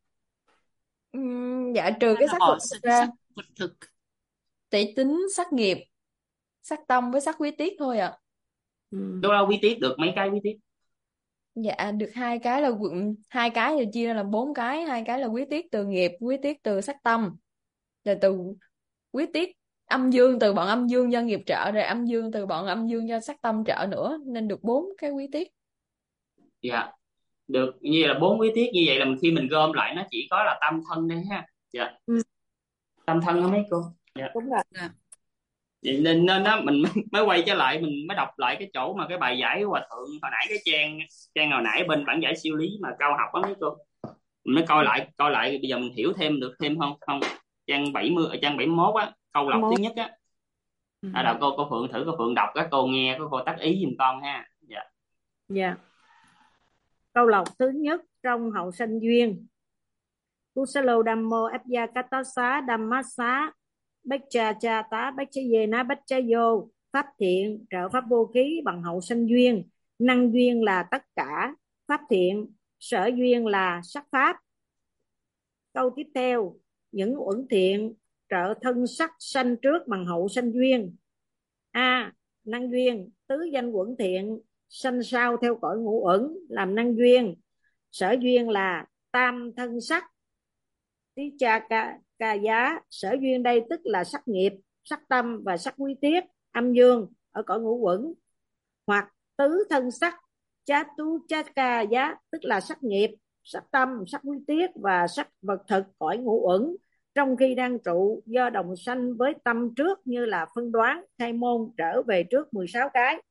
Dạ trừ cái sắc thực ra thực. Tỷ tính sắc nghiệp, sắc tâm với sắc quý tiết thôi ạ. Đâu quý tiết được mấy cái quý tiết? Dạ được 2 cái là 2 cái thì chia ra làm 4 cái, 2 cái là quý tiết từ nghiệp, quý tiết từ sắc tâm. Rồi từ quý tiết âm dương từ bọn âm dương do nghiệp trợ, rồi âm dương từ bọn âm dương do sắc tâm trợ nữa, nên được 4 cái quý tiết. Dạ, được như là 4 quý tiết, như vậy là khi mình gom lại nó chỉ có là tâm thân đây ha. Dạ, Ừ, tâm thân đó mấy cô. Dạ. đúng rồi. Dạ. Vậy nên đó mình mới quay trở lại, mình mới đọc lại cái chỗ mà cái bài giải của hòa thượng hồi nãy, cái trang hồi nãy bên bản giải siêu lý mà cao học đó mấy cô. Mình mới coi lại bây giờ mình hiểu thêm được thêm không không. Trang 70 ở trang 71 á, câu lọc thứ nhất á. Ừ. Đầu cô Phượng thử, cô Phượng đọc các cô nghe, cô tác ý giùm con ha. Dạ. Dạ. Câu lọc thứ nhất trong hậu sanh duyên. Kusalo Dhammo Abhyakatassa Dhammasa Baccha Cha Tá Baccha Yena Baccha Yo. Pháp thiện trợ pháp vô ký bằng hậu sanh duyên. Năng duyên là tất cả pháp thiện, sở duyên là sắc pháp. Câu tiếp theo, những uẩn thiện trợ thân sắc sanh trước bằng hậu sanh duyên. A. Năng duyên, tứ danh uẩn thiện sanh sau theo cõi ngũ uẩn làm năng duyên. Sở duyên là tam thân sắc. Tí cha ca giá, sở duyên đây tức là sắc nghiệp, sắc tâm và sắc quý tiết âm dương ở cõi ngũ uẩn. Hoặc tứ thân sắc chá tu chá ca giá, tức là sắc nghiệp, sắc tâm, sắc quý tiết và sắc vật thực cõi ngũ uẩn trong khi đang trụ, do đồng sanh với tâm trước như là phân đoán, khai môn trở về trước 16 cái.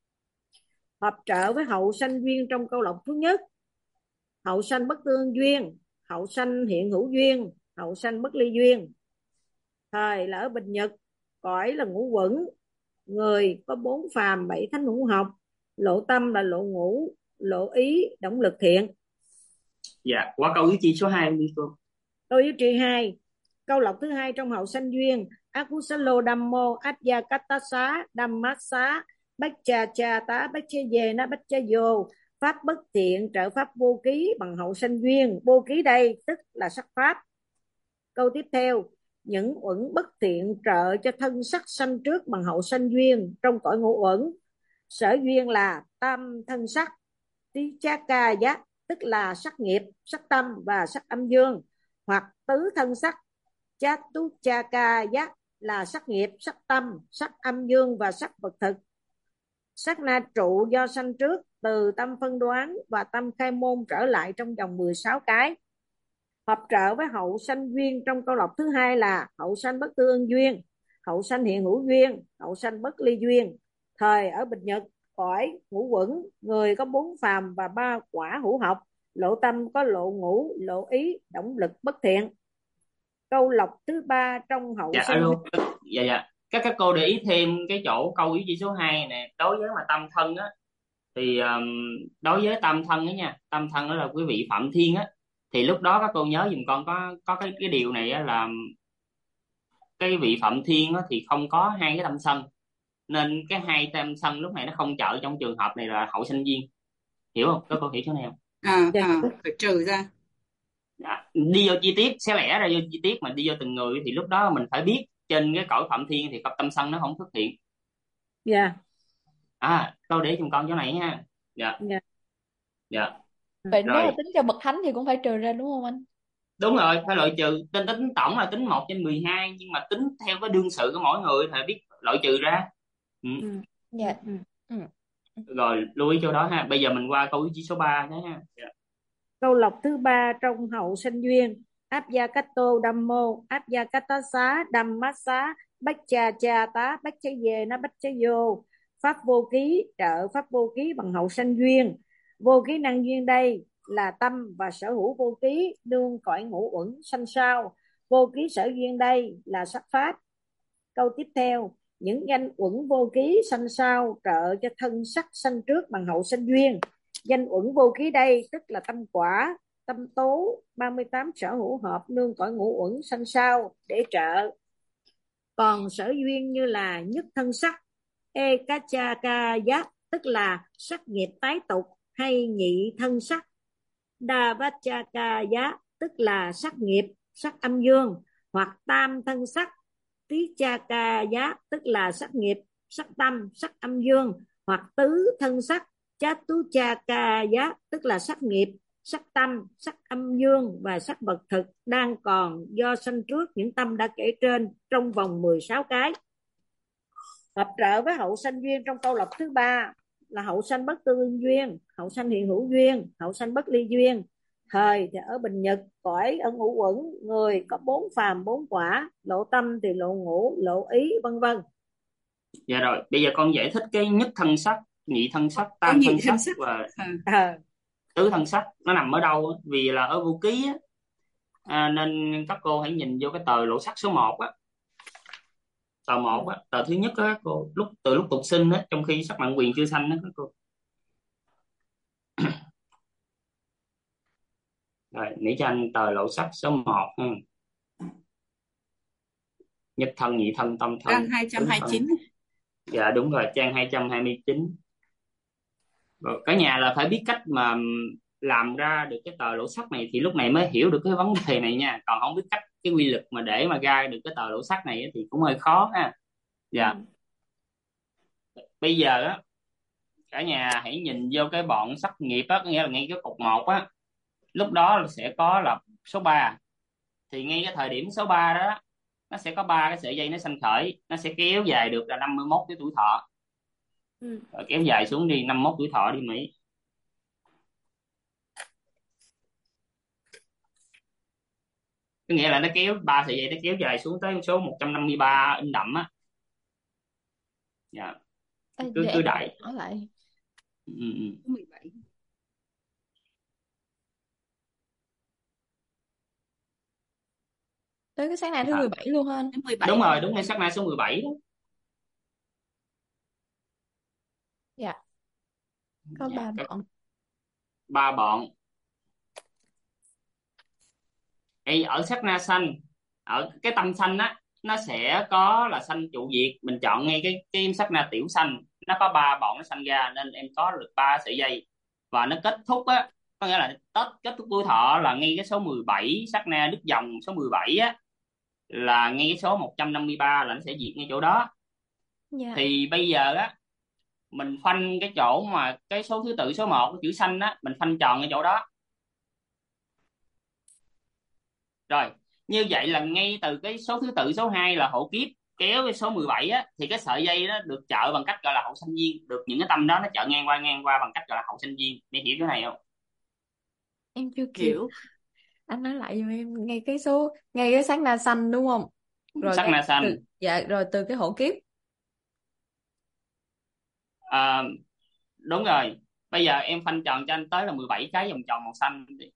Hợp trợ với hậu sanh duyên trong câu lọc thứ nhất. Hậu sanh bất tương duyên, hậu sanh hiện hữu duyên, hậu sanh bất ly duyên. Thời là ở Bình Nhật, cõi là ngũ uẩn, người có 4 phàm 7 thánh ngũ học, lộ tâm là lộ ngũ, lộ ý động lực thiện. Dạ, qua câu ý chi số 2 đi cô. Câu ý trị 2. Câu lọc thứ hai trong hậu sanh duyên. Akusalo Dhammo Adhyakatassa Dhammasa Baccha Cha Tá Baccha Yena Baccha Yo. Pháp bất thiện trợ pháp vô ký bằng hậu sanh duyên. Vô ký đây tức là sắc pháp. Câu tiếp theo, những uẩn bất thiện trợ cho thân sắc sanh trước bằng hậu sanh duyên trong cõi ngũ uẩn. Sở duyên là tam thân sắc. Tí chá ca giác tức là sắc nghiệp, sắc tâm và sắc âm dương. Hoặc tứ thân sắc. Chá tú cha ca giác là sắc nghiệp, sắc tâm, sắc âm dương và sắc vật thực. Sắc na trụ do sanh trước từ tâm phân đoán và tâm khai môn trở lại trong vòng 16 cái. Hợp trợ với hậu sanh duyên trong câu lọc thứ hai là hậu sanh bất tương duyên, hậu sanh hiện hữu duyên, hậu sanh bất ly duyên. Thời ở Bình Nhật, cõi ngũ uẩn, người có 4 phàm và 3 quả hữu học, lộ tâm có lộ ngũ, lộ ý, động lực bất thiện. Câu lọc thứ ba trong hậu Dạ sanh alo. duyên. Dạ. Các cô để ý thêm cái chỗ câu ý chi số 2 nè, đối với mà tâm thân á thì đối với tâm thân đó nha, tâm thân đó là quý vị Phạm Thiên á, thì lúc đó các cô nhớ dùm con có cái điều này á, là cái vị Phạm Thiên á thì không có 2 cái tâm sân, nên cái 2 tâm sân lúc này nó không trợ trong trường hợp này là hậu sanh duyên, hiểu không? Các cô hiểu chỗ này không? Phải trừ ra. Dạ. Đi vô chi tiết, xé lẻ ra vô chi tiết mà đi vô từng người thì lúc đó mình phải biết trên cái cõi Phạm Thiên thì cặp tâm sân nó không xuất hiện. Dạ. Câu để giùm con chỗ này nha. Dạ. Dạ. Dạ. Vậy nếu Rồi mà tính cho bậc thánh thì cũng phải trừ ra đúng không anh? đúng rồi, phải loại trừ. Tính tổng là tính 1/12, nhưng mà tính theo cái đương sự của mỗi người thì biết loại trừ ra. Ừ. Dạ. Rồi lưu ý chỗ đó ha. Bây giờ mình qua câu ý chí số 3 đó ha. Dạ. Câu lọc thứ ba trong hậu sanh duyên. Abhyakato Dhammo Abhyakatassa Dhammasa Baccha Cha Tá Baccha Yena Baccha Yo. Pháp vô ký trợ pháp vô ký bằng hậu sanh duyên. Vô ký năng duyên đây là tâm và sở hữu vô ký đương cõi ngũ uẩn sanh sau. Vô ký sở duyên đây là sắc pháp. Câu tiếp theo, những danh uẩn vô ký sanh sau trợ cho thân sắc sanh trước bằng hậu sanh duyên. Danh uẩn vô ký đây tức là tâm quả, tâm tố, 38 sở hữu hợp nương cõi ngũ uẩn sanh sau để trợ. Còn sở duyên như là nhất thân sắc, ekachaka giác tức là sắc nghiệp tái tục hay nhị thân sắc, davachaka giác tức là sắc nghiệp, sắc âm dương, hoặc tam thân sắc, tí cha ca giá tức là sắc nghiệp, sắc tâm, sắc âm dương, hoặc tứ thân sắc, chá tú cha ca giá tức là sắc nghiệp, sắc tâm, sắc âm dương và sắc vật thực đang còn do sanh trước những tâm đã kể trên trong vòng 16 cái. Hợp trợ với hậu sanh duyên trong câu lập thứ 3 là hậu sanh bất tương duyên, hậu sanh hiện hữu duyên, hậu sanh bất ly duyên. Thời thì ở bình nhật, cõi ở ngũ uẩn, người có 4 phàm 4 quả, lộ tâm thì lộ ngũ, lộ ý, vân vân. Dạ rồi, bây giờ con giải thích cái nhất thân sắc, nhị thân sắc, Có tam nhị thân thân sắc sắc. và Ờ, tứ thân sắc nó nằm ở đâu á? Vì là ở vũ ký á, nên các cô hãy nhìn vô cái tờ lộ sắc số 1 á, tờ 1 á, tờ thứ nhất á các cô, từ lúc tục sinh á, trong khi sắc mạng quyền chưa sanh á các cô. Rồi, để cho anh tờ lộ sắc số 1 ha. Nhất thân, nhị thân, tam thân, Trang tứ thân. 229. Dạ đúng rồi, trang 229. Rồi, cả nhà là phải biết cách mà làm ra được cái tờ lỗ sắt này thì lúc này mới hiểu được cái vấn đề này nha. Còn không biết cách cái quy luật mà để mà ra được cái tờ lỗ sắt này á thì cũng hơi khó ha. Dạ. Bây giờ á, cả nhà hãy nhìn vô cái bọn sắc nghiệp á, có nghĩa là ngay cái cột 1 á, lúc đó là sẽ có là số 3. Thì ngay cái thời điểm số 3 đó nó sẽ có 3 cái sợi dây nó sanh khởi, nó sẽ kéo dài được là 51 cái tuổi thọ. Rồi kéo dài xuống đi 51 tuổi thọ đi Mỹ. Có nghĩa là nó kéo 3 sợi dây, nó kéo dài xuống tới số 153 in đậm á. Dạ. Ê, cứ để cứ em đại. hỏi lại. Ừ, ừ. 17. Tới cái sáng nay thứ Dạ. 17 luôn hả anh? Đến 17 Đúng rồi. rồi, đúng rồi, sắc na số 17 đó. Dạ, có Dạ, 3 bọn. 3 bọn. Ê, ở sắc na xanh, ở cái tâm xanh á, nó sẽ có là xanh trụ diệt, mình chọn ngay cái sắc na tiểu xanh, nó có 3 bọn nó sanh ra nên em có được 3 sợi dây. Và nó kết thúc á, có nghĩa là kết thúc tuổi thọ là ngay cái số 17, sắc na đứt dòng số 17 á, là ngay cái số 153 là nó sẽ diệt ngay chỗ đó. Dạ. Thì bây giờ á, mình khoanh cái chỗ mà cái số thứ tự số 1 chữ xanh á, mình khoanh tròn cái chỗ đó. Rồi, như vậy là ngay từ cái số thứ tự số 2 là hộ kiếp kéo cái số 17 á, thì cái sợi dây đó được trợ bằng cách gọi là hậu sanh duyên, được những cái tâm đó nó trợ ngang qua bằng cách gọi là hậu sanh duyên. Để hiểu cái này không? Em chưa kịp. Hiểu. Anh nói lại giùm em ngay cái sáng na xanh đúng không? Rồi Sắc na xanh. dạ, rồi từ cái hộ kiếp. À, đúng rồi. Bây giờ em khoanh tròn cho anh tới là 17 cái vòng tròn màu xanh đi.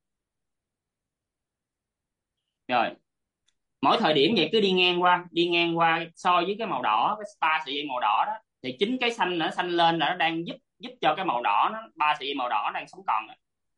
Rồi, mỗi thời điểm vậy cứ đi ngang qua so với cái màu đỏ, cái 3 sợi dây màu đỏ đó, thì chính cái xanh nó xanh lên là nó đang giúp cho cái màu đỏ, nó 3 sợi dây màu đỏ đang sống còn.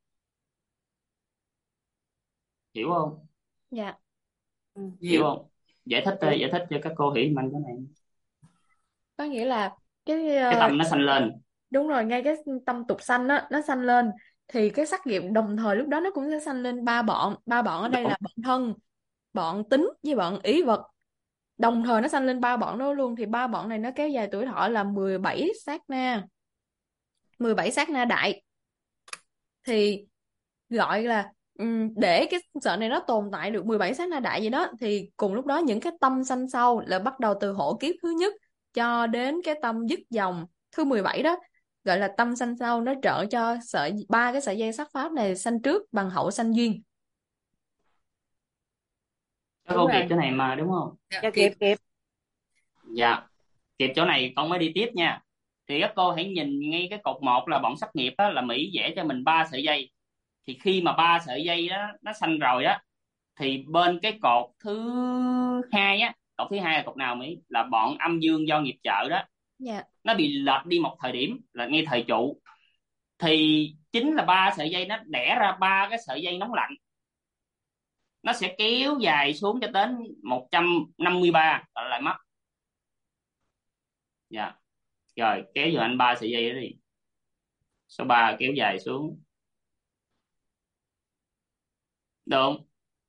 Hiểu không? Dạ. Hiểu Hiểu. không? Giải thích cho các cô hiểu mình cái này. Có nghĩa là cái Cái tâm nó xanh lên. đúng rồi, ngay cái tâm tục xanh á, nó xanh lên thì cái sắc nghiệp đồng thời lúc đó nó cũng sẽ xanh lên 3 bọn. 3 bọn ở đây Đúng. là bọn thân, bọn tính với bọn ý vật. Đồng thời nó xanh lên 3 bọn đó luôn, thì 3 bọn này nó kéo dài tuổi thọ là 17 sát na. 17 sát na đại. Thì gọi là để cái sợi này nó tồn tại được 17 sát na đại vậy đó, thì cùng lúc đó những cái tâm sanh sau là bắt đầu từ hộ kiếp thứ nhất cho đến cái tâm dứt dòng thứ 17 đó, gọi là tâm sanh sau, nó trợ cho 3 cái sợi dây sắc pháp này sanh trước bằng hậu sanh duyên. Các đúng cô kịp rồi. cái này mà đúng không? Dạ, Dạ, kịp. kịp. Dạ. Kịp chỗ này con mới đi tiếp nha. Thì các cô hãy nhìn ngay cái cột 1 là bọn sắc nghiệp á, là Mỹ vẽ cho mình 3 sợi dây. Thì khi mà 3 sợi dây đó nó xanh rồi á, thì bên cái cột thứ 2 á, cột thứ 2 là cột nào Mỹ? Là bọn âm dương do nghiệp trợ đó. Dạ. Nó bị lệch đi một thời điểm là ngay thời trụ. Thì chính là 3 sợi dây nó đẻ ra 3 cái sợi dây nóng lạnh, nó sẽ kéo dài xuống cho đến 153 rồi lại mất. Dạ. Rồi kéo giùm anh 3 sợi dây đó đi. Số 3 kéo dài xuống. Đúng.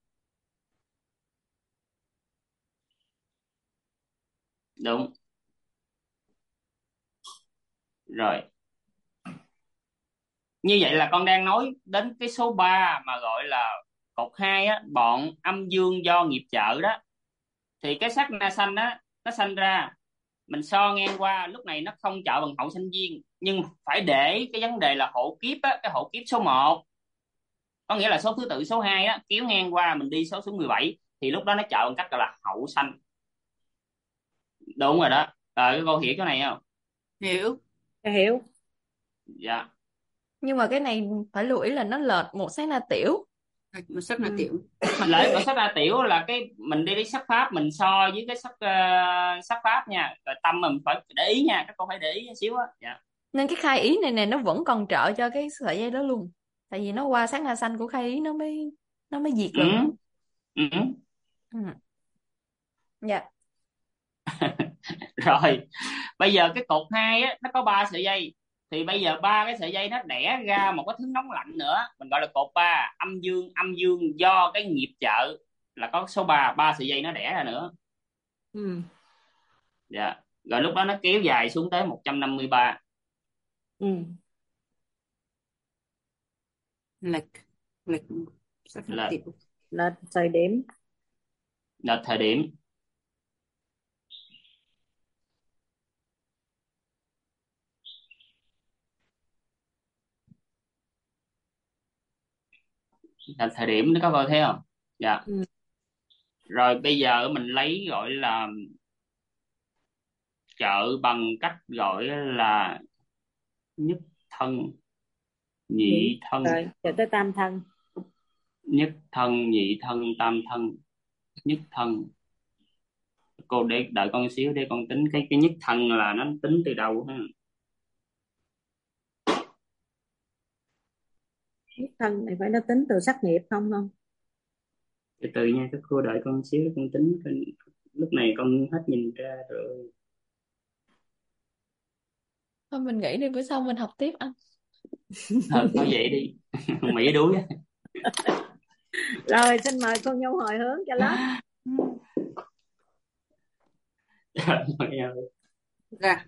Đúng. Rồi. Như vậy là con đang nói đến cái số 3 mà gọi là cột 2 á, bọn âm dương do nghiệp trợ đó. Thì cái sắc na sanh á, nó sanh ra, mình so ngang qua, lúc này nó không trợ bằng hậu sanh duyên, nhưng phải để cái vấn đề là hộ kiếp á, cái hộ kiếp số 1, có nghĩa là số thứ tự số 2 á, kéo ngang qua mình đi số số 17, thì lúc đó nó trợ bằng cách gọi là hậu sanh. Đúng rồi đó. Rồi cái cô hiểu chỗ này không? Hiểu. Hiểu. Dạ. Nhưng mà cái này phải lưu ý là nó lệch một sát na tiểu. Một sắc là tiểu. Lợi của sắc ra tiểu là cái mình đi sắc pháp, mình so với cái sắc pháp nha, rồi tâm mình phải để ý nha, các con phải để ý một xíu á. Dạ. Nên cái khai ý này nè nó vẫn còn trợ cho cái sợi dây đó luôn. Tại vì nó qua sát na xanh của khai ý nó mới diệt Ừ. lần. Ừ. Ừ. Dạ. Rồi bây giờ cái cột 2 á, nó có 3 sợi dây, thì bây giờ 3 cái sợi dây nó đẻ ra một cái thứ nóng lạnh nữa, mình gọi là cột 3 âm dương do cái nghiệp trợ, là có số 3 sợi dây nó đẻ ra nữa. Ừ. Dạ. Rồi lúc đó nó kéo dài xuống tới 153. Ừ. Lệch sắc là là tiểu. Là thời điểm. là thời điểm. Là thời điểm, nó có coi thấy không? Dạ. Ừ. Rồi bây giờ mình lấy gọi là trợ bằng cách gọi là nhất thân, nhị thân. Rồi cho tới tam thân. Nhất thân, nhị thân, tam thân. Nhất thân, cô để đợi con xíu để con tính cái nhất thân là nó tính từ đâu ha. Nhất thân này phải nó tính từ sắc nghiệp không? Từ từ nha, các cô đợi con xíu để con tính. Lúc này con hết nhìn ra rồi. Thôi mình nghĩ đi, bữa sau mình học tiếp anh. Thôi vậy đi. Mỹ đuối á. Rồi xin mời cô Nhung hồi hướng cho lớp. Dạ.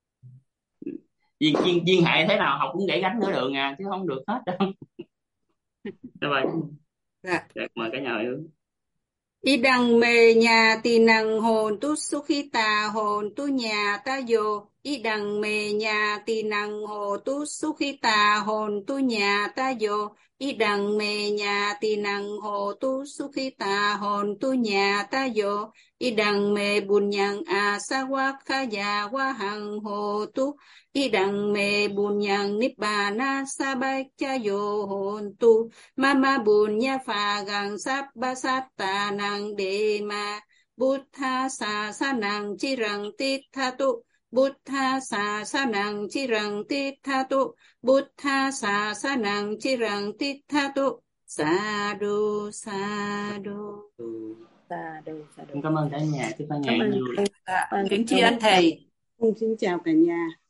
Duyên hại thế nào học cũng gãy gánh nữa được à, chứ không được hết đâu. Rồi Dạ. mời cả nhà hồi hướng. Idang me nhà tì năng hồn tu sukhita hồn tu nhà ta yo. Idang me nhà tì năng hồ tu sukhita hồn tu nhà ta yo. Idang me nhà tì năng hồ tu sukhita hồn tu nhà ta yo. Idang me bunyang asawakaya wahang hồ tu. Idang me bunyang nibbana sabakya hồn tu. Mama bunya pha gang sắp ba sát tà năng đề ma. Buddha sa sa năng chi răng tít tha tu. Buddha sa sa năng chi răng tít tha tu. Buddha sa sa năng chi răng tít tha tu. Sa du sa du. Sa du sa du. Cảm ơn cả nhà, chúc cả nhà Cảm ơn vui. cô. Kính tri ân thầy. Xin chào cả nhà.